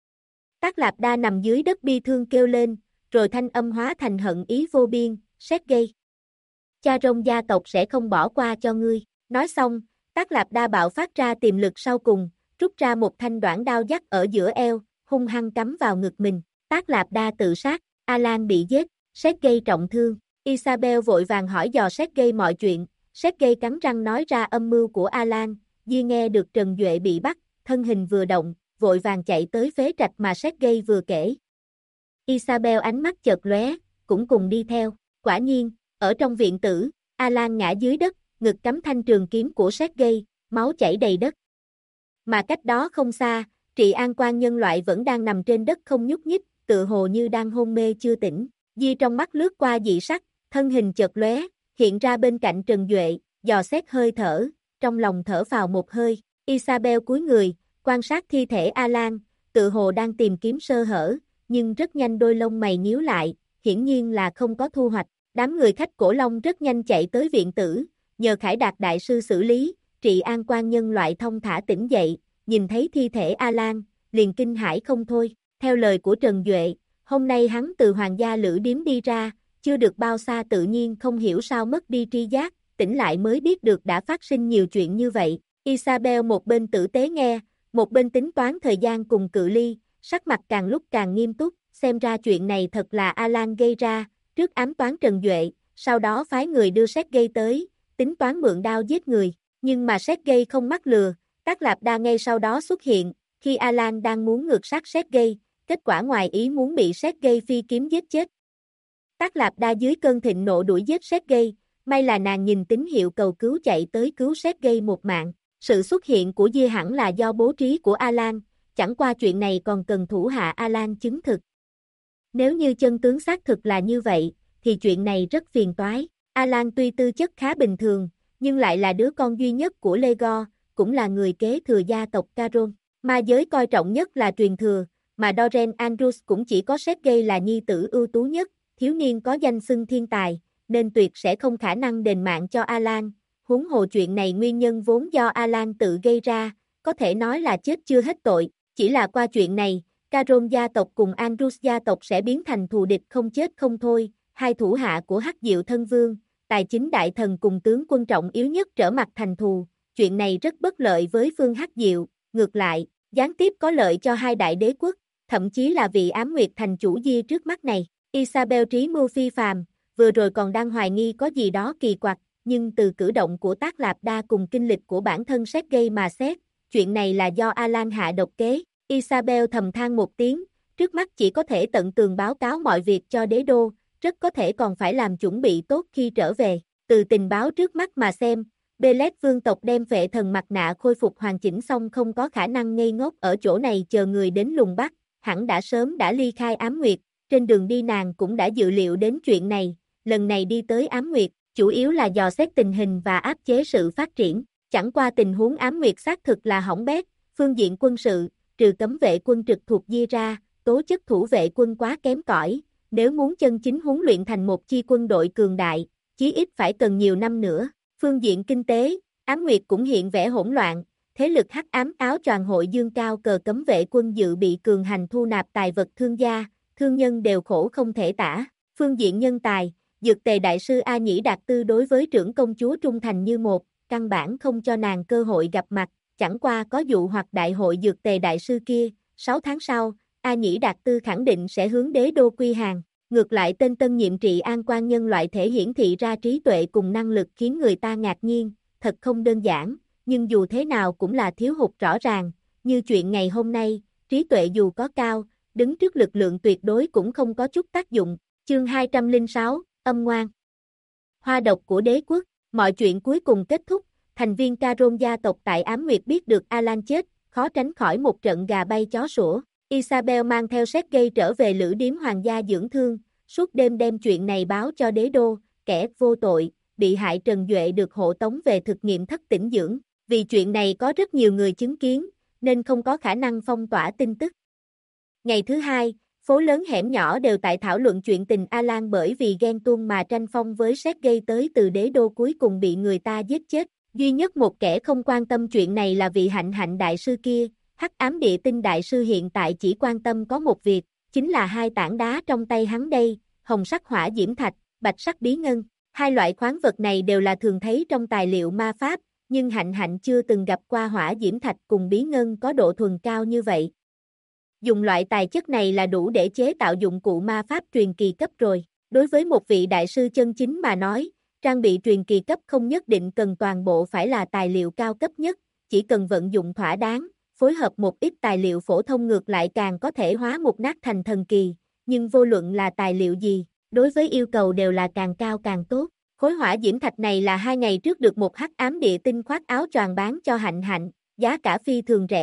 Tác Lạp Đa nằm dưới đất bi thương kêu lên, rồi thanh âm hóa thành hận ý vô biên, Sergei. Cha rông gia tộc sẽ không bỏ qua cho ngươi. Nói xong, Tác Lạp Đa bạo phát ra tiềm lực sau cùng, rút ra một thanh đoạn đao dắt ở giữa eo, hung hăng cắm vào ngực mình. Tác Lạp Đa tự sát, Alan bị giết, Sergei trọng thương. Isabel vội vàng hỏi dò Sergei mọi chuyện, Sergei cắn răng nói ra âm mưu của Alan. Di nghe được Trần Duệ bị bắt, thân hình vừa động, vội vàng chạy tới phế trạch mà Sergei vừa kể. Isabel ánh mắt chợt lóe, cũng cùng đi theo. Quả nhiên, ở trong viện tử, Alan ngã dưới đất, ngực cắm thanh trường kiếm của Sergei, máu chảy đầy đất. Mà cách đó không xa, Trị an quan nhân loại vẫn đang nằm trên đất không nhúc nhích, tựa hồ như đang hôn mê chưa tỉnh. Di trong mắt lướt qua dị sắc, thân hình chợt lóe, hiện ra bên cạnh Trần Duệ, dò xét hơi thở, trong lòng thở vào một hơi. Isabel cúi người, quan sát thi thể Alan, tựa hồ đang tìm kiếm sơ hở, nhưng rất nhanh đôi lông mày nhíu lại, hiển nhiên là không có thu hoạch. Đám người khách cổ long rất nhanh chạy tới viện tử, nhờ Khải Đạt đại sư xử lý, Trị an quan nhân loại thông thả tỉnh dậy, nhìn thấy thi thể Alan, liền kinh hãi không thôi. Theo lời của Trần Duệ, hôm nay hắn từ hoàng gia lữ điếm đi ra, chưa được bao xa tự nhiên không hiểu sao mất đi tri giác, tỉnh lại mới biết được đã phát sinh nhiều chuyện như vậy. Isabel một bên tử tế nghe, một bên tính toán thời gian cùng cự ly, sắc mặt càng lúc càng nghiêm túc, xem ra chuyện này thật là Alan gây ra, trước ám toán Trần Duệ, sau đó phái người đưa Sergei tới, tính toán mượn đao giết người, nhưng mà Sergei không mắc lừa, Tác Lạp Đa ngay sau đó xuất hiện, khi Alan đang muốn ngược sát Sergei, kết quả ngoài ý muốn bị Sergei phi kiếm giết chết. Tác Lạp Đa dưới cơn thịnh nộ đuổi giết Sergei, may là nàng nhìn tín hiệu cầu cứu chạy tới cứu Sergei một mạng. Sự xuất hiện của Dia hẳn là do bố trí của Alan, chẳng qua chuyện này còn cần thủ hạ Alan chứng thực. Nếu như chân tướng xác thực là như vậy, thì chuyện này rất phiền toái. Alan tuy tư chất khá bình thường, nhưng lại là đứa con duy nhất của Legor, cũng là người kế thừa gia tộc Caron. Ma giới coi trọng nhất là truyền thừa, mà Doreen Andrews cũng chỉ có Sergei là nhi tử ưu tú nhất, thiếu niên có danh xưng thiên tài, nên tuyệt sẽ không khả năng đền mạng cho Alan. Huống hồ chuyện này nguyên nhân vốn do Alan tự gây ra, có thể nói là chết chưa hết tội, chỉ là qua chuyện này, Caron gia tộc cùng Andrews gia tộc sẽ biến thành thù địch không chết không thôi. Hai thủ hạ của Hắc Diệu Thân Vương, tài chính đại thần cùng tướng quân trọng yếu nhất trở mặt thành thù, chuyện này rất bất lợi với phương Hắc Diệu, ngược lại, gián tiếp có lợi cho hai đại đế quốc, thậm chí là vị Ám Nguyệt thành chủ Dia trước mắt này. Isabel trí mưu phi phàm, vừa rồi còn đang hoài nghi có gì đó kỳ quặc, nhưng từ cử động của Tác Lạp Đa cùng kinh lịch của bản thân Sergei mà xét, chuyện này là do Alan hạ độc kế. Isabel thầm than một tiếng, trước mắt chỉ có thể tận tường báo cáo mọi việc cho đế đô, rất có thể còn phải làm chuẩn bị tốt khi trở về. Từ tình báo trước mắt mà xem, Belet vương tộc đem Phệ Thần mặt nạ khôi phục hoàn chỉnh xong không có khả năng ngây ngốc ở chỗ này chờ người đến lùng bắt, hẳn đã sớm đã ly khai Ám Nguyệt, trên đường đi nàng cũng đã dự liệu đến chuyện này, lần này đi tới Ám Nguyệt, chủ yếu là dò xét tình hình và áp chế sự phát triển, chẳng qua tình huống Ám Nguyệt xác thực là hỏng bét, phương diện quân sự, trừ cấm vệ quân trực thuộc Dia ra, tố chất thủ vệ quân quá kém cỏi, nếu muốn chân chính huấn luyện thành một chi quân đội cường đại, chí ít phải cần nhiều năm nữa. Phương diện kinh tế, Ám Nguyệt cũng hiện vẻ hỗn loạn, thế lực hắc ám áo choàng hội dương cao cờ cấm vệ quân dự bị cường hành thu nạp tài vật thương gia, thương nhân đều khổ không thể tả. Phương diện nhân tài, Dược Tề đại sư A Nhĩ Đạt Tư đối với trưởng công chúa trung thành như một, căn bản không cho nàng cơ hội gặp mặt, chẳng qua có dụ hoặc đại hội Dược Tề đại sư kia, 6 tháng sau, A Nhĩ Đạt Tư khẳng định sẽ hướng đế đô quy hàng. Ngược lại tên tân nhiệm Trị an quan nhân loại thể hiển thị ra trí tuệ cùng năng lực khiến người ta ngạc nhiên, thật không đơn giản, nhưng dù thế nào cũng là thiếu hụt rõ ràng, như chuyện ngày hôm nay, trí tuệ dù có cao, đứng trước lực lượng tuyệt đối cũng không có chút tác dụng. Chương 206, âm ngoan. Hoa độc của đế quốc, mọi chuyện cuối cùng kết thúc, thành viên Caron gia tộc tại Ám Nguyệt biết được Alan chết, khó tránh khỏi một trận gà bay chó sủa. Isabel mang theo Sergei trở về lữ điếm hoàng gia dưỡng thương, suốt đêm đem chuyện này báo cho đế đô, kẻ vô tội, bị hại Trần Duệ được hộ tống về thực nghiệm thất tĩnh dưỡng. Vì chuyện này có rất nhiều người chứng kiến, nên không có khả năng phong tỏa tin tức. Ngày thứ hai, phố lớn hẻm nhỏ đều tại thảo luận chuyện tình Alan bởi vì ghen tuông mà tranh phong với Sergei tới từ đế đô cuối cùng bị người ta giết chết. Duy nhất một kẻ không quan tâm chuyện này là vị Hạnh Hạnh đại sư kia. Hắc ám địa tinh đại sư hiện tại chỉ quan tâm có một việc, chính là hai tảng đá trong tay hắn đây, hồng sắc hỏa diễm thạch, bạch sắc bí ngân. Hai loại khoáng vật này đều là thường thấy trong tài liệu ma pháp, nhưng Hạnh Hạnh chưa từng gặp qua hỏa diễm thạch cùng bí ngân có độ thuần cao như vậy. Dùng loại tài chất này là đủ để chế tạo dụng cụ ma pháp truyền kỳ cấp rồi. Đối với một vị đại sư chân chính mà nói, trang bị truyền kỳ cấp không nhất định cần toàn bộ phải là tài liệu cao cấp nhất, chỉ cần vận dụng thỏa đáng, phối hợp một ít tài liệu phổ thông ngược lại càng có thể hóa mục nát thành thần kỳ, nhưng vô luận là tài liệu gì, đối với yêu cầu đều là càng cao càng tốt. Khối hỏa diễm thạch này là 2 ngày trước được một hắc ám địa tinh khoác áo choàng bán cho Hạnh Hạnh, giá cả phi thường rẻ,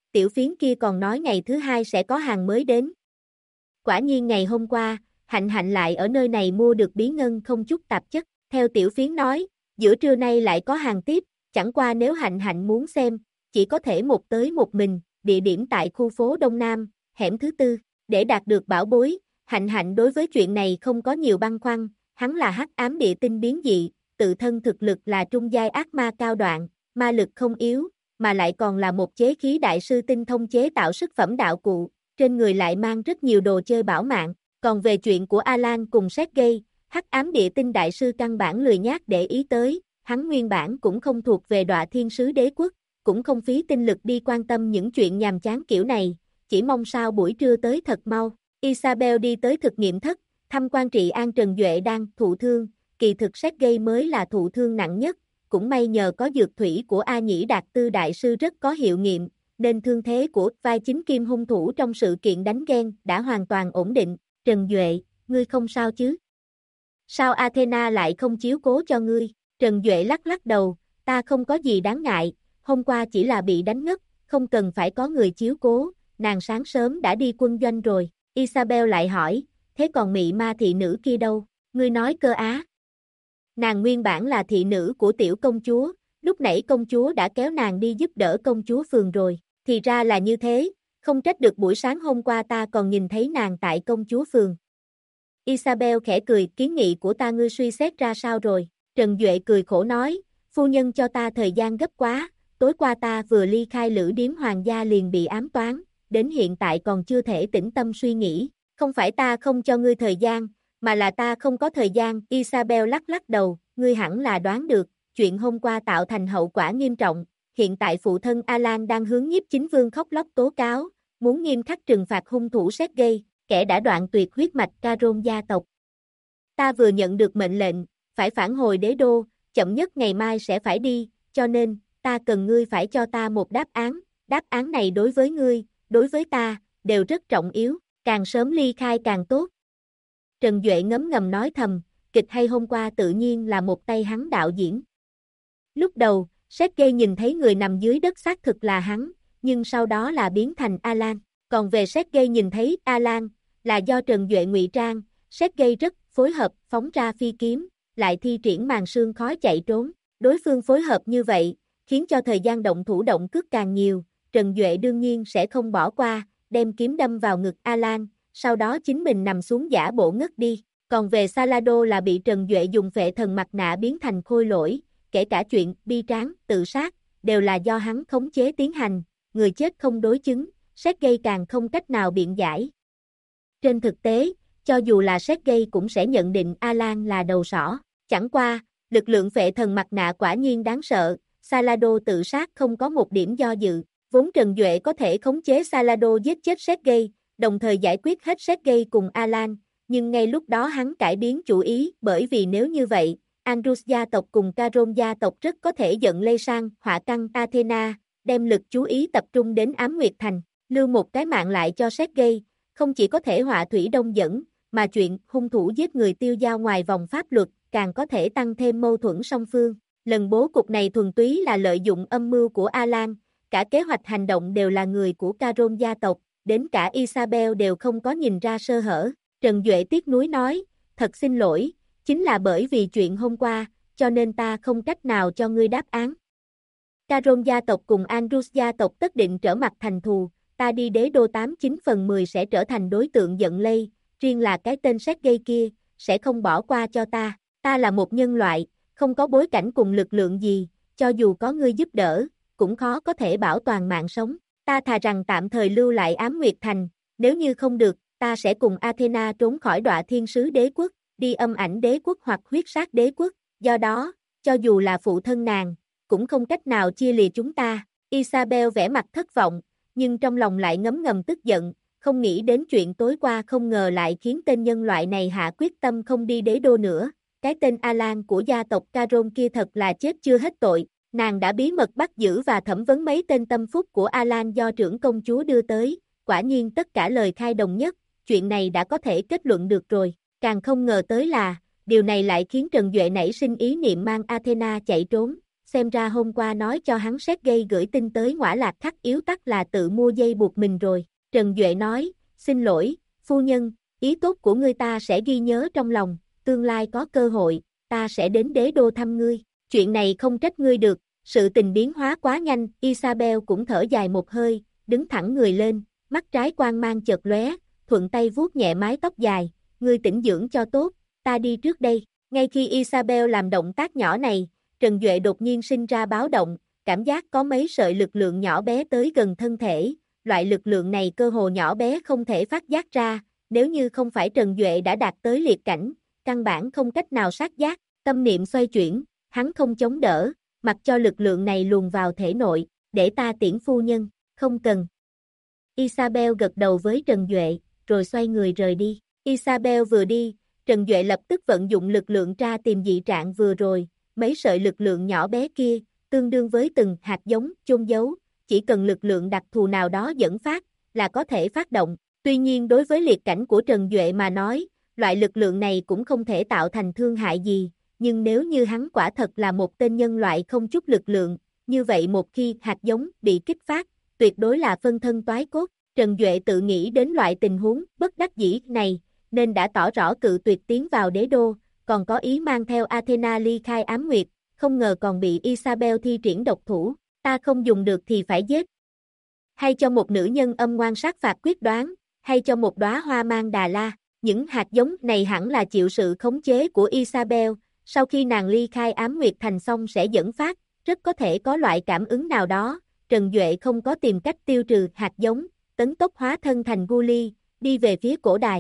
tiểu phiến kia còn nói ngày thứ hai sẽ có hàng mới đến. Quả nhiên ngày hôm qua, Hạnh Hạnh lại ở nơi này mua được bí ngân không chút tạp chất. Theo tiểu phiến nói, giữa trưa nay lại có hàng tiếp, chẳng qua nếu Hạnh Hạnh muốn xem, chỉ có thể một tới một mình, địa điểm tại khu phố Đông Nam, hẻm thứ tư. Để đạt được bảo bối, Hạnh Hạnh đối với chuyện này không có nhiều băn khoăn, hắn là hắc ám địa tinh biến dị, tự thân thực lực là trung giai ác ma cao đoạn, ma lực không yếu, mà lại còn là một chế khí đại sư tinh thông chế tạo sức phẩm đạo cụ, trên người lại mang rất nhiều đồ chơi bảo mạng. Còn về chuyện của Alan cùng Sergei, hắc ám địa tinh đại sư căn bản lười nhác để ý tới, hắn nguyên bản cũng không thuộc về Đọa Thiên Sứ Đế Quốc, cũng không phí tinh lực đi quan tâm những chuyện nhàm chán kiểu này, chỉ mong sao buổi trưa tới thật mau. Isabel đi tới thực nghiệm thất, thăm quan trị an Trần Duệ đang thụ thương, kỳ thực Sergei mới là thụ thương nặng nhất, cũng may nhờ có dược thủy của A Nhĩ Đạt Tư đại sư rất có hiệu nghiệm, nên thương thế của vai chính kim hung thủ trong sự kiện đánh ghen đã hoàn toàn ổn định. Trần Duệ, ngươi không sao chứ? Sao Athena lại không chiếu cố cho ngươi? Trần Duệ lắc lắc đầu, ta không có gì đáng ngại, hôm qua chỉ là bị đánh ngất, không cần phải có người chiếu cố, nàng sáng sớm đã đi quân doanh rồi. Isabel lại hỏi, thế còn mị ma thị nữ kia đâu? Ngươi nói cơ á? Nàng nguyên bản là thị nữ của tiểu công chúa, lúc nãy công chúa đã kéo nàng đi giúp đỡ công chúa phường rồi. Thì ra là như thế, không trách được buổi sáng hôm qua ta còn nhìn thấy nàng tại công chúa phường. Isabel khẽ cười, kiến nghị của ta ngươi suy xét ra sao rồi? Trần Duệ cười khổ nói, phu nhân cho ta thời gian gấp quá, tối qua ta vừa ly khai lữ điếm hoàng gia liền bị ám toán, đến hiện tại còn chưa thể tĩnh tâm suy nghĩ, không phải ta không cho ngươi thời gian, mà là ta không có thời gian. Isabel lắc lắc đầu, ngươi hẳn là đoán được, chuyện hôm qua tạo thành hậu quả nghiêm trọng, hiện tại phụ thân Alan đang hướng nhiếp chính vương khóc lóc tố cáo, muốn nghiêm khắc trừng phạt hung thủ Sergei, kẻ đã đoạn tuyệt huyết mạch Caron gia tộc. Ta vừa nhận được mệnh lệnh, phải phản hồi đế đô, chậm nhất ngày mai sẽ phải đi, cho nên, ta cần ngươi phải cho ta một đáp án này đối với ngươi, đối với ta, đều rất trọng yếu, càng sớm ly khai càng tốt. Trần Duệ ngấm ngầm nói thầm, kịch hay hôm qua tự nhiên là một tay hắn đạo diễn. Lúc đầu, Sergei nhìn thấy người nằm dưới đất xác thực là hắn, nhưng sau đó là biến thành Alan. Còn về Sergei nhìn thấy Alan, là do Trần Duệ ngụy trang, Sergei rất phối hợp phóng ra phi kiếm, lại thi triển màn sương khói chạy trốn. Đối phương phối hợp như vậy, khiến cho thời gian động thủ động cước càng nhiều, Trần Duệ đương nhiên sẽ không bỏ qua, đem kiếm đâm vào ngực Alan, sau đó chính mình nằm xuống giả bộ ngất đi. Còn về Salado là bị Trần Duệ dùng phệ thần mặt nạ biến thành khôi lỗi, kể cả chuyện bi tráng, tự sát, đều là do hắn khống chế tiến hành, người chết không đối chứng, Sergei càng không cách nào biện giải. Trên thực tế, cho dù là Sergei cũng sẽ nhận định Alan là đầu sỏ, chẳng qua, lực lượng phệ thần mặt nạ quả nhiên đáng sợ, Salado tự sát không có một điểm do dự, vốn Trần Duệ có thể khống chế Salado giết chết Sergei, đồng thời giải quyết hết Sergei cùng Alan, nhưng ngay lúc đó hắn cải biến chủ ý, bởi vì nếu như vậy, Andrus gia tộc cùng Caron gia tộc rất có thể giận lây sang họa căn Athena, đem lực chú ý tập trung đến Ám Nguyệt Thành, lưu một cái mạng lại cho Sergei, không chỉ có thể họa thủy đông dẫn, mà chuyện hung thủ giết người tiêu dao ngoài vòng pháp luật, càng có thể tăng thêm mâu thuẫn song phương. Lần bố cục này thuần túy là lợi dụng âm mưu của Alan, cả kế hoạch hành động đều là người của Caron gia tộc, đến cả Isabel đều không có nhìn ra sơ hở. Trần Duệ tiếc nuối nói, thật xin lỗi, chính là bởi vì chuyện hôm qua, cho nên ta không cách nào cho ngươi đáp án. Caron gia tộc cùng Andrus gia tộc tất định trở mặt thành thù, ta đi đế đô 89/10 sẽ trở thành đối tượng giận lây, riêng là cái tên Sergei kia, sẽ không bỏ qua cho ta là một nhân loại, không có bối cảnh cùng lực lượng gì, cho dù có ngươi giúp đỡ, cũng khó có thể bảo toàn mạng sống, ta thà rằng tạm thời lưu lại Ám Nguyệt Thành, nếu như không được, ta sẽ cùng Athena trốn khỏi Đọa Thiên Sứ Đế Quốc, đi Âm Ảnh Đế Quốc hoặc Huyết Sát Đế Quốc, do đó, cho dù là phụ thân nàng, cũng không cách nào chia lìa chúng ta. Isabel vẻ mặt thất vọng, nhưng trong lòng lại ngấm ngầm tức giận, không nghĩ đến chuyện tối qua không ngờ lại khiến tên nhân loại này hạ quyết tâm không đi đế đô nữa. Cái tên Alan của gia tộc Caron kia thật là chết chưa hết tội, nàng đã bí mật bắt giữ và thẩm vấn mấy tên tâm phúc của Alan do trưởng công chúa đưa tới, quả nhiên tất cả lời khai đồng nhất, chuyện này đã có thể kết luận được rồi, càng không ngờ tới là, điều này lại khiến Trần Duệ nảy sinh ý niệm mang Athena chạy trốn, xem ra hôm qua nói cho hắn Sergei gửi tin tới Ngõa Lạc Khắc yếu tắc là tự mua dây buộc mình rồi. Trần Duệ nói, xin lỗi, phu nhân, ý tốt của ngươi ta sẽ ghi nhớ trong lòng, tương lai có cơ hội, ta sẽ đến đế đô thăm ngươi. Chuyện này không trách ngươi được, sự tình biến hóa quá nhanh, Isabel cũng thở dài một hơi, đứng thẳng người lên, mắt trái quang mang chợt lóe, thuận tay vuốt nhẹ mái tóc dài, ngươi tĩnh dưỡng cho tốt, ta đi trước đây. Ngay khi Isabel làm động tác nhỏ này, Trần Duệ đột nhiên sinh ra báo động, cảm giác có mấy sợi lực lượng nhỏ bé tới gần thân thể, loại lực lượng này cơ hồ nhỏ bé không thể phát giác ra, nếu như không phải Trần Duệ đã đạt tới liệt cảnh, căn bản không cách nào sát giác, tâm niệm xoay chuyển, hắn không chống đỡ, mặc cho lực lượng này luồn vào thể nội, để ta tiễn phu nhân, không cần. Isabel gật đầu với Trần Duệ, rồi xoay người rời đi. Isabel vừa đi, Trần Duệ lập tức vận dụng lực lượng tra tìm dị trạng vừa rồi, mấy sợi lực lượng nhỏ bé kia, tương đương với từng hạt giống, chôn giấu, chỉ cần lực lượng đặc thù nào đó dẫn phát, là có thể phát động. Tuy nhiên đối với liệt cảnh của Trần Duệ mà nói, loại lực lượng này cũng không thể tạo thành thương hại gì, nhưng nếu như hắn quả thật là một tên nhân loại không chút lực lượng, như vậy một khi hạt giống bị kích phát, tuyệt đối là phân thân toái cốt. Trần Duệ tự nghĩ đến loại tình huống bất đắc dĩ này, nên đã tỏ rõ cự tuyệt tiến vào đế đô, còn có ý mang theo Athena ly khai ám nguyệt, không ngờ còn bị Isabel thi triển độc thủ, ta không dùng được thì phải giết. Hay cho một nữ nhân âm ngoan sát phạt quyết đoán, hay cho một đóa hoa mang đà la, những hạt giống này hẳn là chịu sự khống chế của Isabel, sau khi nàng ly khai ám nguyệt thành xong sẽ dẫn phát, rất có thể có loại cảm ứng nào đó, Trần Duệ không có tìm cách tiêu trừ hạt giống, tấn tốc hóa thân thành Guli, đi về phía cổ đài.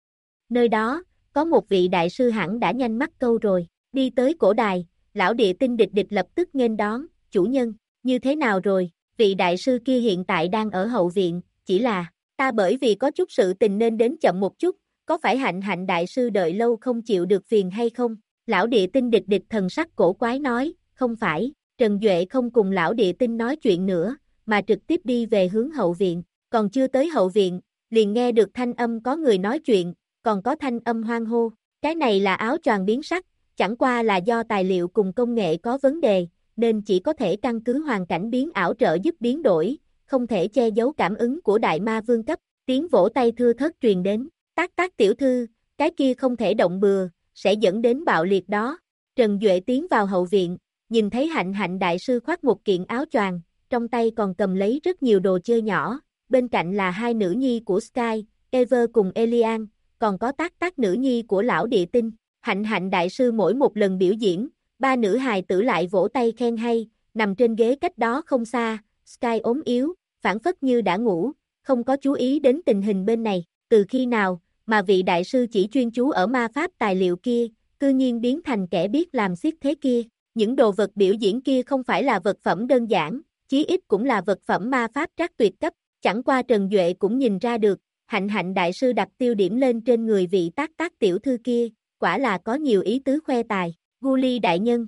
Nơi đó, có một vị đại sư hẳn đã nhanh mắt câu rồi, đi tới cổ đài, lão địa tinh địch địch lập tức nghênh đón, chủ nhân, như thế nào rồi, vị đại sư kia hiện tại đang ở hậu viện, chỉ là, ta bởi vì có chút sự tình nên đến chậm một chút, có phải hạnh hạnh đại sư đợi lâu không chịu được phiền hay không? Lão địa tinh địch địch thần sắc cổ quái nói, không phải, Trần Duệ không cùng lão địa tinh nói chuyện nữa, mà trực tiếp đi về hướng hậu viện, còn chưa tới hậu viện, liền nghe được thanh âm có người nói chuyện, còn có thanh âm hoan hô, cái này là áo choàng biến sắc, chẳng qua là do tài liệu cùng công nghệ có vấn đề, nên chỉ có thể căn cứ hoàn cảnh biến ảo trợ giúp biến đổi, không thể che giấu cảm ứng của đại ma vương cấp, tiếng vỗ tay thưa thớt truyền đến, tác tác tiểu thư, cái kia không thể động bừa, sẽ dẫn đến bạo liệt đó. Trần Duệ tiến vào hậu viện, nhìn thấy hạnh hạnh đại sư khoác một kiện áo choàng, trong tay còn cầm lấy rất nhiều đồ chơi nhỏ, bên cạnh là hai nữ nhi của Sky, Ever cùng Elian, còn có tác tác nữ nhi của lão địa tinh. Hạnh hạnh đại sư mỗi một lần biểu diễn, ba nữ hài tử lại vỗ tay khen hay, nằm trên ghế cách đó không xa, Sky ốm yếu, phản phất như đã ngủ, không có chú ý đến tình hình bên này, từ khi nào mà vị đại sư chỉ chuyên chú ở ma pháp tài liệu kia, cư nhiên biến thành kẻ biết làm xiết thế kia. Những đồ vật biểu diễn kia không phải là vật phẩm đơn giản, chí ít cũng là vật phẩm ma pháp trác tuyệt cấp, chẳng qua Trần Duệ cũng nhìn ra được, hạnh hạnh đại sư đặt tiêu điểm lên trên người vị tác tác tiểu thư kia, quả là có nhiều ý tứ khoe tài. Guli đại nhân.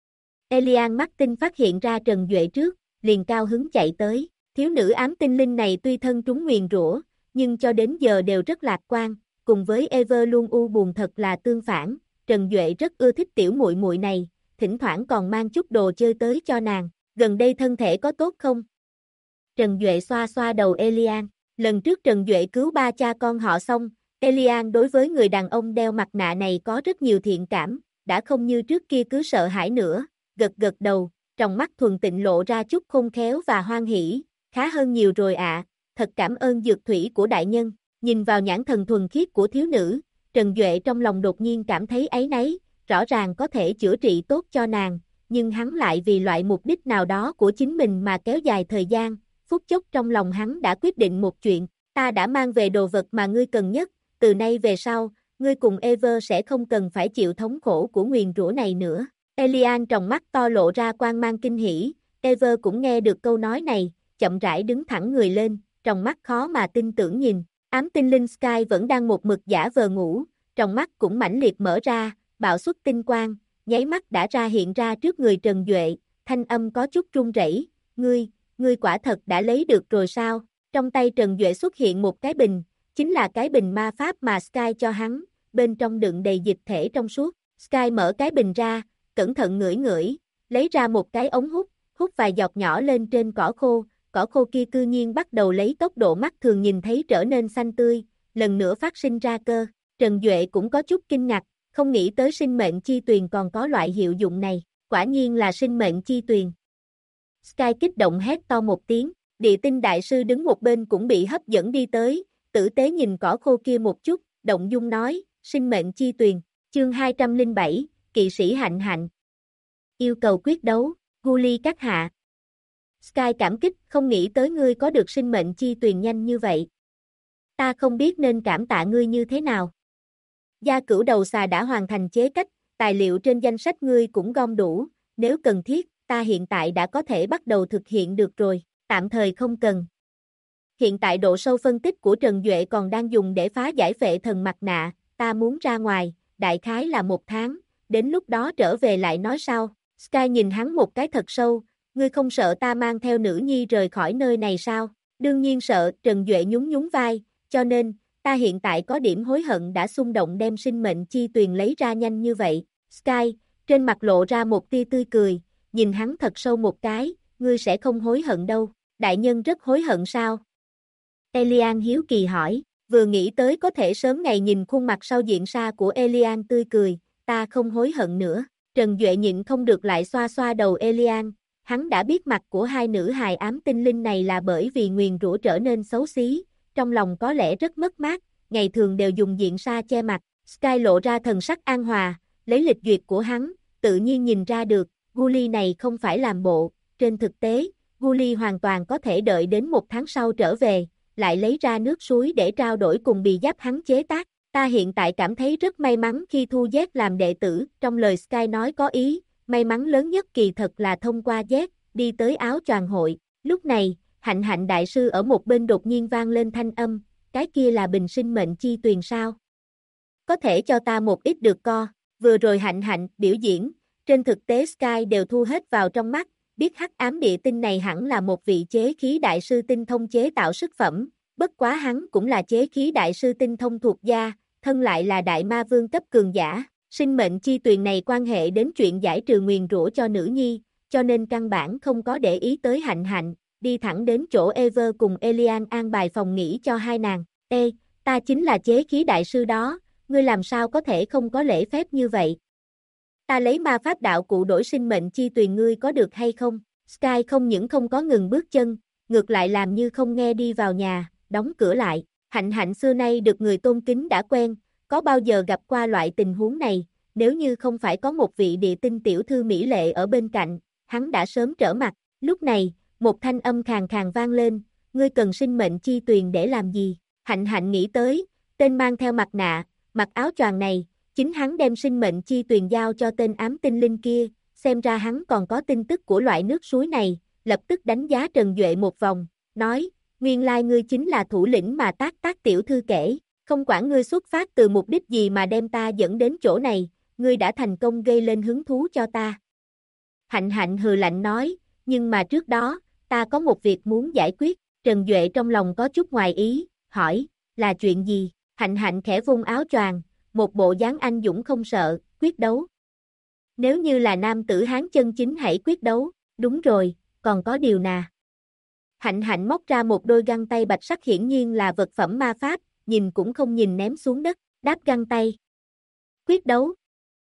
Elian Martin phát hiện ra Trần Duệ trước, liền cao hứng chạy tới, thiếu nữ ám tinh linh này tuy thân trúng nguyền rủa, nhưng cho đến giờ đều rất lạc quan, cùng với Ever luôn u buồn thật là tương phản, Trần Duệ rất ưa thích tiểu muội muội này, thỉnh thoảng còn mang chút đồ chơi tới cho nàng, gần đây thân thể có tốt không? Trần Duệ xoa xoa đầu Elian, lần trước Trần Duệ cứu ba cha con họ xong, Elian đối với người đàn ông đeo mặt nạ này có rất nhiều thiện cảm, đã không như trước kia cứ sợ hãi nữa, gật gật đầu, trong mắt thuần tịnh lộ ra chút khôn khéo và hoan hỉ, khá hơn nhiều rồi ạ, thật cảm ơn dược thủy của đại nhân, nhìn vào nhãn thần thuần khiết của thiếu nữ, Trần Duệ trong lòng đột nhiên cảm thấy áy náy, rõ ràng có thể chữa trị tốt cho nàng, nhưng hắn lại vì loại mục đích nào đó của chính mình mà kéo dài thời gian, phút chốc trong lòng hắn đã quyết định một chuyện, ta đã mang về đồ vật mà ngươi cần nhất, từ nay về sau, ngươi cùng Ever sẽ không cần phải chịu thống khổ của nguyền rủa này nữa. Elian trong mắt to lộ ra quang mang kinh hỉ, Ever cũng nghe được câu nói này, chậm rãi đứng thẳng người lên, trong mắt khó mà tin tưởng nhìn, ám tinh linh Sky vẫn đang một mực giả vờ ngủ, trong mắt cũng mãnh liệt mở ra, bạo xuất tinh quang, nháy mắt đã ra hiện ra trước người Trần Duệ, thanh âm có chút run rẩy, ngươi quả thật đã lấy được rồi sao? Trong tay Trần Duệ xuất hiện một cái bình, chính là cái bình ma pháp mà Sky cho hắn, bên trong đựng đầy dịch thể trong suốt. Sky mở cái bình ra, cẩn thận ngửi ngửi, lấy ra một cái ống hút, hút vài giọt nhỏ lên trên cỏ khô kia cư nhiên bắt đầu lấy tốc độ mắt thường nhìn thấy trở nên xanh tươi, lần nữa phát sinh ra cơ. Trần Duệ cũng có chút kinh ngạc, không nghĩ tới sinh mệnh chi tuyền còn có loại hiệu dụng này, quả nhiên là sinh mệnh chi tuyền. Sky kích động hét to một tiếng, địa tinh đại sư đứng một bên cũng bị hấp dẫn đi tới, tử tế nhìn cỏ khô kia một chút, động dung nói, sinh mệnh chi tuyền, chương 207, kỵ sĩ hạnh hạnh. Yêu cầu quyết đấu, Guli các hạ. Sky cảm kích, không nghĩ tới ngươi có được sinh mệnh chi tuyền nhanh như vậy. Ta không biết nên cảm tạ ngươi như thế nào. Gia cửu đầu xà đã hoàn thành chế cách, tài liệu trên danh sách ngươi cũng gom đủ, nếu cần thiết, ta hiện tại đã có thể bắt đầu thực hiện được rồi, tạm thời không cần. Hiện tại độ sâu phân tích của Trần Duệ còn đang dùng để phá giải phệ thần mặt nạ, ta muốn ra ngoài, đại khái là 1 tháng, đến lúc đó trở về lại nói sau. Sky nhìn hắn một cái thật sâu, ngươi không sợ ta mang theo nữ nhi rời khỏi nơi này sao? Đương nhiên sợ, Trần Duệ nhún nhún vai, cho nên, ta hiện tại có điểm hối hận đã xung động đem sinh mệnh chi tuyền lấy ra nhanh như vậy. Sky, trên mặt lộ ra một tia tươi cười, nhìn hắn thật sâu một cái, ngươi sẽ không hối hận đâu, đại nhân rất hối hận sao? Elian hiếu kỳ hỏi, vừa nghĩ tới có thể sớm ngày nhìn khuôn mặt sau diện sa của Elian tươi cười, ta không hối hận nữa. Trần Duệ nhịn không được lại xoa xoa đầu Elian, hắn đã biết mặt của hai nữ hài ám tinh linh này là bởi vì nguyền rủa trở nên xấu xí, trong lòng có lẽ rất mất mát, ngày thường đều dùng diện sa che mặt. Sky lộ ra thần sắc an hòa, lấy lịch duyệt của hắn, tự nhiên nhìn ra được, Guli này không phải làm bộ, trên thực tế, Guli hoàn toàn có thể đợi đến 1 tháng sau trở về, lại lấy ra nước suối để trao đổi cùng bì giáp hắn chế tác. Ta hiện tại cảm thấy rất may mắn khi thu Z làm đệ tử, trong lời Sky nói có ý, may mắn lớn nhất kỳ thật là thông qua Z, đi tới áo choàng hội. Lúc này, hạnh hạnh đại sư ở một bên đột nhiên vang lên thanh âm, cái kia là bình sinh mệnh chi tuyền sao? Có thể cho ta một ít được co, vừa rồi hạnh hạnh biểu diễn, trên thực tế Sky đều thu hết vào trong mắt, biết hắc ám địa tinh này hẳn là một vị chế khí đại sư tinh thông chế tạo sức phẩm, bất quá hắn cũng là chế khí đại sư tinh thông thuộc gia, thân lại là đại ma vương cấp cường giả, sinh mệnh chi tuyền này quan hệ đến chuyện giải trừ nguyền rủa cho nữ nhi, cho nên căn bản không có để ý tới hạnh hạnh, đi thẳng đến chỗ Ever cùng Elian an bài phòng nghỉ cho hai nàng. Ê, ta chính là chế khí đại sư đó, ngươi làm sao có thể không có lễ phép như vậy? Ta lấy ma pháp đạo cụ đổi sinh mệnh chi tuyền ngươi có được hay không? Sky không những không có ngừng bước chân, ngược lại làm như không nghe đi vào nhà, đóng cửa lại. Hạnh hạnh xưa nay được người tôn kính đã quen, có bao giờ gặp qua loại tình huống này, nếu như không phải có một vị địa tinh tiểu thư mỹ lệ ở bên cạnh, hắn đã sớm trở mặt. Lúc này, một thanh âm khàn khàn vang lên, ngươi cần sinh mệnh chi tuyền để làm gì? Hạnh hạnh nghĩ tới, tên mang theo mặt nạ, mặc áo choàng này, chính hắn đem sinh mệnh chi tuyền giao cho tên ám tinh linh kia, xem ra hắn còn có tin tức của loại nước suối này, lập tức đánh giá Trần Duệ một vòng, nói, nguyên lai ngươi chính là thủ lĩnh mà tác tiểu thư kể, không quản ngươi xuất phát từ mục đích gì mà đem ta dẫn đến chỗ này, ngươi đã thành công gây lên hứng thú cho ta. Hạnh hạnh hừ lạnh nói, nhưng mà trước đó, ta có một việc muốn giải quyết, Trần Duệ trong lòng có chút ngoài ý, hỏi, là chuyện gì? Hạnh hạnh khẽ vung áo choàng, một bộ dáng anh dũng không sợ, quyết đấu. Nếu như là nam tử Hán chân chính hãy quyết đấu, đúng rồi, còn có điều nà. Hạnh hạnh móc ra một đôi găng tay bạch sắc hiển nhiên là vật phẩm ma pháp, nhìn cũng không nhìn ném xuống đất, đáp găng tay. Quyết đấu.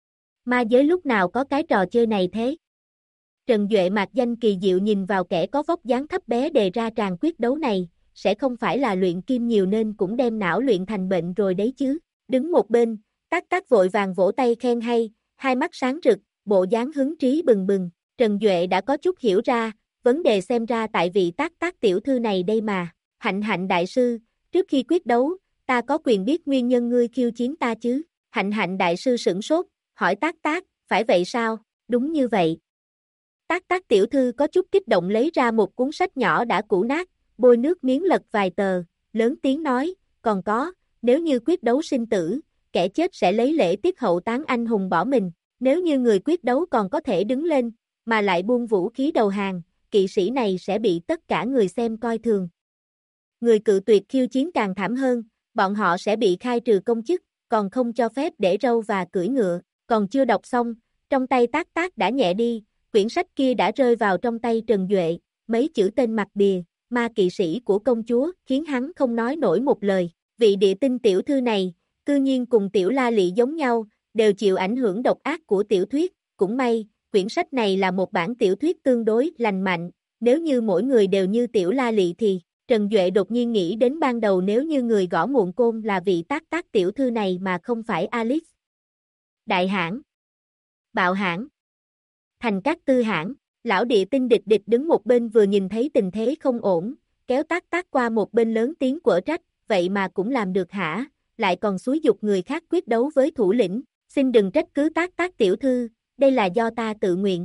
Ma giới lúc nào có cái trò chơi này thế? Trần Duệ mạc danh kỳ diệu nhìn vào kẻ có vóc dáng thấp bé đề ra tràng quyết đấu này, sẽ không phải là luyện kim nhiều nên cũng đem não luyện thành bệnh rồi đấy chứ. Đứng một bên, tác vội vàng vỗ tay khen hay, hai mắt sáng rực, bộ dáng hứng trí bừng bừng. Trần Duệ đã có chút hiểu ra, vấn đề xem ra tại vị tác tiểu thư này đây mà. Hạnh hạnh đại sư, trước khi quyết đấu, ta có quyền biết nguyên nhân ngươi khiêu chiến ta chứ? Hạnh hạnh đại sư sửng sốt, hỏi tác, phải vậy sao? Đúng như vậy. Tác tiểu thư có chút kích động lấy ra một cuốn sách nhỏ đã cũ nát, bôi nước miếng lật vài tờ, lớn tiếng nói, còn có, nếu như quyết đấu sinh tử, kẻ chết sẽ lấy lễ tiết hậu táng anh hùng bỏ mình, nếu như người quyết đấu còn có thể đứng lên, mà lại buông vũ khí đầu hàng, kỵ sĩ này sẽ bị tất cả người xem coi thường. Người cự tuyệt khiêu chiến càng thảm hơn, bọn họ sẽ bị khai trừ công chức, còn không cho phép để râu và cưỡi ngựa, còn chưa đọc xong, trong tay tác đã nhẹ đi, quyển sách kia đã rơi vào trong tay Trần Duệ, mấy chữ tên mặt bìa, ma kỵ sĩ của công chúa, khiến hắn không nói nổi một lời. Vị địa tinh tiểu thư này, cư nhiên cùng tiểu La Lị giống nhau, đều chịu ảnh hưởng độc ác của tiểu thuyết, cũng may, quyển sách này là một bản tiểu thuyết tương đối lành mạnh, nếu như mỗi người đều như tiểu La Lị thì, Trần Duệ đột nhiên nghĩ đến ban đầu nếu như người gõ muộn côn là vị tác tác tiểu thư này mà không phải Alice. Đại hãn, bạo hãn, thành các tư hãn, lão địa tinh địch địch đứng một bên vừa nhìn thấy tình thế không ổn, kéo tác tác qua một bên lớn tiếng quở trách, vậy mà cũng làm được hả, lại còn xúi giục người khác quyết đấu với thủ lĩnh, xin đừng trách cứ tác tác tiểu thư, đây là do ta tự nguyện.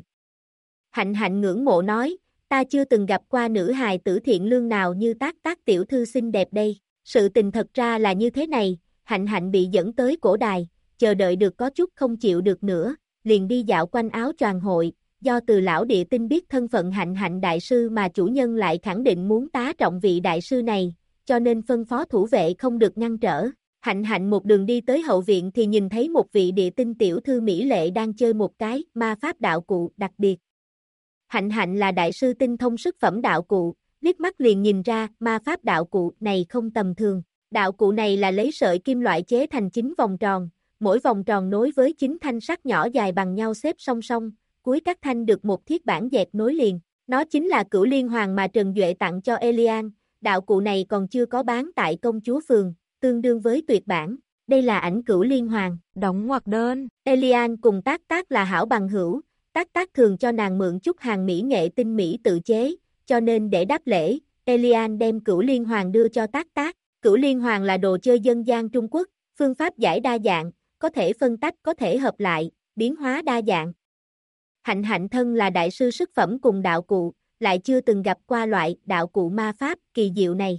Hạnh Hạnh ngưỡng mộ nói, ta chưa từng gặp qua nữ hài tử thiện lương nào như tác tác tiểu thư xinh đẹp đây, sự tình thật ra là như thế này, Hạnh Hạnh bị dẫn tới cổ đài, chờ đợi được có chút không chịu được nữa, liền đi dạo quanh áo choàng hội, do từ lão địa tinh biết thân phận Hạnh Hạnh đại sư mà chủ nhân lại khẳng định muốn tá trọng vị đại sư này, cho nên phân phó thủ vệ không được ngăn trở. Hạnh Hạnh một đường đi tới hậu viện thì nhìn thấy một vị địa tinh tiểu thư mỹ lệ đang chơi một cái ma pháp đạo cụ đặc biệt. Hạnh Hạnh là đại sư tinh thông sức phẩm đạo cụ, liếc mắt liền nhìn ra ma pháp đạo cụ này không tầm thường. Đạo cụ này là lấy sợi kim loại chế thành 9 vòng tròn, mỗi vòng tròn nối với 9 thanh sắt nhỏ dài bằng nhau xếp song song, cuối các thanh được một thiết bản dẹt nối liền. Nó chính là Cửu Liên Hoàng mà Trần Duệ tặng cho Elian, đạo cụ này còn chưa có bán tại công chúa phường, tương đương với tuyệt bản. Đây là ảnh Cửu Liên Hoàng, đóng ngoặc đơn. Elian cùng Tác Tác là hảo bằng hữu, Tác Tác thường cho nàng mượn chút hàng mỹ nghệ tinh mỹ tự chế, cho nên để đáp lễ, Elian đem Cửu Liên Hoàng đưa cho Tác Tác. Cửu Liên Hoàng là đồ chơi dân gian Trung Quốc, phương pháp giải đa dạng, có thể phân tách có thể hợp lại, biến hóa đa dạng. Hạnh Hạnh thân là đại sư sức phẩm cùng đạo cụ, lại chưa từng gặp qua loại đạo cụ ma pháp kỳ diệu này.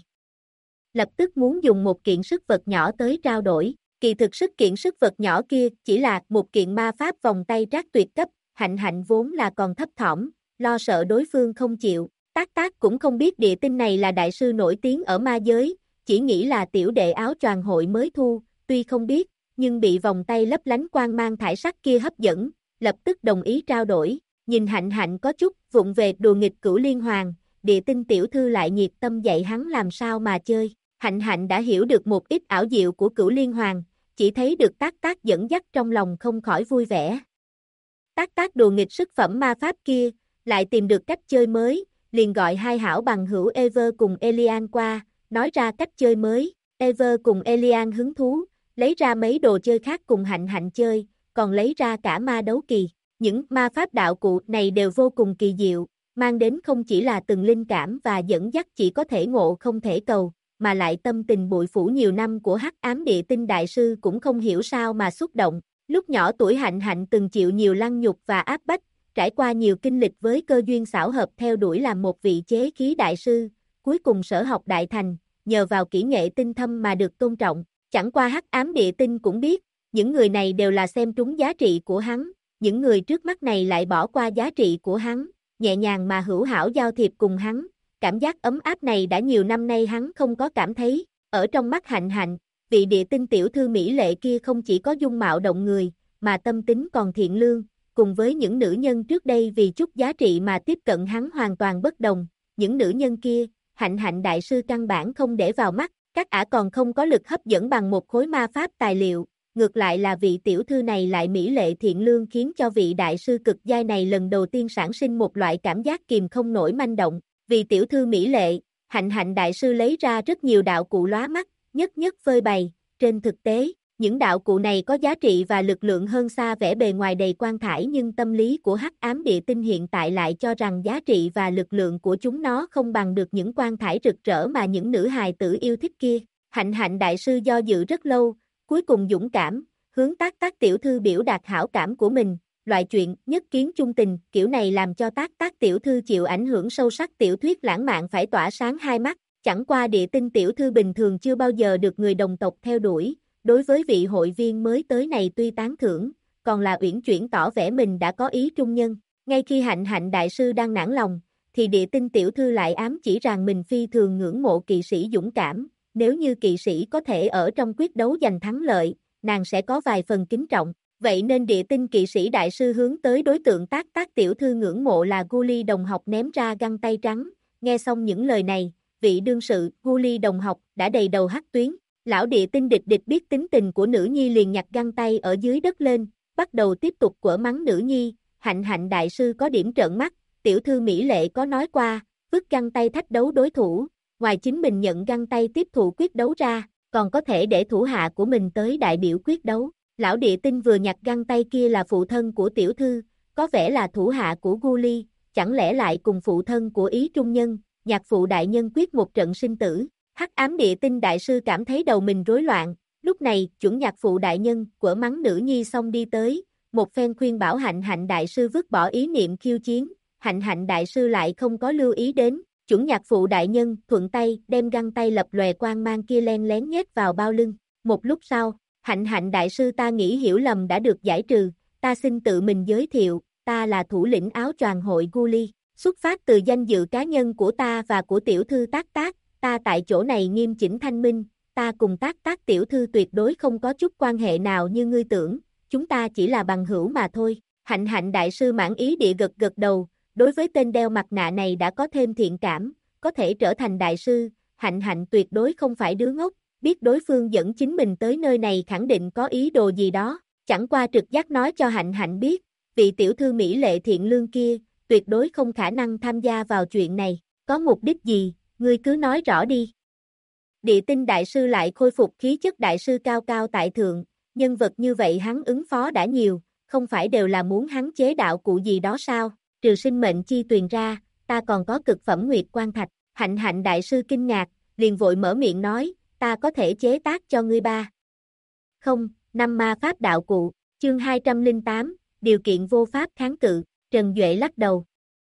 Lập tức muốn dùng một kiện sức vật nhỏ tới trao đổi, kỳ thực sức kiện sức vật nhỏ kia chỉ là một kiện ma pháp vòng tay trác tuyệt cấp, Hạnh Hạnh vốn là còn thấp thỏm, lo sợ đối phương không chịu, Tác Tác cũng không biết địa tinh này là đại sư nổi tiếng ở ma giới, chỉ nghĩ là tiểu đệ áo choàng hội mới thu, tuy không biết, nhưng bị vòng tay lấp lánh quang mang thải sắc kia hấp dẫn, lập tức đồng ý trao đổi, nhìn Hạnh Hạnh có chút vụng về đùa nghịch Cửu Liên Hoàng, địa tinh tiểu thư lại nhiệt tâm dạy hắn làm sao mà chơi. Hạnh Hạnh đã hiểu được một ít ảo diệu của Cửu Liên Hoàng, chỉ thấy được Tác Tác dẫn dắt trong lòng không khỏi vui vẻ. Tác Tác đùa nghịch sức phẩm ma pháp kia, lại tìm được cách chơi mới, liền gọi hai hảo bằng hữu Ever cùng Elian qua, nói ra cách chơi mới, Ever cùng Elian hứng thú, lấy ra mấy đồ chơi khác cùng Hạnh Hạnh chơi, còn lấy ra cả ma đấu kỳ. Những ma pháp đạo cụ này đều vô cùng kỳ diệu, mang đến không chỉ là từng linh cảm và dẫn dắt chỉ có thể ngộ không thể cầu, mà lại tâm tình bụi phủ nhiều năm của Hắc Ám Địa Tinh đại sư cũng không hiểu sao mà xúc động. Lúc nhỏ tuổi Hạnh Hạnh từng chịu nhiều lăng nhục và áp bách, trải qua nhiều kinh lịch với cơ duyên xảo hợp theo đuổi làm một vị chế khí đại sư, cuối cùng sở học đại thành, nhờ vào kỹ nghệ tinh thâm mà được tôn trọng. Chẳng qua Hắc Ám Địa Tinh cũng biết, những người này đều là xem trúng giá trị của hắn, những người trước mắt này lại bỏ qua giá trị của hắn, nhẹ nhàng mà hữu hảo giao thiệp cùng hắn, cảm giác ấm áp này đã nhiều năm nay hắn không có cảm thấy, ở trong mắt Hạnh Hạnh, vị địa tinh tiểu thư mỹ lệ kia không chỉ có dung mạo động người, mà tâm tính còn thiện lương, cùng với những nữ nhân trước đây vì chút giá trị mà tiếp cận hắn hoàn toàn bất đồng, những nữ nhân kia, Hạnh Hạnh đại sư căn bản không để vào mắt, các ả còn không có lực hấp dẫn bằng một khối ma pháp tài liệu. Ngược lại là vị tiểu thư này lại mỹ lệ thiện lương khiến cho vị đại sư cực giai này lần đầu tiên sản sinh một loại cảm giác kìm không nổi manh động. Vì tiểu thư mỹ lệ, Hạnh Hạnh đại sư lấy ra rất nhiều đạo cụ lóa mắt, nhất nhất phơi bày. Trên thực tế, những đạo cụ này có giá trị và lực lượng hơn xa vẻ bề ngoài đầy quan thải, nhưng tâm lý của Hắc Ám Địa Tinh hiện tại lại cho rằng giá trị và lực lượng của chúng nó không bằng được những quan thải rực rỡ mà những nữ hài tử yêu thích kia. Hạnh Hạnh đại sư do dự rất lâu, cuối cùng dũng cảm, hướng Tác Tác tiểu thư biểu đạt hảo cảm của mình, loại chuyện nhất kiến chung tình, kiểu này làm cho Tác Tác tiểu thư chịu ảnh hưởng sâu sắc, tiểu thuyết lãng mạn phải tỏa sáng hai mắt, chẳng qua địa tinh tiểu thư bình thường chưa bao giờ được người đồng tộc theo đuổi, đối với vị hội viên mới tới này tuy tán thưởng, còn là uyển chuyển tỏ vẻ mình đã có ý trung nhân, ngay khi Hạnh Hạnh đại sư đang nản lòng, thì địa tinh tiểu thư lại ám chỉ rằng mình phi thường ngưỡng mộ kỵ sĩ dũng cảm, nếu như kỵ sĩ có thể ở trong quyết đấu giành thắng lợi, nàng sẽ có vài phần kính trọng. Vậy nên địa tinh kỵ sĩ đại sư hướng tới đối tượng tác tiểu thư ngưỡng mộ là Guli đồng học ném ra găng tay trắng, nghe xong những lời này, vị đương sự Guli đồng học đã đầy đầu hắc tuyến. Lão địa tinh địch địch biết tính tình của nữ nhi liền nhặt găng tay ở dưới đất lên, bắt đầu tiếp tục quở mắng nữ nhi, Hạnh Hạnh đại sư có điểm trợn mắt, tiểu thư mỹ lệ có nói qua, vứt găng tay thách đấu đối thủ, ngoài chính mình nhận găng tay tiếp thụ quyết đấu ra, còn có thể để thủ hạ của mình tới đại biểu quyết đấu. Lão địa tinh vừa nhặt găng tay kia là phụ thân của tiểu thư, có vẻ là thủ hạ của Guli, chẳng lẽ lại cùng phụ thân của Ý Trung Nhân, nhạc phụ đại nhân quyết một trận sinh tử. Hắc ám địa tinh đại sư cảm thấy đầu mình rối loạn, lúc này chuẩn nhạc phụ đại nhân quở mắng nữ nhi xong đi tới, một phen khuyên bảo Hạnh Hạnh đại sư vứt bỏ ý niệm khiêu chiến, Hạnh Hạnh đại sư lại không có lưu ý đến, chuẩn nhạc phụ đại nhân thuận tay đem găng tay lập lòe quang mang kia len lén nhét vào bao lưng. Một lúc sau, Hạnh Hạnh đại sư ta nghĩ hiểu lầm đã được giải trừ, ta xin tự mình giới thiệu, ta là thủ lĩnh áo choàng hội Guli, xuất phát từ danh dự cá nhân của ta và của tiểu thư tác, ta tại chỗ này nghiêm chỉnh thanh minh, ta cùng tác tiểu thư tuyệt đối không có chút quan hệ nào như ngươi tưởng, chúng ta chỉ là bằng hữu mà thôi. Hạnh Hạnh đại sư mãn ý địa gật gật đầu, đối với tên đeo mặt nạ này đã có thêm thiện cảm, có thể trở thành đại sư, Hạnh Hạnh tuyệt đối không phải đứa ngốc, biết đối phương dẫn chính mình tới nơi này khẳng định có ý đồ gì đó, chẳng qua trực giác nói cho Hạnh Hạnh biết, vị tiểu thư mỹ lệ thiện lương kia, tuyệt đối không khả năng tham gia vào chuyện này, có mục đích gì, ngươi cứ nói rõ đi. Địa tinh đại sư lại khôi phục khí chất đại sư cao cao tại thượng, nhân vật như vậy hắn ứng phó đã nhiều, không phải đều là muốn hắn chế đạo cụ gì đó sao, trừ sinh mệnh chi tuyền ra, ta còn có cực phẩm nguyệt quan thạch. Hạnh Hạnh đại sư kinh ngạc, liền vội mở miệng nói, ta có thể chế tác cho ngươi 5 ma pháp đạo cụ, chương 208, điều kiện vô pháp kháng cự, Trần Duệ lắc đầu.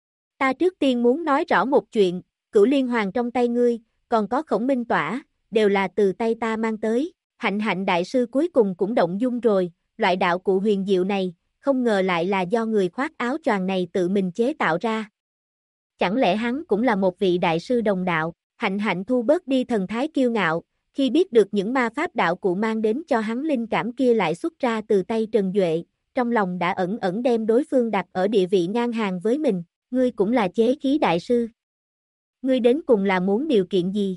Ta trước tiên muốn nói rõ một chuyện, Cửu Liên Hoàng trong tay ngươi, còn có Khổng Minh Tỏa, đều là từ tay ta mang tới. Hạnh Hạnh đại sư cuối cùng cũng động dung rồi, loại đạo cụ huyền diệu này, không ngờ lại là do người khoác áo choàng này tự mình chế tạo ra. Chẳng lẽ hắn cũng là một vị đại sư đồng đạo? Hạnh Hạnh thu bớt đi thần thái kiêu ngạo, khi biết được những ma pháp đạo cụ mang đến cho hắn linh cảm kia lại xuất ra từ tay Trần Duệ, trong lòng đã ẩn ẩn đem đối phương đặt ở địa vị ngang hàng với mình, ngươi cũng là chế khí đại sư. Ngươi đến cùng là muốn điều kiện gì?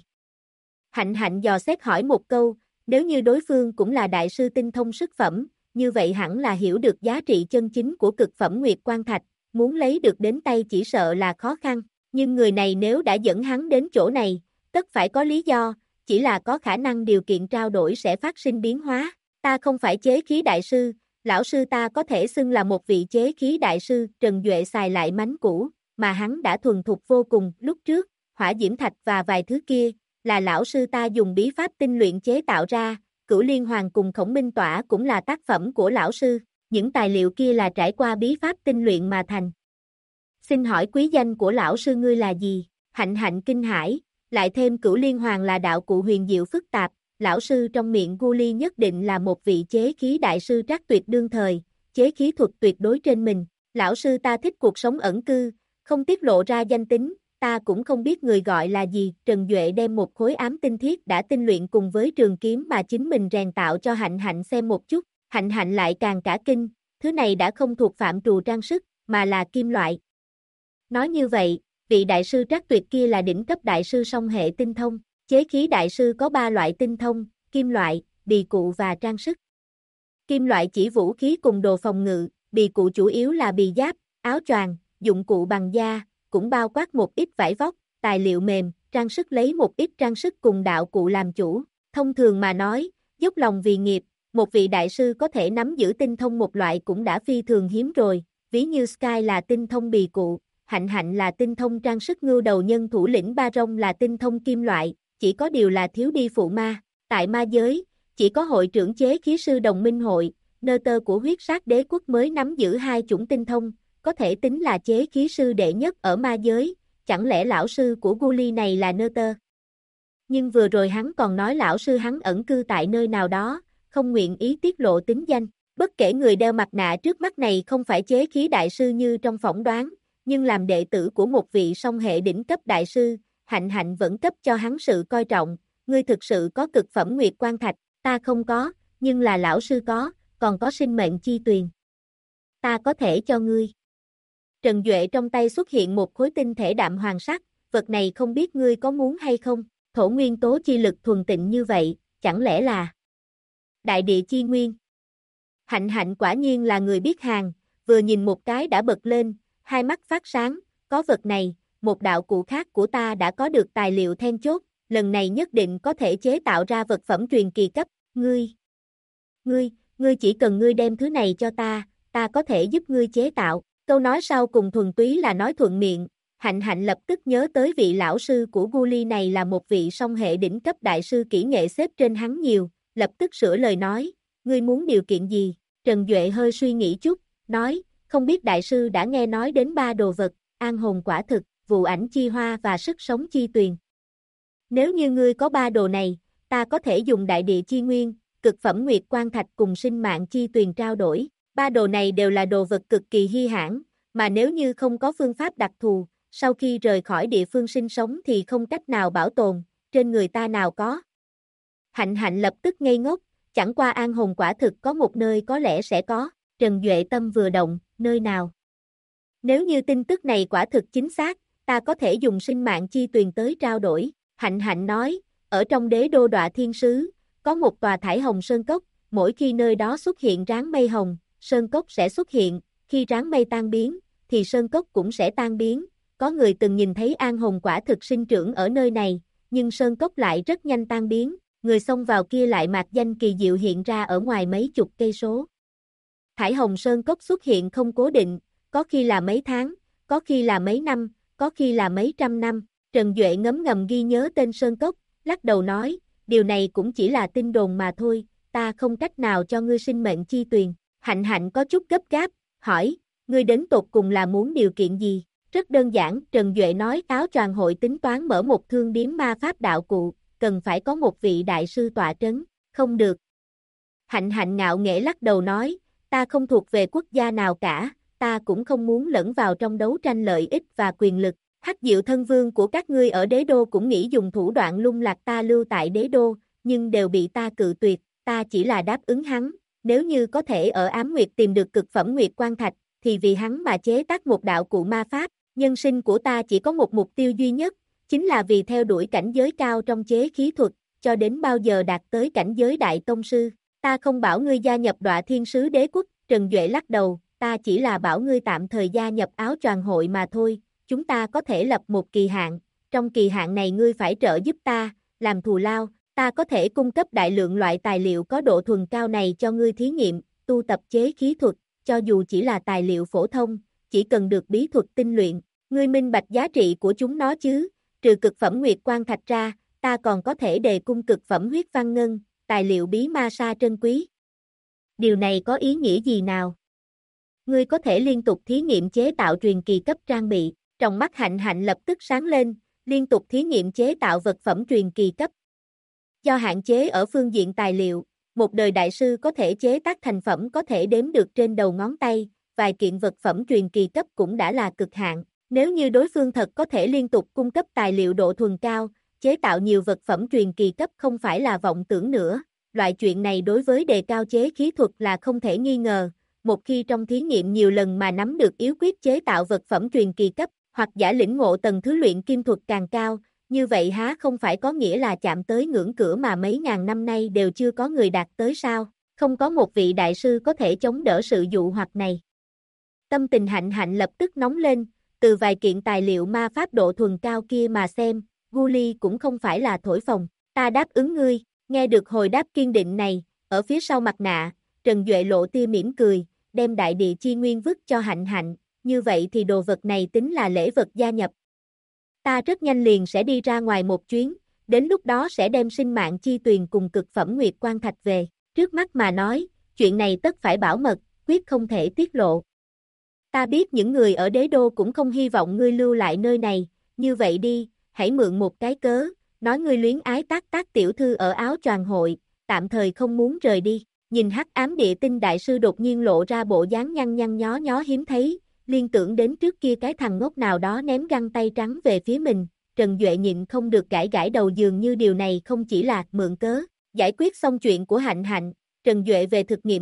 Hạnh Hạnh dò xét hỏi một câu, nếu như đối phương cũng là đại sư tinh thông sức phẩm, như vậy hẳn là hiểu được giá trị chân chính của cực phẩm nguyệt quan thạch, muốn lấy được đến tay chỉ sợ là khó khăn, nhưng người này nếu đã dẫn hắn đến chỗ này, tất phải có lý do, chỉ là có khả năng điều kiện trao đổi sẽ phát sinh biến hóa, ta không phải chế khí đại sư, lão sư ta có thể xưng là một vị chế khí đại sư, Trần Duệ xài lại mánh cũ, mà hắn đã thuần thục vô cùng, lúc trước, hỏa diễm thạch và vài thứ kia, là lão sư ta dùng bí pháp tinh luyện chế tạo ra, Cửu Liên Hoàng cùng Khổng Minh Tỏa cũng là tác phẩm của lão sư, những tài liệu kia là trải qua bí pháp tinh luyện mà thành. Xin hỏi quý danh của lão sư ngươi là gì? Hạnh Hạnh kinh hãi, lại thêm Cửu Liên Hoàng là đạo cụ huyền diệu phức tạp, lão sư trong miệng Guli nhất định là một vị chế khí đại sư trác tuyệt đương thời, chế khí thuật tuyệt đối trên mình, lão sư ta thích cuộc sống ẩn cư, không tiết lộ ra danh tính, ta cũng không biết người gọi là gì, Trần Duệ đem một khối ám tinh thiết đã tinh luyện cùng với trường kiếm mà chính mình rèn tạo cho Hạnh Hạnh xem một chút, Hạnh Hạnh lại càng cả kinh, thứ này đã không thuộc phạm trù trang sức, mà là kim loại. Nói như vậy, vị đại sư trác tuyệt kia là đỉnh cấp đại sư song hệ tinh thông, chế khí đại sư có 3 loại tinh thông, kim loại, bì cụ và trang sức. Kim loại chỉ vũ khí cùng đồ phòng ngự, bì cụ chủ yếu là bì giáp, áo choàng, dụng cụ bằng da, cũng bao quát một ít vải vóc, tài liệu mềm, trang sức lấy một ít trang sức cùng đạo cụ làm chủ. Thông thường mà nói, dốc lòng vì nghiệp, một vị đại sư có thể nắm giữ tinh thông một loại cũng đã phi thường hiếm rồi, ví như Sky là tinh thông bì cụ, Hạnh Hạnh là tinh thông trang sức, ngưu đầu nhân thủ lĩnh Ba Rông là tinh thông kim loại, chỉ có điều là thiếu đi phụ ma. Tại ma giới, chỉ có hội trưởng chế khí sư đồng minh hội, nơ tơ của huyết sát đế quốc mới nắm giữ 2 chủng tinh thông, có thể tính là chế khí sư đệ nhất ở ma giới, chẳng lẽ lão sư của Guli này là nơ tơ? Nhưng vừa rồi hắn còn nói lão sư hắn ẩn cư tại nơi nào đó, không nguyện ý tiết lộ tính danh. Bất kể người đeo mặt nạ trước mắt này không phải chế khí đại sư như trong phỏng đoán, nhưng làm đệ tử của một vị song hệ đỉnh cấp đại sư, Hạnh Hạnh vẫn cấp cho hắn sự coi trọng, ngươi thực sự có cực phẩm nguyệt quan thạch, ta không có, nhưng là lão sư có còn có sinh mệnh chi tuyền. Ta có thể cho ngươi. Trần Duệ trong tay xuất hiện một khối tinh thể đạm hoàng sắc, vật này không biết ngươi có muốn hay không, thổ nguyên tố chi lực thuần tịnh như vậy, chẳng lẽ là đại địa chi nguyên? Hạnh Hạnh quả nhiên là người biết hàng, vừa nhìn một cái đã bật lên, hai mắt phát sáng, có vật này, một đạo cụ khác của ta đã có được tài liệu then chốt, lần này nhất định có thể chế tạo ra vật phẩm truyền kỳ cấp, ngươi chỉ cần ngươi đem thứ này cho ta có thể giúp ngươi chế tạo. Câu nói sau cùng thuần túy là nói thuận miệng, Hạnh Hạnh lập tức nhớ tới vị lão sư của Guli này là một vị song hệ đỉnh cấp đại sư kỹ nghệ xếp trên hắn nhiều, lập tức sửa lời nói, ngươi muốn điều kiện gì? Trần Duệ hơi suy nghĩ chút, nói, không biết đại sư đã nghe nói đến 3 đồ vật, an hồn quả thực, vụ ảnh chi hoa và sức sống chi tuyền. Nếu như ngươi có 3 đồ này, ta có thể dùng đại địa chi nguyên, cực phẩm nguyệt quan thạch cùng sinh mạng chi tuyền trao đổi. 3 đồ này đều là đồ vật cực kỳ hi hãn, mà nếu như không có phương pháp đặc thù, sau khi rời khỏi địa phương sinh sống thì không cách nào bảo tồn, trên người ta nào có. Hạnh Hạnh lập tức ngây ngốc, chẳng qua an hồn quả thực có một nơi có lẽ sẽ có, Trần Duệ tâm vừa động, nơi nào? Nếu như tin tức này quả thực chính xác, ta có thể dùng sinh mạng chi tuyền tới trao đổi, Hạnh Hạnh nói, ở trong đế đô Đọa Thiên Sứ, có một tòa thải hồng sơn cốc, mỗi khi nơi đó xuất hiện ráng mây hồng, sơn cốc sẽ xuất hiện, khi ráng mây tan biến, thì sơn cốc cũng sẽ tan biến, có người từng nhìn thấy an hồn quả thực sinh trưởng ở nơi này, nhưng sơn cốc lại rất nhanh tan biến, người xông vào kia lại mạc danh kỳ diệu hiện ra ở ngoài mấy chục cây số. Thải hồng sơn cốc xuất hiện không cố định, có khi là mấy tháng, có khi là mấy năm, có khi là mấy trăm năm, Trần Duệ ngấm ngầm ghi nhớ tên sơn cốc, lắc đầu nói, điều này cũng chỉ là tin đồn mà thôi, ta không cách nào cho ngươi sinh mệnh chi tuyền. Hạnh Hạnh có chút gấp gáp, hỏi, ngươi đến tột cùng là muốn điều kiện gì? Rất đơn giản, Trần Duệ nói áo choàng hội tính toán mở một thương điếm ma pháp đạo cụ, cần phải có một vị đại sư tọa trấn, không được. Hạnh Hạnh ngạo nghễ lắc đầu nói, ta không thuộc về quốc gia nào cả, ta cũng không muốn lẫn vào trong đấu tranh lợi ích và quyền lực. Hắc Diệu thân vương của các ngươi ở đế đô cũng nghĩ dùng thủ đoạn lung lạc ta lưu tại đế đô, nhưng đều bị ta cự tuyệt, ta chỉ là đáp ứng hắn. Nếu như có thể ở Ám Nguyệt tìm được cực phẩm Nguyệt Quan Thạch, thì vì hắn mà chế tác một đạo cụ ma pháp, nhân sinh của ta chỉ có một mục tiêu duy nhất, chính là vì theo đuổi cảnh giới cao trong chế khí thuật, cho đến bao giờ đạt tới cảnh giới đại tông sư. Ta không bảo ngươi gia nhập Đọa Thiên Sứ Đế Quốc, Trần Duệ lắc đầu, ta chỉ là bảo ngươi tạm thời gia nhập áo choàng hội mà thôi, chúng ta có thể lập một kỳ hạn, trong kỳ hạn này ngươi phải trợ giúp ta, làm thù lao. Ta có thể cung cấp đại lượng loại tài liệu có độ thuần cao này cho ngươi thí nghiệm, tu tập chế khí thuật, cho dù chỉ là tài liệu phổ thông, chỉ cần được bí thuật tinh luyện, ngươi minh bạch giá trị của chúng nó chứ, trừ cực phẩm Nguyệt Quan Thạch ra, ta còn có thể đề cung cực phẩm huyết văn ngân, tài liệu bí ma sa trân quý. Điều này có ý nghĩa gì nào? Ngươi có thể liên tục thí nghiệm chế tạo truyền kỳ cấp trang bị, trong mắt Hạnh Hạnh lập tức sáng lên, liên tục thí nghiệm chế tạo vật phẩm truyền kỳ cấp. Do hạn chế ở phương diện tài liệu, một đời đại sư có thể chế tác thành phẩm có thể đếm được trên đầu ngón tay, vài kiện vật phẩm truyền kỳ cấp cũng đã là cực hạn. Nếu như đối phương thật có thể liên tục cung cấp tài liệu độ thuần cao, chế tạo nhiều vật phẩm truyền kỳ cấp không phải là vọng tưởng nữa. Loại chuyện này đối với đề cao chế khí thuật là không thể nghi ngờ. Một khi trong thí nghiệm nhiều lần mà nắm được yếu quyết chế tạo vật phẩm truyền kỳ cấp, hoặc giả lĩnh ngộ tầng thứ luyện kim thuật càng cao, như vậy há không phải có nghĩa là chạm tới ngưỡng cửa mà mấy ngàn năm nay đều chưa có người đạt tới sao? Không có một vị đại sư có thể chống đỡ sự dụ hoặc này. Tâm tình Hạnh Hạnh lập tức nóng lên, từ vài kiện tài liệu ma pháp độ thuần cao kia mà xem, Guli cũng không phải là thổi phồng. Ta đáp ứng ngươi, nghe được hồi đáp kiên định này, ở phía sau mặt nạ, Trần Duệ lộ tia mỉm cười, đem đại địa chi nguyên vứt cho Hạnh Hạnh, như vậy thì đồ vật này tính là lễ vật gia nhập. Ta rất nhanh liền sẽ đi ra ngoài một chuyến, đến lúc đó sẽ đem sinh mạng chi tuyền cùng cực phẩm Nguyệt Quan Thạch về. Trước mắt mà nói, chuyện này tất phải bảo mật, quyết không thể tiết lộ. Ta biết những người ở đế đô cũng không hy vọng ngươi lưu lại nơi này, như vậy đi, hãy mượn một cái cớ, nói ngươi luyến ái tác tiểu thư ở áo choàng hội, tạm thời không muốn rời đi. Nhìn Hắc Ám Địa Tinh đại sư đột nhiên lộ ra bộ dáng nhăn nhăn nhó nhó hiếm thấy, liên tưởng đến trước kia cái thằng ngốc nào đó ném găng tay trắng về phía mình, Trần Duệ nhịn không được gãi gãi đầu, dường như điều này không chỉ là mượn cớ. Giải quyết xong chuyện của Hạnh Hạnh, Trần Duệ về thực nghiệm thất,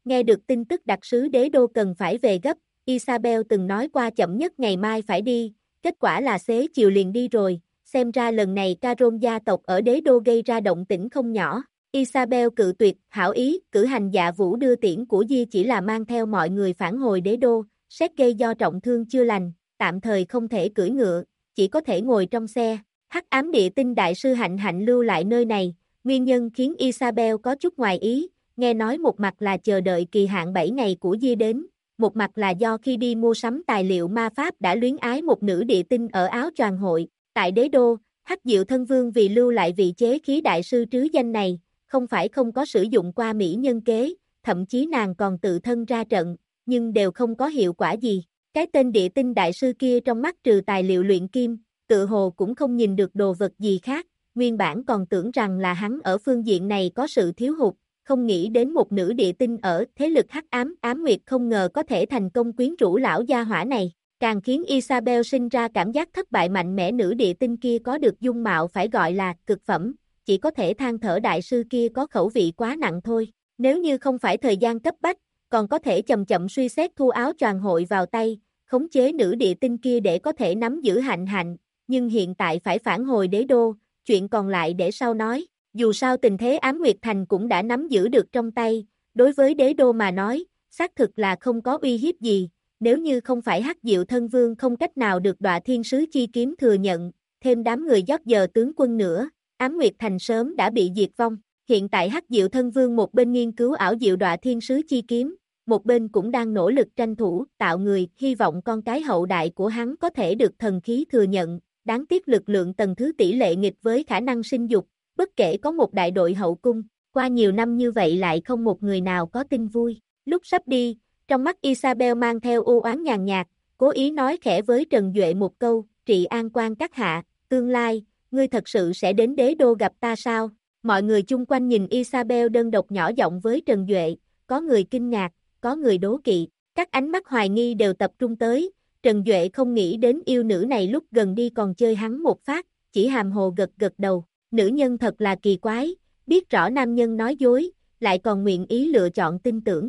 nghe được tin tức đặc sứ đế đô cần phải về gấp, Isabel từng nói qua chậm nhất ngày mai phải đi, kết quả là xế chiều liền đi rồi, xem ra lần này Caron gia tộc ở đế đô gây ra động tĩnh không nhỏ. Isabel cự tuyệt, hảo ý, cử hành dạ vũ đưa tiễn của Di chỉ là mang theo mọi người phản hồi đế đô, Sergei do trọng thương chưa lành, tạm thời không thể cưỡi ngựa, chỉ có thể ngồi trong xe. Hắc ám địa tinh đại sư Hạnh Hạnh lưu lại nơi này, nguyên nhân khiến Isabel có chút ngoài ý, nghe nói một mặt là chờ đợi kỳ hạn 7 ngày của Di đến, một mặt là do khi đi mua sắm tài liệu ma pháp đã luyến ái một nữ địa tinh ở áo choàng hội. Tại đế đô, Hắc Diệu Thân Vương vì lưu lại vị chế khí đại sư trứ danh này, không phải không có sử dụng qua mỹ nhân kế, thậm chí nàng còn tự thân ra trận, nhưng đều không có hiệu quả gì. Cái tên địa tinh đại sư kia trong mắt trừ tài liệu luyện kim, tự hồ cũng không nhìn được đồ vật gì khác, nguyên bản còn tưởng rằng là hắn ở phương diện này có sự thiếu hụt, không nghĩ đến một nữ địa tinh ở thế lực hắc ám ám nguyệt không ngờ có thể thành công quyến rũ lão gia hỏa này, càng khiến Isabel sinh ra cảm giác thất bại mạnh mẽ. Nữ địa tinh kia có được dung mạo phải gọi là cực phẩm, chỉ có thể than thở đại sư kia có khẩu vị quá nặng thôi, nếu như không phải thời gian cấp bách, còn có thể chậm chậm suy xét thu áo choàng hội vào tay, khống chế nữ địa tinh kia để có thể nắm giữ Hạnh Hạnh, nhưng hiện tại phải phản hồi đế đô, chuyện còn lại để sau nói. Dù sao tình thế Ám Nguyệt Thành cũng đã nắm giữ được trong tay, đối với đế đô mà nói, xác thực là không có uy hiếp gì, nếu như không phải Hắc Diệu Thân Vương không cách nào được Đọa Thiên Sứ Chi Kiếm thừa nhận, thêm đám người dót giờ tướng quân nữa, Ám Nguyệt Thành sớm đã bị diệt vong. Hiện tại Hắc Diệu Thân Vương một bên nghiên cứu ảo diệu Đọa Thiên Sứ Chi Kiếm, một bên cũng đang nỗ lực tranh thủ, tạo người, hy vọng con cái hậu đại của hắn có thể được thần khí thừa nhận, đáng tiếc lực lượng tầng thứ tỷ lệ nghịch với khả năng sinh dục. Bất kể có một đại đội hậu cung, qua nhiều năm như vậy lại không một người nào có tin vui. Lúc sắp đi, trong mắt Isabel mang theo u oán nhàn nhạt, cố ý nói khẽ với Trần Duệ một câu, trị an quan các hạ, tương lai, ngươi thật sự sẽ đến đế đô gặp ta sao? Mọi người chung quanh nhìn Isabel đơn độc nhỏ giọng với Trần Duệ, có người kinh ngạc, có người đố kỵ, các ánh mắt hoài nghi đều tập trung tới, Trần Duệ không nghĩ đến yêu nữ này lúc gần đi còn chơi hắn một phát, chỉ hàm hồ gật gật đầu. Nữ nhân thật là kỳ quái, biết rõ nam nhân nói dối, lại còn nguyện ý lựa chọn tin tưởng.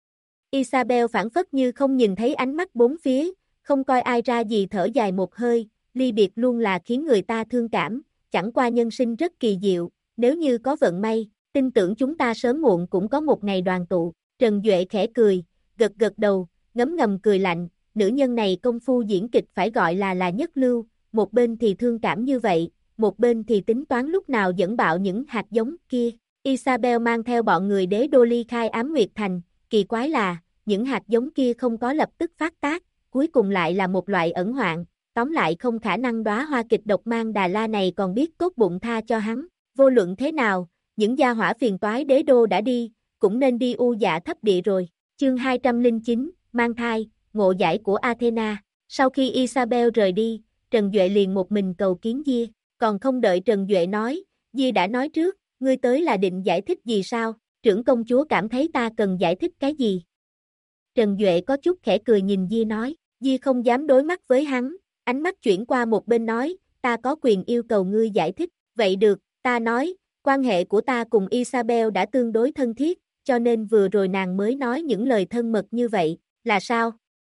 Isabel phản phất như không nhìn thấy ánh mắt bốn phía, không coi ai ra gì thở dài một hơi, ly biệt luôn là khiến người ta thương cảm, chẳng qua nhân sinh rất kỳ diệu, nếu như có vận may, tin tưởng chúng ta sớm muộn cũng có một ngày đoàn tụ. Trần Duệ khẽ cười, gật gật đầu, ngấm ngầm cười lạnh, nữ nhân này công phu diễn kịch phải gọi là nhất lưu, một bên thì thương cảm như vậy, một bên thì tính toán lúc nào dẫn bạo những hạt giống kia. Isabel mang theo bọn người đế đô ly khai Ám Nguyệt Thành, kỳ quái là, những hạt giống kia không có lập tức phát tác, cuối cùng lại là một loại ẩn hoạn, tóm lại không khả năng đóa hoa kịch độc mang Đà La này còn biết tốt bụng tha cho hắn. Vô luận thế nào, những gia hỏa phiền toái đế đô đã đi, cũng nên đi u dạ thấp địa rồi. Chương 209, mang thai, ngộ giải của Athena. Sau khi Isabel rời đi, Trần Duệ liền một mình cầu kiến Dia. Còn không đợi Trần Duệ nói, Di đã nói trước, ngươi tới là định giải thích gì sao? Trưởng công chúa cảm thấy ta cần giải thích cái gì? Trần Duệ có chút khẽ cười nhìn Di nói, Di không dám đối mắt với hắn, ánh mắt chuyển qua một bên nói, ta có quyền yêu cầu ngươi giải thích, vậy được, ta nói, quan hệ của ta cùng Isabel đã tương đối thân thiết, cho nên vừa rồi nàng mới nói những lời thân mật như vậy, là sao?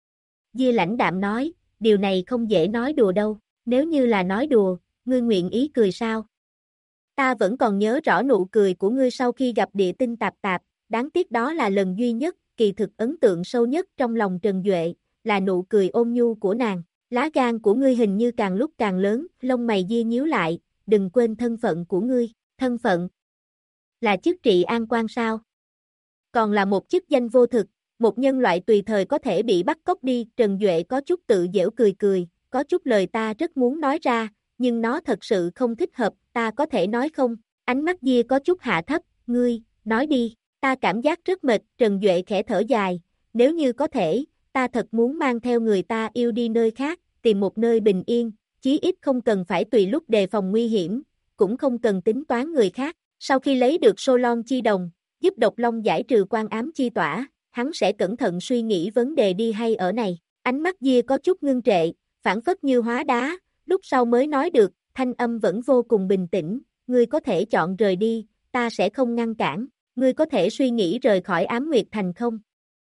Di lãnh đạm nói, điều này không dễ nói đùa đâu, nếu như là nói đùa, ngươi nguyện ý cười sao? Ta vẫn còn nhớ rõ nụ cười của ngươi sau khi gặp địa tinh tạp tạp, đáng tiếc đó là lần duy nhất, kỳ thực ấn tượng sâu nhất trong lòng Trần Duệ, là nụ cười ôn nhu của nàng. Lá gan của ngươi hình như càng lúc càng lớn, lông mày Di nhíu lại, đừng quên thân phận của ngươi, thân phận là chức trị an quan sao? Còn là một chức danh vô thực, một nhân loại tùy thời có thể bị bắt cóc đi. Trần Duệ có chút tự giễu cười cười, có chút lời ta rất muốn nói ra, nhưng nó thật sự không thích hợp, ta có thể nói không? Ánh mắt Dia có chút hạ thấp, ngươi, nói đi, ta cảm giác rất mệt. Trần Duệ khẽ thở dài, nếu như có thể, ta thật muốn mang theo người ta yêu đi nơi khác, tìm một nơi bình yên, chí ít không cần phải tùy lúc đề phòng nguy hiểm, cũng không cần tính toán người khác. Sau khi lấy được Solon chi đồng, giúp Độc Long giải trừ quan ám chi tỏa, hắn sẽ cẩn thận suy nghĩ vấn đề đi hay ở này. Ánh mắt Dia có chút ngưng trệ, phản phất như hóa đá, lúc sau mới nói được, thanh âm vẫn vô cùng bình tĩnh, ngươi có thể chọn rời đi, ta sẽ không ngăn cản. ngươi có thể suy nghĩ rời khỏi Ám Nguyệt Thành không?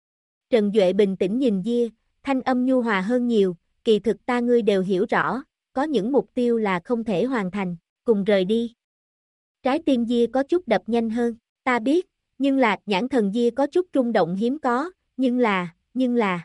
Trần Duệ bình tĩnh nhìn Diê, thanh âm nhu hòa hơn nhiều, kỳ thực ta ngươi đều hiểu rõ, có những mục tiêu là không thể hoàn thành, cùng rời đi. Trái tim Diê có chút đập nhanh hơn, ta biết, nhưng là, nhãn thần Diê có chút rung động hiếm có, nhưng là.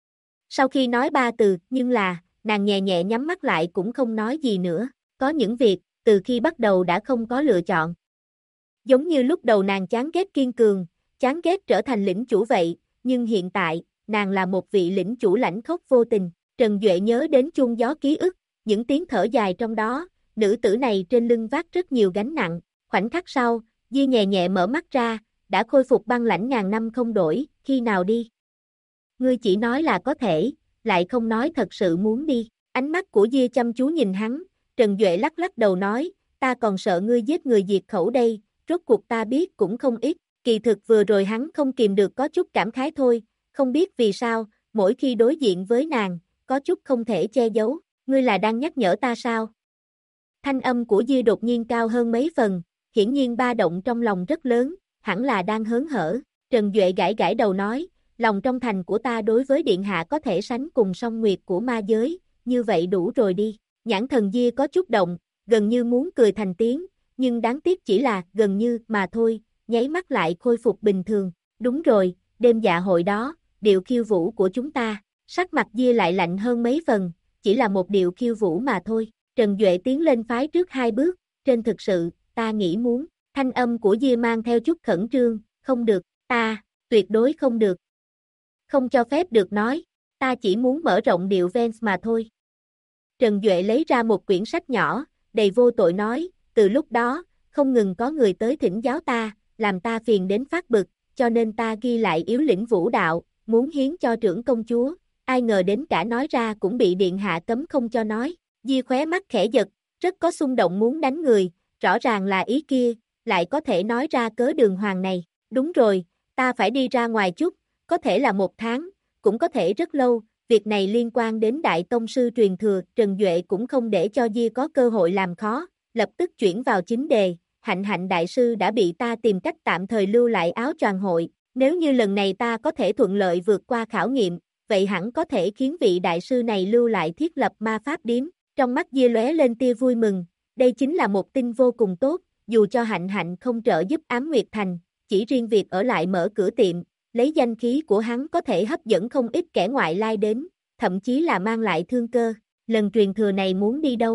Sau khi nói 3 từ, nhưng là, nàng nhẹ nhẹ nhắm mắt lại cũng không nói gì nữa, có những việc, từ khi bắt đầu đã không có lựa chọn. Giống như lúc đầu nàng chán ghét kiên cường, chán ghét trở thành lĩnh chủ vậy, nhưng hiện tại, nàng là một vị lĩnh chủ lãnh khốc vô tình. Trần Duệ nhớ đến chuông gió ký ức, những tiếng thở dài trong đó, nữ tử này trên lưng vác rất nhiều gánh nặng, khoảnh khắc sau, Di nhẹ nhẹ mở mắt ra, đã khôi phục băng lãnh ngàn năm không đổi, khi nào đi? Ngươi chỉ nói là có thể, lại không nói thật sự muốn đi. Ánh mắt của Di chăm chú nhìn hắn, Trần Duệ lắc lắc đầu nói, ta còn sợ ngươi giết người diệt khẩu đây, rốt cuộc ta biết cũng không ít, kỳ thực vừa rồi hắn không kìm được có chút cảm khái thôi, không biết vì sao, mỗi khi đối diện với nàng, có chút không thể che giấu, ngươi là đang nhắc nhở ta sao? Thanh âm của Di đột nhiên cao hơn mấy phần, hiển nhiên ba động trong lòng rất lớn, hẳn là đang hớn hở, Trần Duệ gãi gãi đầu nói, lòng trong thành của ta đối với điện hạ có thể sánh cùng song nguyệt của ma giới, như vậy đủ rồi đi, nhãn thần Di có chút động, gần như muốn cười thành tiếng, nhưng đáng tiếc chỉ là gần như mà thôi, nháy mắt lại khôi phục bình thường, đúng rồi, đêm dạ hội đó, điệu khiêu vũ của chúng ta, sắc mặt Di lại lạnh hơn mấy phần, chỉ là một điệu khiêu vũ mà thôi, Trần Duệ tiến lên phái trước 2 bước, trên thực sự, ta nghĩ muốn, thanh âm của Di mang theo chút khẩn trương, không được, ta, tuyệt đối không được. Không cho phép được nói, ta chỉ muốn mở rộng điệu Vance mà thôi. Trần Duệ lấy ra một quyển sách nhỏ, đầy vô tội nói, từ lúc đó, không ngừng có người tới thỉnh giáo ta, làm ta phiền đến phát bực, cho nên ta ghi lại yếu lĩnh vũ đạo, muốn hiến cho trưởng công chúa, ai ngờ đến cả nói ra cũng bị điện hạ cấm không cho nói. Di khóe mắt khẽ giật, rất có xung động muốn đánh người, rõ ràng là ý kia, lại có thể nói ra cớ đường hoàng này, đúng rồi, ta phải đi ra ngoài chút, có thể là 1 tháng, cũng có thể rất lâu, việc này liên quan đến đại tông sư truyền thừa, Trần Duệ cũng không để cho Di có cơ hội làm khó, lập tức chuyển vào chính đề, Hạnh Hạnh đại sư đã bị ta tìm cách tạm thời lưu lại áo choàng hội, nếu như lần này ta có thể thuận lợi vượt qua khảo nghiệm, vậy hẳn có thể khiến vị đại sư này lưu lại thiết lập ma pháp điếm, trong mắt Di lóe lên tia vui mừng, đây chính là một tin vô cùng tốt, dù cho Hạnh Hạnh không trợ giúp Ám Nguyệt Thành, chỉ riêng việc ở lại mở cửa tiệm, lấy danh khí của hắn có thể hấp dẫn không ít kẻ ngoại lai đến, thậm chí là mang lại thương cơ, lần truyền thừa này muốn đi đâu?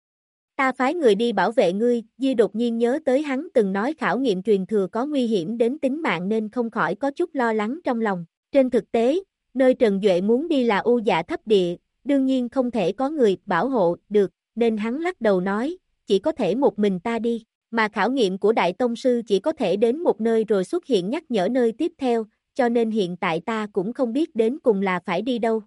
Ta phái người đi bảo vệ ngươi, Di đột nhiên nhớ tới hắn từng nói khảo nghiệm truyền thừa có nguy hiểm đến tính mạng nên không khỏi có chút lo lắng trong lòng. Trên thực tế, nơi Trần Duệ muốn đi là U Dạ thấp địa, đương nhiên không thể có người bảo hộ được, nên hắn lắc đầu nói, chỉ có thể một mình ta đi, mà khảo nghiệm của Đại Tông Sư chỉ có thể đến một nơi rồi xuất hiện nhắc nhở nơi tiếp theo, cho nên hiện tại ta cũng không biết đến cùng là phải đi đâu.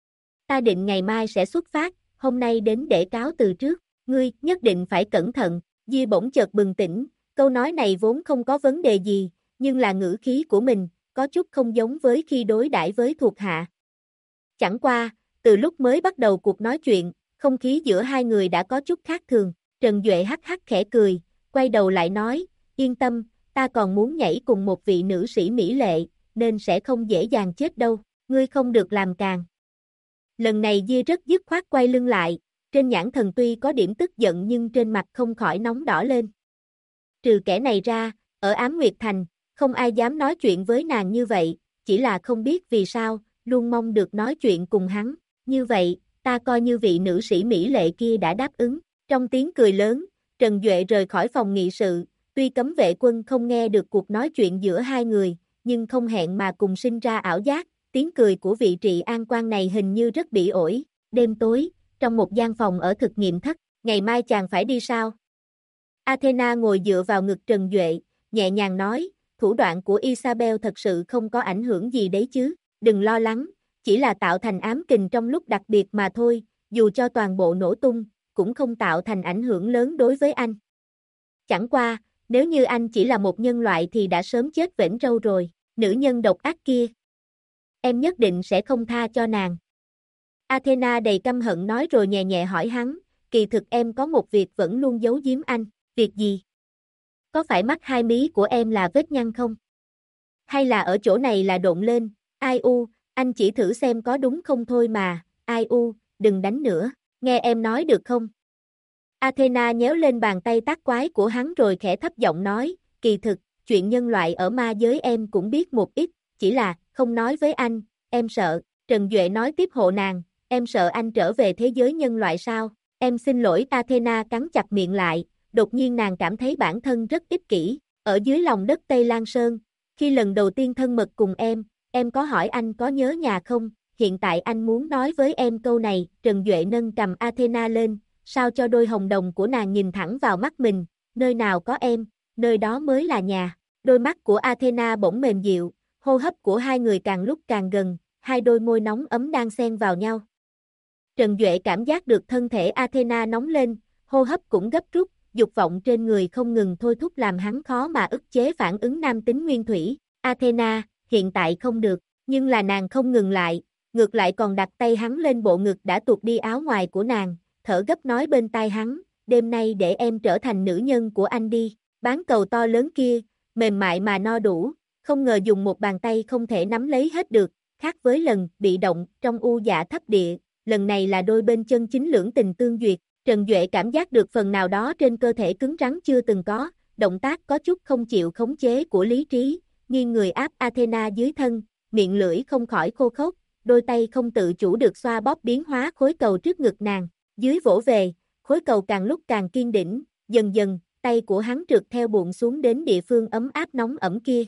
Ta định ngày mai sẽ xuất phát, hôm nay đến để cáo từ trước, ngươi nhất định phải cẩn thận, Di bỗng chợt bừng tỉnh, câu nói này vốn không có vấn đề gì, nhưng là ngữ khí của mình, có chút không giống với khi đối đãi với thuộc hạ. Chẳng qua, từ lúc mới bắt đầu cuộc nói chuyện, không khí giữa hai người đã có chút khác thường, Trần Duệ hắc hắc khẽ cười, quay đầu lại nói, yên tâm, ta còn muốn nhảy cùng một vị nữ sĩ mỹ lệ, nên sẽ không dễ dàng chết đâu, ngươi không được làm càng. Lần này Di rất dứt khoát quay lưng lại, trên nhãn thần tuy có điểm tức giận nhưng trên mặt không khỏi nóng đỏ lên. Trừ kẻ này ra, ở Ám Nguyệt Thành, không ai dám nói chuyện với nàng như vậy, chỉ là không biết vì sao, luôn mong được nói chuyện cùng hắn, như vậy, ta coi như vị nữ sĩ mỹ lệ kia đã đáp ứng. Trong tiếng cười lớn, Trần Duệ rời khỏi phòng nghị sự, tuy cấm vệ quân không nghe được cuộc nói chuyện giữa hai người, nhưng không hẹn mà cùng sinh ra ảo giác, tiếng cười của vị trị an quan này hình như rất bị ổi. Đêm tối, trong một gian phòng ở thực nghiệm thất, ngày mai chàng phải đi sao? Athena ngồi dựa vào ngực Trần Duệ, nhẹ nhàng nói, thủ đoạn của Isabel thật sự không có ảnh hưởng gì đấy chứ, đừng lo lắng, chỉ là tạo thành ám kình trong lúc đặc biệt mà thôi, dù cho toàn bộ nổ tung, cũng không tạo thành ảnh hưởng lớn đối với anh. Chẳng qua, nếu như anh chỉ là một nhân loại thì đã sớm chết vĩnh râu rồi, nữ nhân độc ác kia. Em nhất định sẽ không tha cho nàng. Athena đầy căm hận nói rồi nhẹ nhẹ hỏi hắn, kỳ thực em có một việc vẫn luôn giấu giếm anh, việc gì? Có phải mắt hai mí của em là vết nhăn không? Hay là ở chỗ này là độn lên? Ai u, anh chỉ thử xem có đúng không thôi mà, ai u, đừng đánh nữa, nghe em nói được không? Athena nhéo lên bàn tay tác quái của hắn rồi khẽ thấp giọng nói, kỳ thực, chuyện nhân loại ở ma giới em cũng biết một ít, chỉ là, không nói với anh, em sợ, Trần Duệ nói tiếp hộ nàng, em sợ anh trở về thế giới nhân loại sao? Em xin lỗi, Athena cắn chặt miệng lại, đột nhiên nàng cảm thấy bản thân rất ích kỷ, ở dưới lòng đất Tây Lan Sơn, khi lần đầu tiên thân mật cùng em có hỏi anh có nhớ nhà không? Hiện tại anh muốn nói với em câu này, Trần Duệ nâng cầm Athena lên, sao cho đôi hồng đồng của nàng nhìn thẳng vào mắt mình, nơi nào có em, nơi đó mới là nhà. Đôi mắt của Athena bỗng mềm dịu, hô hấp của hai người càng lúc càng gần, hai đôi môi nóng ấm đang xen vào nhau. Trần Duệ cảm giác được thân thể Athena nóng lên, hô hấp cũng gấp rút, dục vọng trên người không ngừng thôi thúc làm hắn khó mà ức chế phản ứng nam tính nguyên thủy. Athena, hiện tại không được, nhưng là nàng không ngừng lại, ngược lại còn đặt tay hắn lên bộ ngực đã tuột đi áo ngoài của nàng, thở gấp nói bên tai hắn, đêm nay để em trở thành nữ nhân của anh đi. Bán cầu to lớn kia, mềm mại mà no đủ, không ngờ dùng một bàn tay không thể nắm lấy hết được, khác với lần bị động trong u dạ thấp địa, lần này là đôi bên chân chính lưỡng tình tương duyệt. Trần Duệ cảm giác được phần nào đó trên cơ thể cứng rắn chưa từng có, động tác có chút không chịu khống chế của lý trí, nghiêng người áp Athena dưới thân, miệng lưỡi không khỏi khô khốc, đôi tay không tự chủ được xoa bóp biến hóa khối cầu trước ngực nàng, dưới vỗ về, khối cầu càng lúc càng kiên đỉnh, dần dần, tay của hắn trượt theo buộng xuống đến địa phương ấm áp nóng ẩm kia.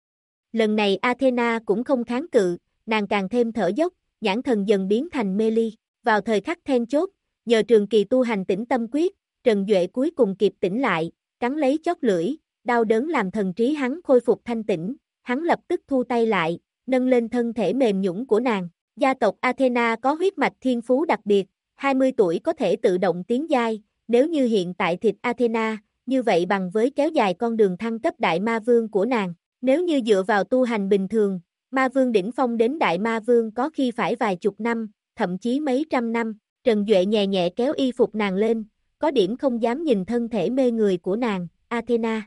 Lần này Athena cũng không kháng cự, nàng càng thêm thở dốc, nhãn thần dần biến thành mê ly, vào thời khắc then chốt, nhờ trường kỳ tu hành tĩnh tâm quyết, Trần Duệ cuối cùng kịp tỉnh lại, cắn lấy chót lưỡi, đau đớn làm thần trí hắn khôi phục thanh tĩnh, hắn lập tức thu tay lại, nâng lên thân thể mềm nhũn của nàng. Gia tộc Athena có huyết mạch thiên phú đặc biệt, 20 tuổi có thể tự động tiến giai, nếu như hiện tại thịt Athena, như vậy bằng với kéo dài con đường thăng cấp đại ma vương của nàng. Nếu như dựa vào tu hành bình thường, ma vương đỉnh phong đến đại ma vương có khi phải vài chục năm, thậm chí mấy trăm năm. Trần Duệ nhẹ nhẹ kéo y phục nàng lên, có điểm không dám nhìn thân thể mê người của nàng, Athena.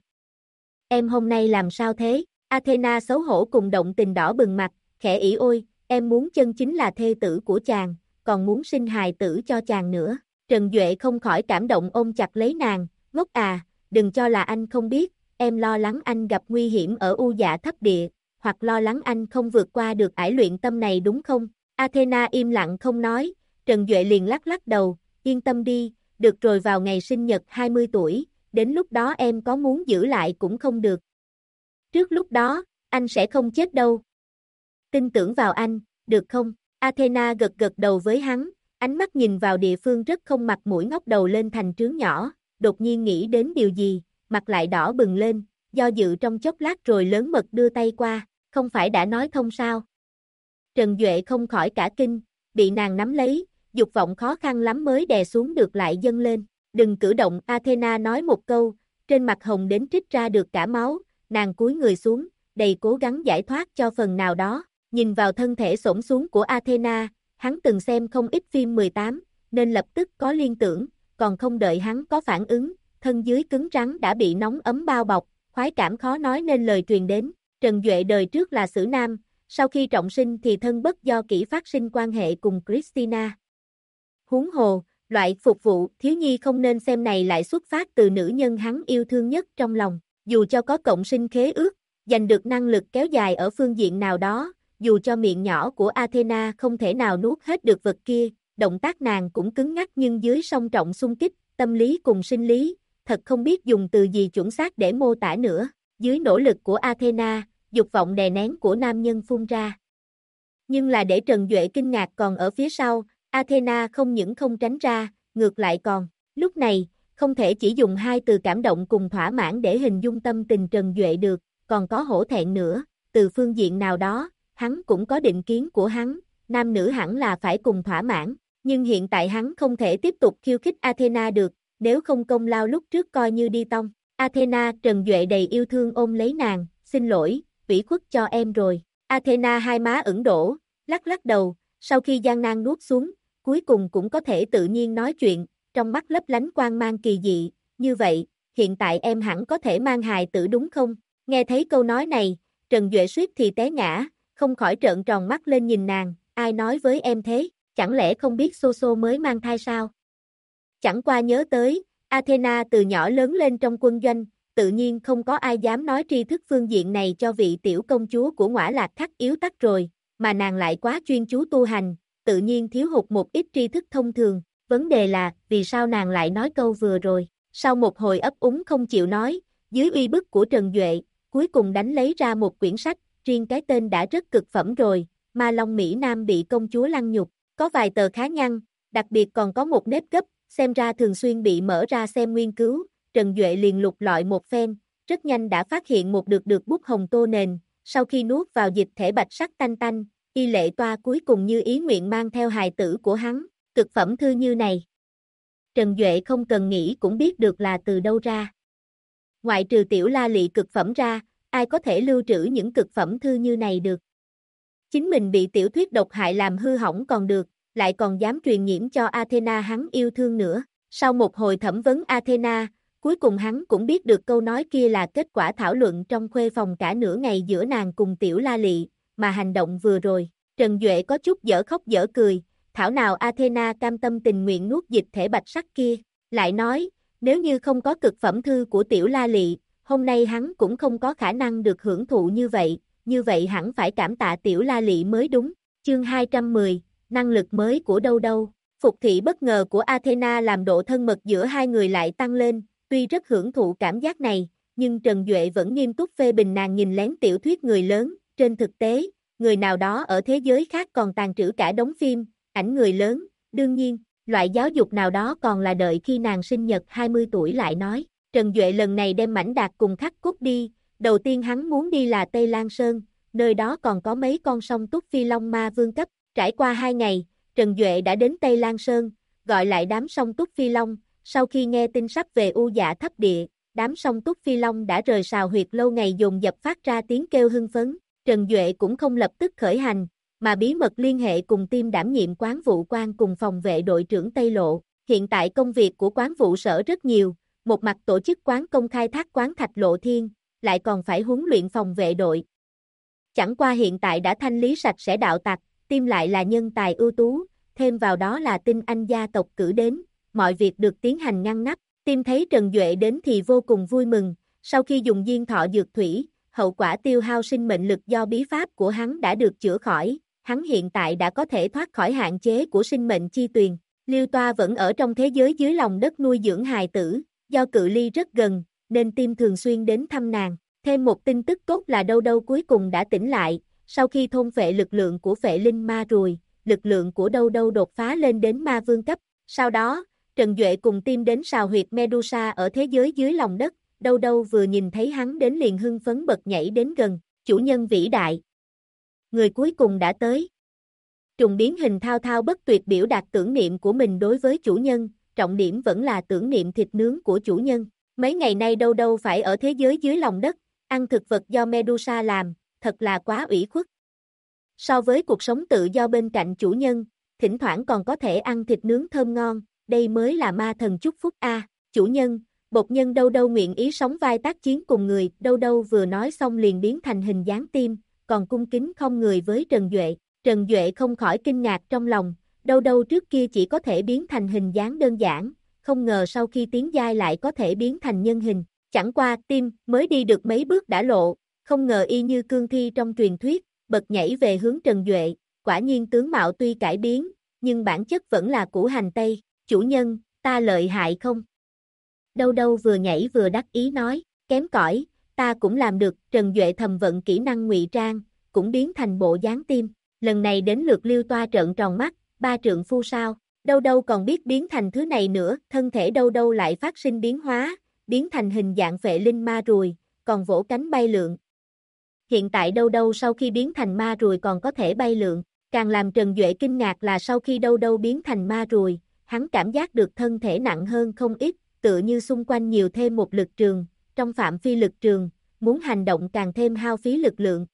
Em hôm nay làm sao thế? Athena xấu hổ cùng động tình đỏ bừng mặt, khẽ ỉ ôi, em muốn chân chính là thê tử của chàng, còn muốn sinh hài tử cho chàng nữa. Trần Duệ không khỏi cảm động ôm chặt lấy nàng, ngốc à, đừng cho là anh không biết, em lo lắng anh gặp nguy hiểm ở u dạ thấp địa, hoặc lo lắng anh không vượt qua được ải luyện tâm này đúng không? Athena im lặng không nói, Trần Duệ liền lắc lắc đầu, yên tâm đi, được rồi vào ngày sinh nhật 20 tuổi, đến lúc đó em có muốn giữ lại cũng không được. Trước lúc đó, anh sẽ không chết đâu. Tin tưởng vào anh, được không? Athena gật gật đầu với hắn, ánh mắt nhìn vào địa phương rất không mặt mũi ngóc đầu lên thành trướng nhỏ, đột nhiên nghĩ đến điều gì, mặt lại đỏ bừng lên, do dự trong chốc lát rồi lớn mật đưa tay qua, không phải đã nói thông sao? Trần Duệ không khỏi cả kinh, bị nàng nắm lấy, dục vọng khó khăn lắm mới đè xuống được lại dâng lên. Đừng cử động, Athena nói một câu, trên mặt hồng đến trích ra được cả máu, nàng cúi người xuống, đầy cố gắng giải thoát cho phần nào đó. Nhìn vào thân thể xổm xuống của Athena, hắn từng xem không ít phim 18, nên lập tức có liên tưởng, còn không đợi hắn có phản ứng, thân dưới cứng rắn đã bị nóng ấm bao bọc, khoái cảm khó nói nên lời truyền đến. Trần Duệ đời trước là xử nam, sau khi trọng sinh thì thân bất do kỹ phát sinh quan hệ cùng Christina. Huống hồ, loại phục vụ thiếu nhi không nên xem này lại xuất phát từ nữ nhân hắn yêu thương nhất trong lòng, dù cho có cộng sinh khế ước, giành được năng lực kéo dài ở phương diện nào đó, dù cho miệng nhỏ của Athena không thể nào nuốt hết được vật kia, động tác nàng cũng cứng ngắc nhưng dưới song trọng xung kích, tâm lý cùng sinh lý, thật không biết dùng từ gì chuẩn xác để mô tả nữa. Dưới nỗ lực của Athena, dục vọng đè nén của nam nhân phun ra. Nhưng là để Trần Duệ kinh ngạc còn ở phía sau, Athena không những không tránh ra, ngược lại còn. Lúc này, không thể chỉ dùng hai từ cảm động cùng thỏa mãn để hình dung tâm tình Trần Duệ được, còn có hổ thẹn nữa, từ phương diện nào đó, hắn cũng có định kiến của hắn, nam nữ hẳn là phải cùng thỏa mãn, nhưng hiện tại hắn không thể tiếp tục khiêu khích Athena được, nếu không công lao lúc trước coi như đi tong. Athena, Trần Duệ đầy yêu thương ôm lấy nàng, xin lỗi, ủy khuất cho em rồi. Athena hai má ửng đổ, lắc lắc đầu, sau khi gian nan nuốt xuống, cuối cùng cũng có thể tự nhiên nói chuyện, trong mắt lấp lánh quang mang kỳ dị, như vậy, hiện tại em hẳn có thể mang hài tử đúng không? Nghe thấy câu nói này, Trần Duệ suýt thì té ngã, không khỏi trợn tròn mắt lên nhìn nàng, ai nói với em thế, chẳng lẽ không biết Soso mới mang thai sao? Chẳng qua nhớ tới, Athena từ nhỏ lớn lên trong quân doanh, tự nhiên không có ai dám nói tri thức phương diện này cho vị tiểu công chúa của Ngõa Lạc Thắt yếu tắc rồi, mà nàng lại quá chuyên chú tu hành, tự nhiên thiếu hụt một ít tri thức thông thường, vấn đề là, vì sao nàng lại nói câu vừa rồi, sau một hồi ấp úng không chịu nói, dưới uy bức của Trần Duệ, cuối cùng đánh lấy ra một quyển sách, riêng cái tên đã rất cực phẩm rồi, Ma Long Mỹ Nam bị công chúa lăng nhục, có vài tờ khá nhăn, đặc biệt còn có một nếp gấp, xem ra thường xuyên bị mở ra xem nghiên cứu, Trần Duệ liền lục lọi một phen, rất nhanh đã phát hiện một được bút hồng tô nền, sau khi nuốt vào dịch thể bạch sắc tanh tanh, y lệ toa cuối cùng như ý nguyện mang theo hài tử của hắn, cực phẩm thư như này. Trần Duệ không cần nghĩ cũng biết được là từ đâu ra. Ngoại trừ tiểu la lị cực phẩm ra, ai có thể lưu trữ những cực phẩm thư như này được. Chính mình bị tiểu thuyết độc hại làm hư hỏng còn được, lại còn dám truyền nhiễm cho Athena hắn yêu thương nữa. Sau một hồi thẩm vấn Athena, cuối cùng hắn cũng biết được câu nói kia là kết quả thảo luận trong khuê phòng cả nửa ngày giữa nàng cùng tiểu la lị, mà hành động vừa rồi. Trần Duệ có chút dở khóc dở cười, thảo nào Athena cam tâm tình nguyện nuốt dịch thể bạch sắc kia, lại nói, nếu như không có cực phẩm thư của tiểu la lị, hôm nay hắn cũng không có khả năng được hưởng thụ như vậy hẳn phải cảm tạ tiểu la lị mới đúng. Chương 210, năng lực mới của đâu đâu. Phục thị bất ngờ của Athena làm độ thân mật giữa hai người lại tăng lên, tuy rất hưởng thụ cảm giác này, nhưng Trần Duệ vẫn nghiêm túc phê bình nàng nhìn lén tiểu thuyết người lớn, trên thực tế, người nào đó ở thế giới khác còn tàng trữ cả đống phim, ảnh người lớn, đương nhiên, loại giáo dục nào đó còn là đợi khi nàng sinh nhật 20 tuổi lại nói. Trần Duệ lần này đem Mảnh Đạt cùng Khắc Cốt đi, đầu tiên hắn muốn đi là Tây Lan Sơn, nơi đó còn có mấy con sông Túc Phi Long Ma Vương cấp, trải qua 2 ngày, Trần Duệ đã đến Tây Lan Sơn, gọi lại đám sông Túc Phi Long, sau khi nghe tin sắp về U Dạ Thấp Địa, đám sông Túc Phi Long đã rời sào huyệt lâu ngày dồn dập phát ra tiếng kêu hưng phấn, Trần Duệ cũng không lập tức khởi hành, mà bí mật liên hệ cùng team đảm nhiệm quán vụ quan cùng phòng vệ đội trưởng Tây Lộ, hiện tại công việc của quán vụ sở rất nhiều, một mặt tổ chức quán công khai thác quán Thạch Lộ Thiên, lại còn phải huấn luyện phòng vệ đội. Chẳng qua hiện tại đã thanh lý sạch sẽ đạo tặc, team lại là nhân tài ưu tú, thêm vào đó là tinh anh gia tộc cử đến, mọi việc được tiến hành ngăn nắp, team thấy Trần Duệ đến thì vô cùng vui mừng, sau khi dùng diên thọ dược thủy, hậu quả tiêu hao sinh mệnh lực do bí pháp của hắn đã được chữa khỏi, hắn hiện tại đã có thể thoát khỏi hạn chế của sinh mệnh chi tuyền, Liêu Toa vẫn ở trong thế giới dưới lòng đất nuôi dưỡng hài tử, do cự ly rất gần, nên team thường xuyên đến thăm nàng. Thêm một tin tức tốt là đâu đâu cuối cùng đã tỉnh lại, sau khi thôn phệ lực lượng của phệ linh ma rùi, lực lượng của đâu đâu đột phá lên đến ma vương cấp. Sau đó, Trần Duệ cùng team đến sào huyệt Medusa ở thế giới dưới lòng đất, đâu đâu vừa nhìn thấy hắn đến liền hưng phấn bật nhảy đến gần, chủ nhân vĩ đại. Người cuối cùng đã tới. Trùng biến hình thao thao bất tuyệt biểu đạt tưởng niệm của mình đối với chủ nhân, trọng điểm vẫn là tưởng niệm thịt nướng của chủ nhân. Mấy ngày nay đâu đâu phải ở thế giới dưới lòng đất, ăn thực vật do Medusa làm, thật là quá ủy khuất. So với cuộc sống tự do bên cạnh chủ nhân, thỉnh thoảng còn có thể ăn thịt nướng thơm ngon, đây mới là ma thần chúc phúc a. Chủ nhân, bột nhân đâu đâu nguyện ý sống vai tác chiến cùng người, đâu đâu vừa nói xong liền biến thành hình dáng tim, còn cung kính không người với Trần Duệ. Trần Duệ không khỏi kinh ngạc trong lòng, đâu đâu trước kia chỉ có thể biến thành hình dáng đơn giản, không ngờ sau khi tiến giai lại có thể biến thành nhân hình. Chẳng qua tim mới đi được mấy bước đã lộ, không ngờ y như cương thi trong truyền thuyết, bật nhảy về hướng Trần Duệ, quả nhiên tướng mạo tuy cải biến, nhưng bản chất vẫn là củ hành tây, chủ nhân, ta lợi hại không? Đâu đâu vừa nhảy vừa đắc ý nói, kém cỏi, ta cũng làm được, Trần Duệ thầm vận kỹ năng ngụy trang, cũng biến thành bộ dáng tim, lần này đến lượt Liêu Toa trợn tròn mắt, ba trượng phu sao, đâu đâu còn biết biến thành thứ này nữa, thân thể đâu đâu lại phát sinh biến hóa, biến thành hình dạng phệ linh ma rùi, còn vỗ cánh bay lượn. Hiện tại đâu đâu sau khi biến thành ma rùi còn có thể bay lượn, càng làm Trần Duệ kinh ngạc là sau khi đâu đâu biến thành ma rùi, hắn cảm giác được thân thể nặng hơn không ít, tựa như xung quanh nhiều thêm một lực trường, trong phạm vi lực trường, muốn hành động càng thêm hao phí lực lượng.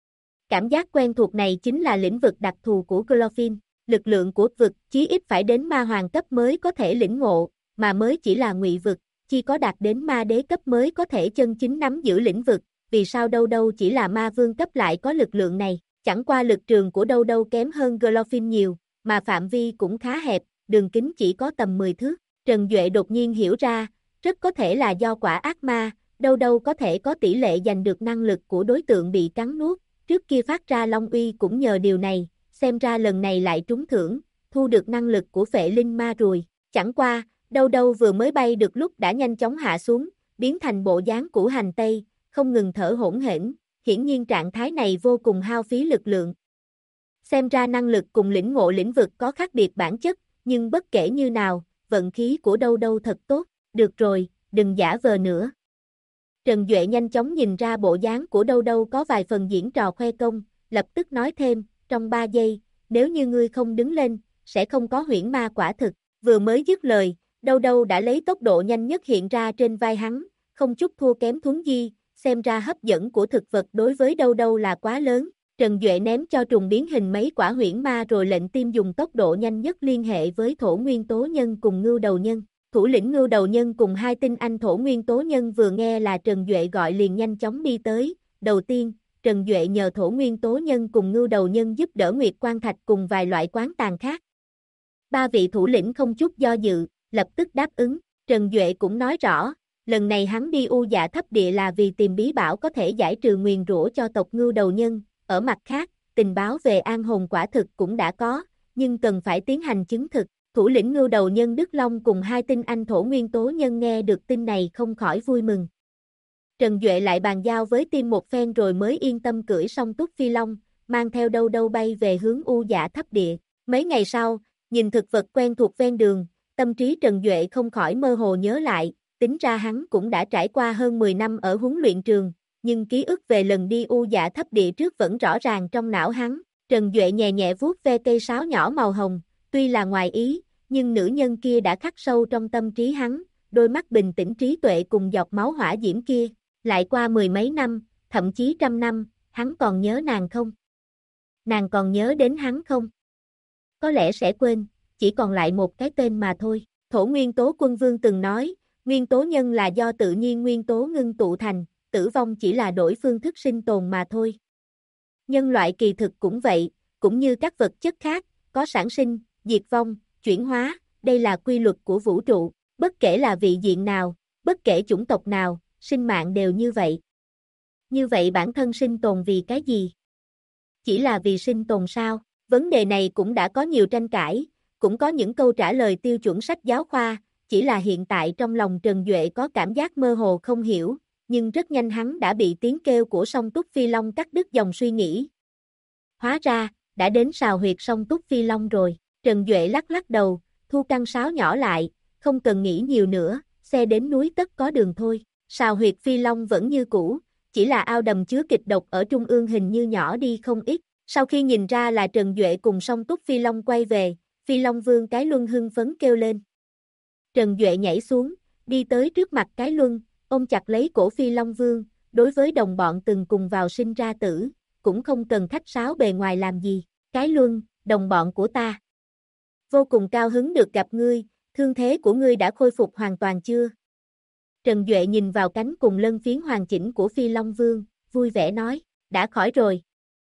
Cảm giác quen thuộc này chính là lĩnh vực đặc thù của Glorfin, lực lượng của vực chí ít phải đến ma hoàng cấp mới có thể lĩnh ngộ, mà mới chỉ là ngụy vực, chỉ có đạt đến ma đế cấp mới có thể chân chính nắm giữ lĩnh vực, vì sao đâu đâu chỉ là ma vương cấp lại có lực lượng này, chẳng qua lực trường của đâu đâu kém hơn Glorfin nhiều, mà phạm vi cũng khá hẹp, đường kính chỉ có tầm 10 thước. Trần Duệ đột nhiên hiểu ra, rất có thể là do quả ác ma, đâu đâu có thể có tỷ lệ giành được năng lực của đối tượng bị cắn nuốt, trước kia phát ra Long Uy cũng nhờ điều này, xem ra lần này lại trúng thưởng, thu được năng lực của phệ linh ma rùi, chẳng qua, đâu đâu vừa mới bay được lúc đã nhanh chóng hạ xuống, biến thành bộ dáng củ hành tây, không ngừng thở hỗn hển, hiển nhiên trạng thái này vô cùng hao phí lực lượng. Xem ra năng lực cùng lĩnh ngộ lĩnh vực có khác biệt bản chất, nhưng bất kể như nào, vận khí của đâu đâu thật tốt, được rồi, đừng giả vờ nữa. Trần Duệ nhanh chóng nhìn ra bộ dáng của đâu đâu có vài phần diễn trò khoe công, lập tức nói thêm, trong 3 giây, nếu như ngươi không đứng lên, sẽ không có huyễn ma quả thực, vừa mới dứt lời, đâu đâu đã lấy tốc độ nhanh nhất hiện ra trên vai hắn, không chút thua kém Thuấn Di, xem ra hấp dẫn của thực vật đối với đâu đâu là quá lớn. Trần Duệ ném cho trùng biến hình mấy quả huyễn ma rồi lệnh tim dùng tốc độ nhanh nhất liên hệ với thổ nguyên tố nhân cùng ngưu đầu nhân. Thủ lĩnh ngưu đầu nhân cùng 2 tinh anh thổ nguyên tố nhân vừa nghe là Trần Duệ gọi liền nhanh chóng đi tới. Đầu tiên, Trần Duệ nhờ thổ nguyên tố nhân cùng ngưu đầu nhân giúp đỡ Nguyệt Quan Thạch cùng vài loại quán tàn khác. 3 vị thủ lĩnh không chút do dự, lập tức đáp ứng. Trần Duệ cũng nói rõ, lần này hắn đi U Dạ Thấp Địa là vì tìm bí bảo có thể giải trừ nguyền rủa cho tộc ngưu đầu nhân. Ở mặt khác, tình báo về an hồn quả thực cũng đã có, nhưng cần phải tiến hành chứng thực. Thủ lĩnh ngưu đầu nhân Đức Long cùng 2 tinh anh thổ nguyên tố nhân nghe được tin này không khỏi vui mừng. Trần Duệ lại bàn giao với team một phen rồi mới yên tâm cưỡi song túc phi long, mang theo đâu đâu bay về hướng U Dạ Thấp Địa. Mấy ngày sau, nhìn thực vật quen thuộc ven đường, tâm trí Trần Duệ không khỏi mơ hồ nhớ lại, tính ra hắn cũng đã trải qua hơn 10 năm ở huấn luyện trường, nhưng ký ức về lần đi U Dạ Thấp Địa trước vẫn rõ ràng trong não hắn. Trần Duệ nhẹ nhẹ vuốt ve cây sáo nhỏ màu hồng, tuy là ngoài ý, nhưng nữ nhân kia đã khắc sâu trong tâm trí hắn, đôi mắt bình tĩnh trí tuệ cùng giọt máu hỏa diễm kia, lại qua 10 mấy năm, thậm chí 100 năm, hắn còn nhớ nàng không? Nàng còn nhớ đến hắn không? Có lẽ sẽ quên, chỉ còn lại một cái tên mà thôi. Thổ nguyên tố quân vương từng nói, nguyên tố nhân là do tự nhiên nguyên tố ngưng tụ thành, tử vong chỉ là đổi phương thức sinh tồn mà thôi. Nhân loại kỳ thực cũng vậy, cũng như các vật chất khác, có sản sinh, diệt vong, chuyển hóa, đây là quy luật của vũ trụ, bất kể là vị diện nào, bất kể chủng tộc nào, sinh mạng đều như vậy. Như vậy bản thân sinh tồn vì cái gì? Chỉ là vì sinh tồn sao? Vấn đề này cũng đã có nhiều tranh cãi, cũng có những câu trả lời tiêu chuẩn sách giáo khoa, chỉ là hiện tại trong lòng Trần Duệ có cảm giác mơ hồ không hiểu, nhưng rất nhanh hắn đã bị tiếng kêu của song túc phi long cắt đứt dòng suy nghĩ. Hóa ra, đã đến sào huyệt song túc phi long rồi. Trần Duệ lắc lắc đầu, thu căn sáo nhỏ lại, không cần nghĩ nhiều nữa, xe đến núi tất có đường thôi. Sào huyệt phi long vẫn như cũ, chỉ là ao đầm chứa kịch độc ở trung ương hình như nhỏ đi không ít. Sau khi nhìn ra là Trần Duệ cùng song túc phi long quay về, phi long vương Cái Luân hưng phấn kêu lên. Trần Duệ nhảy xuống, đi tới trước mặt Cái Luân, ôm chặt lấy cổ phi long vương, đối với đồng bọn từng cùng vào sinh ra tử, cũng không cần khách sáo bề ngoài làm gì. Cái Luân, đồng bọn của ta. Vô cùng cao hứng được gặp ngươi, thương thế của ngươi đã khôi phục hoàn toàn chưa? Trần Duệ nhìn vào cánh cùng lân phiến hoàn chỉnh của Phi Long Vương, vui vẻ nói, đã khỏi rồi.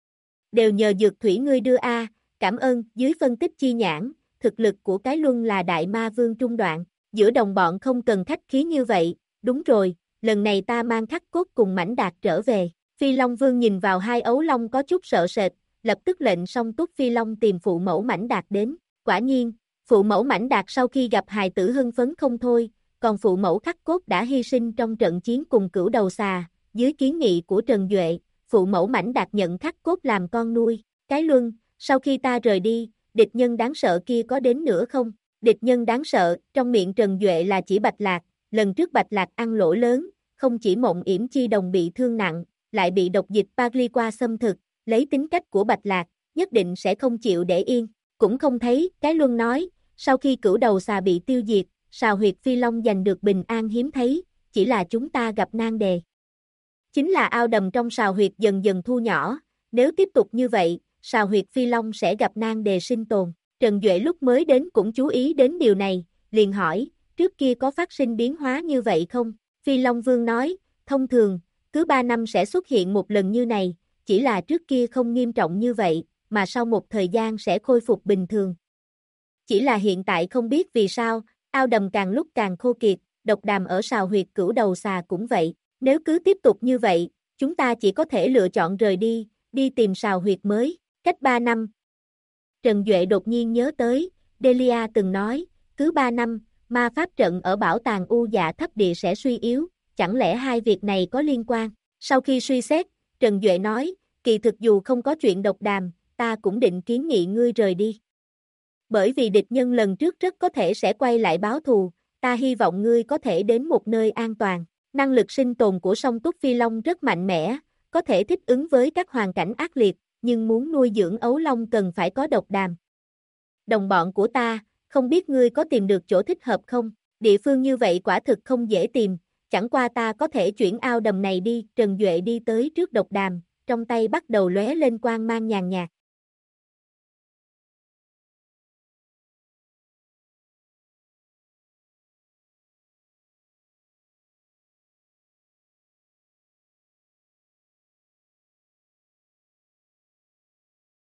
Đều nhờ dược thủy ngươi đưa a, cảm ơn. Dưới phân tích chi nhãn, thực lực của Cái Luân là đại ma vương trung đoạn, giữa đồng bọn không cần khách khí như vậy, đúng rồi, lần này ta mang Khắc Cốt cùng Mãnh Đạt trở về. Phi Long Vương nhìn vào 2 ấu long có chút sợ sệt, lập tức lệnh song túc Phi Long tìm phụ mẫu Mãnh Đạt đến. Quả nhiên, phụ mẫu Mãnh Đạt sau khi gặp hài tử hưng phấn không thôi, còn phụ mẫu Khắc Cốt đã hy sinh trong trận chiến cùng Cửu Đầu Xà, dưới kiến nghị của Trần Duệ, phụ mẫu Mãnh Đạt nhận Khắc Cốt làm con nuôi. Cái Luân, sau khi ta rời đi, địch nhân đáng sợ kia có đến nữa không? Địch nhân đáng sợ, trong miệng Trần Duệ là chỉ Bạch Lạc, lần trước Bạch Lạc ăn lỗ lớn, không chỉ Mộng Yểm Chi Đồng bị thương nặng, lại bị độc dịch Pagliqua xâm thực, lấy tính cách của Bạch Lạc, nhất định sẽ không chịu để yên, cũng không thấy. Cái Luân nói, sau khi Cửu Đầu Xà bị tiêu diệt, sào huyệt Phi Long giành được bình an hiếm thấy, chỉ là chúng ta gặp nan đề. Chính là ao đầm trong sào huyệt dần dần thu nhỏ, nếu tiếp tục như vậy, sào huyệt Phi Long sẽ gặp nan đề sinh tồn. Trần Duệ lúc mới đến cũng chú ý đến điều này, liền hỏi, trước trước kia có phát sinh biến hóa như vậy không? Phi Long Vương nói, thông thường, cứ 3 năm sẽ xuất hiện một lần như này, chỉ là trước kia không nghiêm trọng như vậy, mà sau một thời gian sẽ khôi phục bình thường. Chỉ là hiện tại không biết vì sao, ao đầm càng lúc càng khô kiệt, độc đàm ở sào huyệt Cửu Đầu Xà cũng vậy. Nếu cứ tiếp tục như vậy, chúng ta chỉ có thể lựa chọn rời đi, đi tìm sào huyệt mới. Cách 3 năm. Trần Duệ đột nhiên nhớ tới, Delia từng nói, cứ 3 năm, ma pháp trận ở bảo tàng U Dạ Thấp Địa sẽ suy yếu, chẳng lẽ hai việc này có liên quan? Sau khi suy xét, Trần Duệ nói, kỳ thực dù không có chuyện độc đàm, ta cũng định kiến nghị ngươi rời đi. Bởi vì địch nhân lần trước rất có thể sẽ quay lại báo thù, ta hy vọng ngươi có thể đến một nơi an toàn. Năng lực sinh tồn của song túc phi long rất mạnh mẽ, có thể thích ứng với các hoàn cảnh ác liệt, nhưng muốn nuôi dưỡng ấu long cần phải có độc đàm. Đồng bọn của ta, không biết ngươi có tìm được chỗ thích hợp không? Địa phương như vậy quả thực không dễ tìm, chẳng qua ta có thể chuyển ao đầm này đi. Trần Duệ đi tới trước độc đàm, trong tay bắt đầu lóe lên quang mang nhàn nhạt.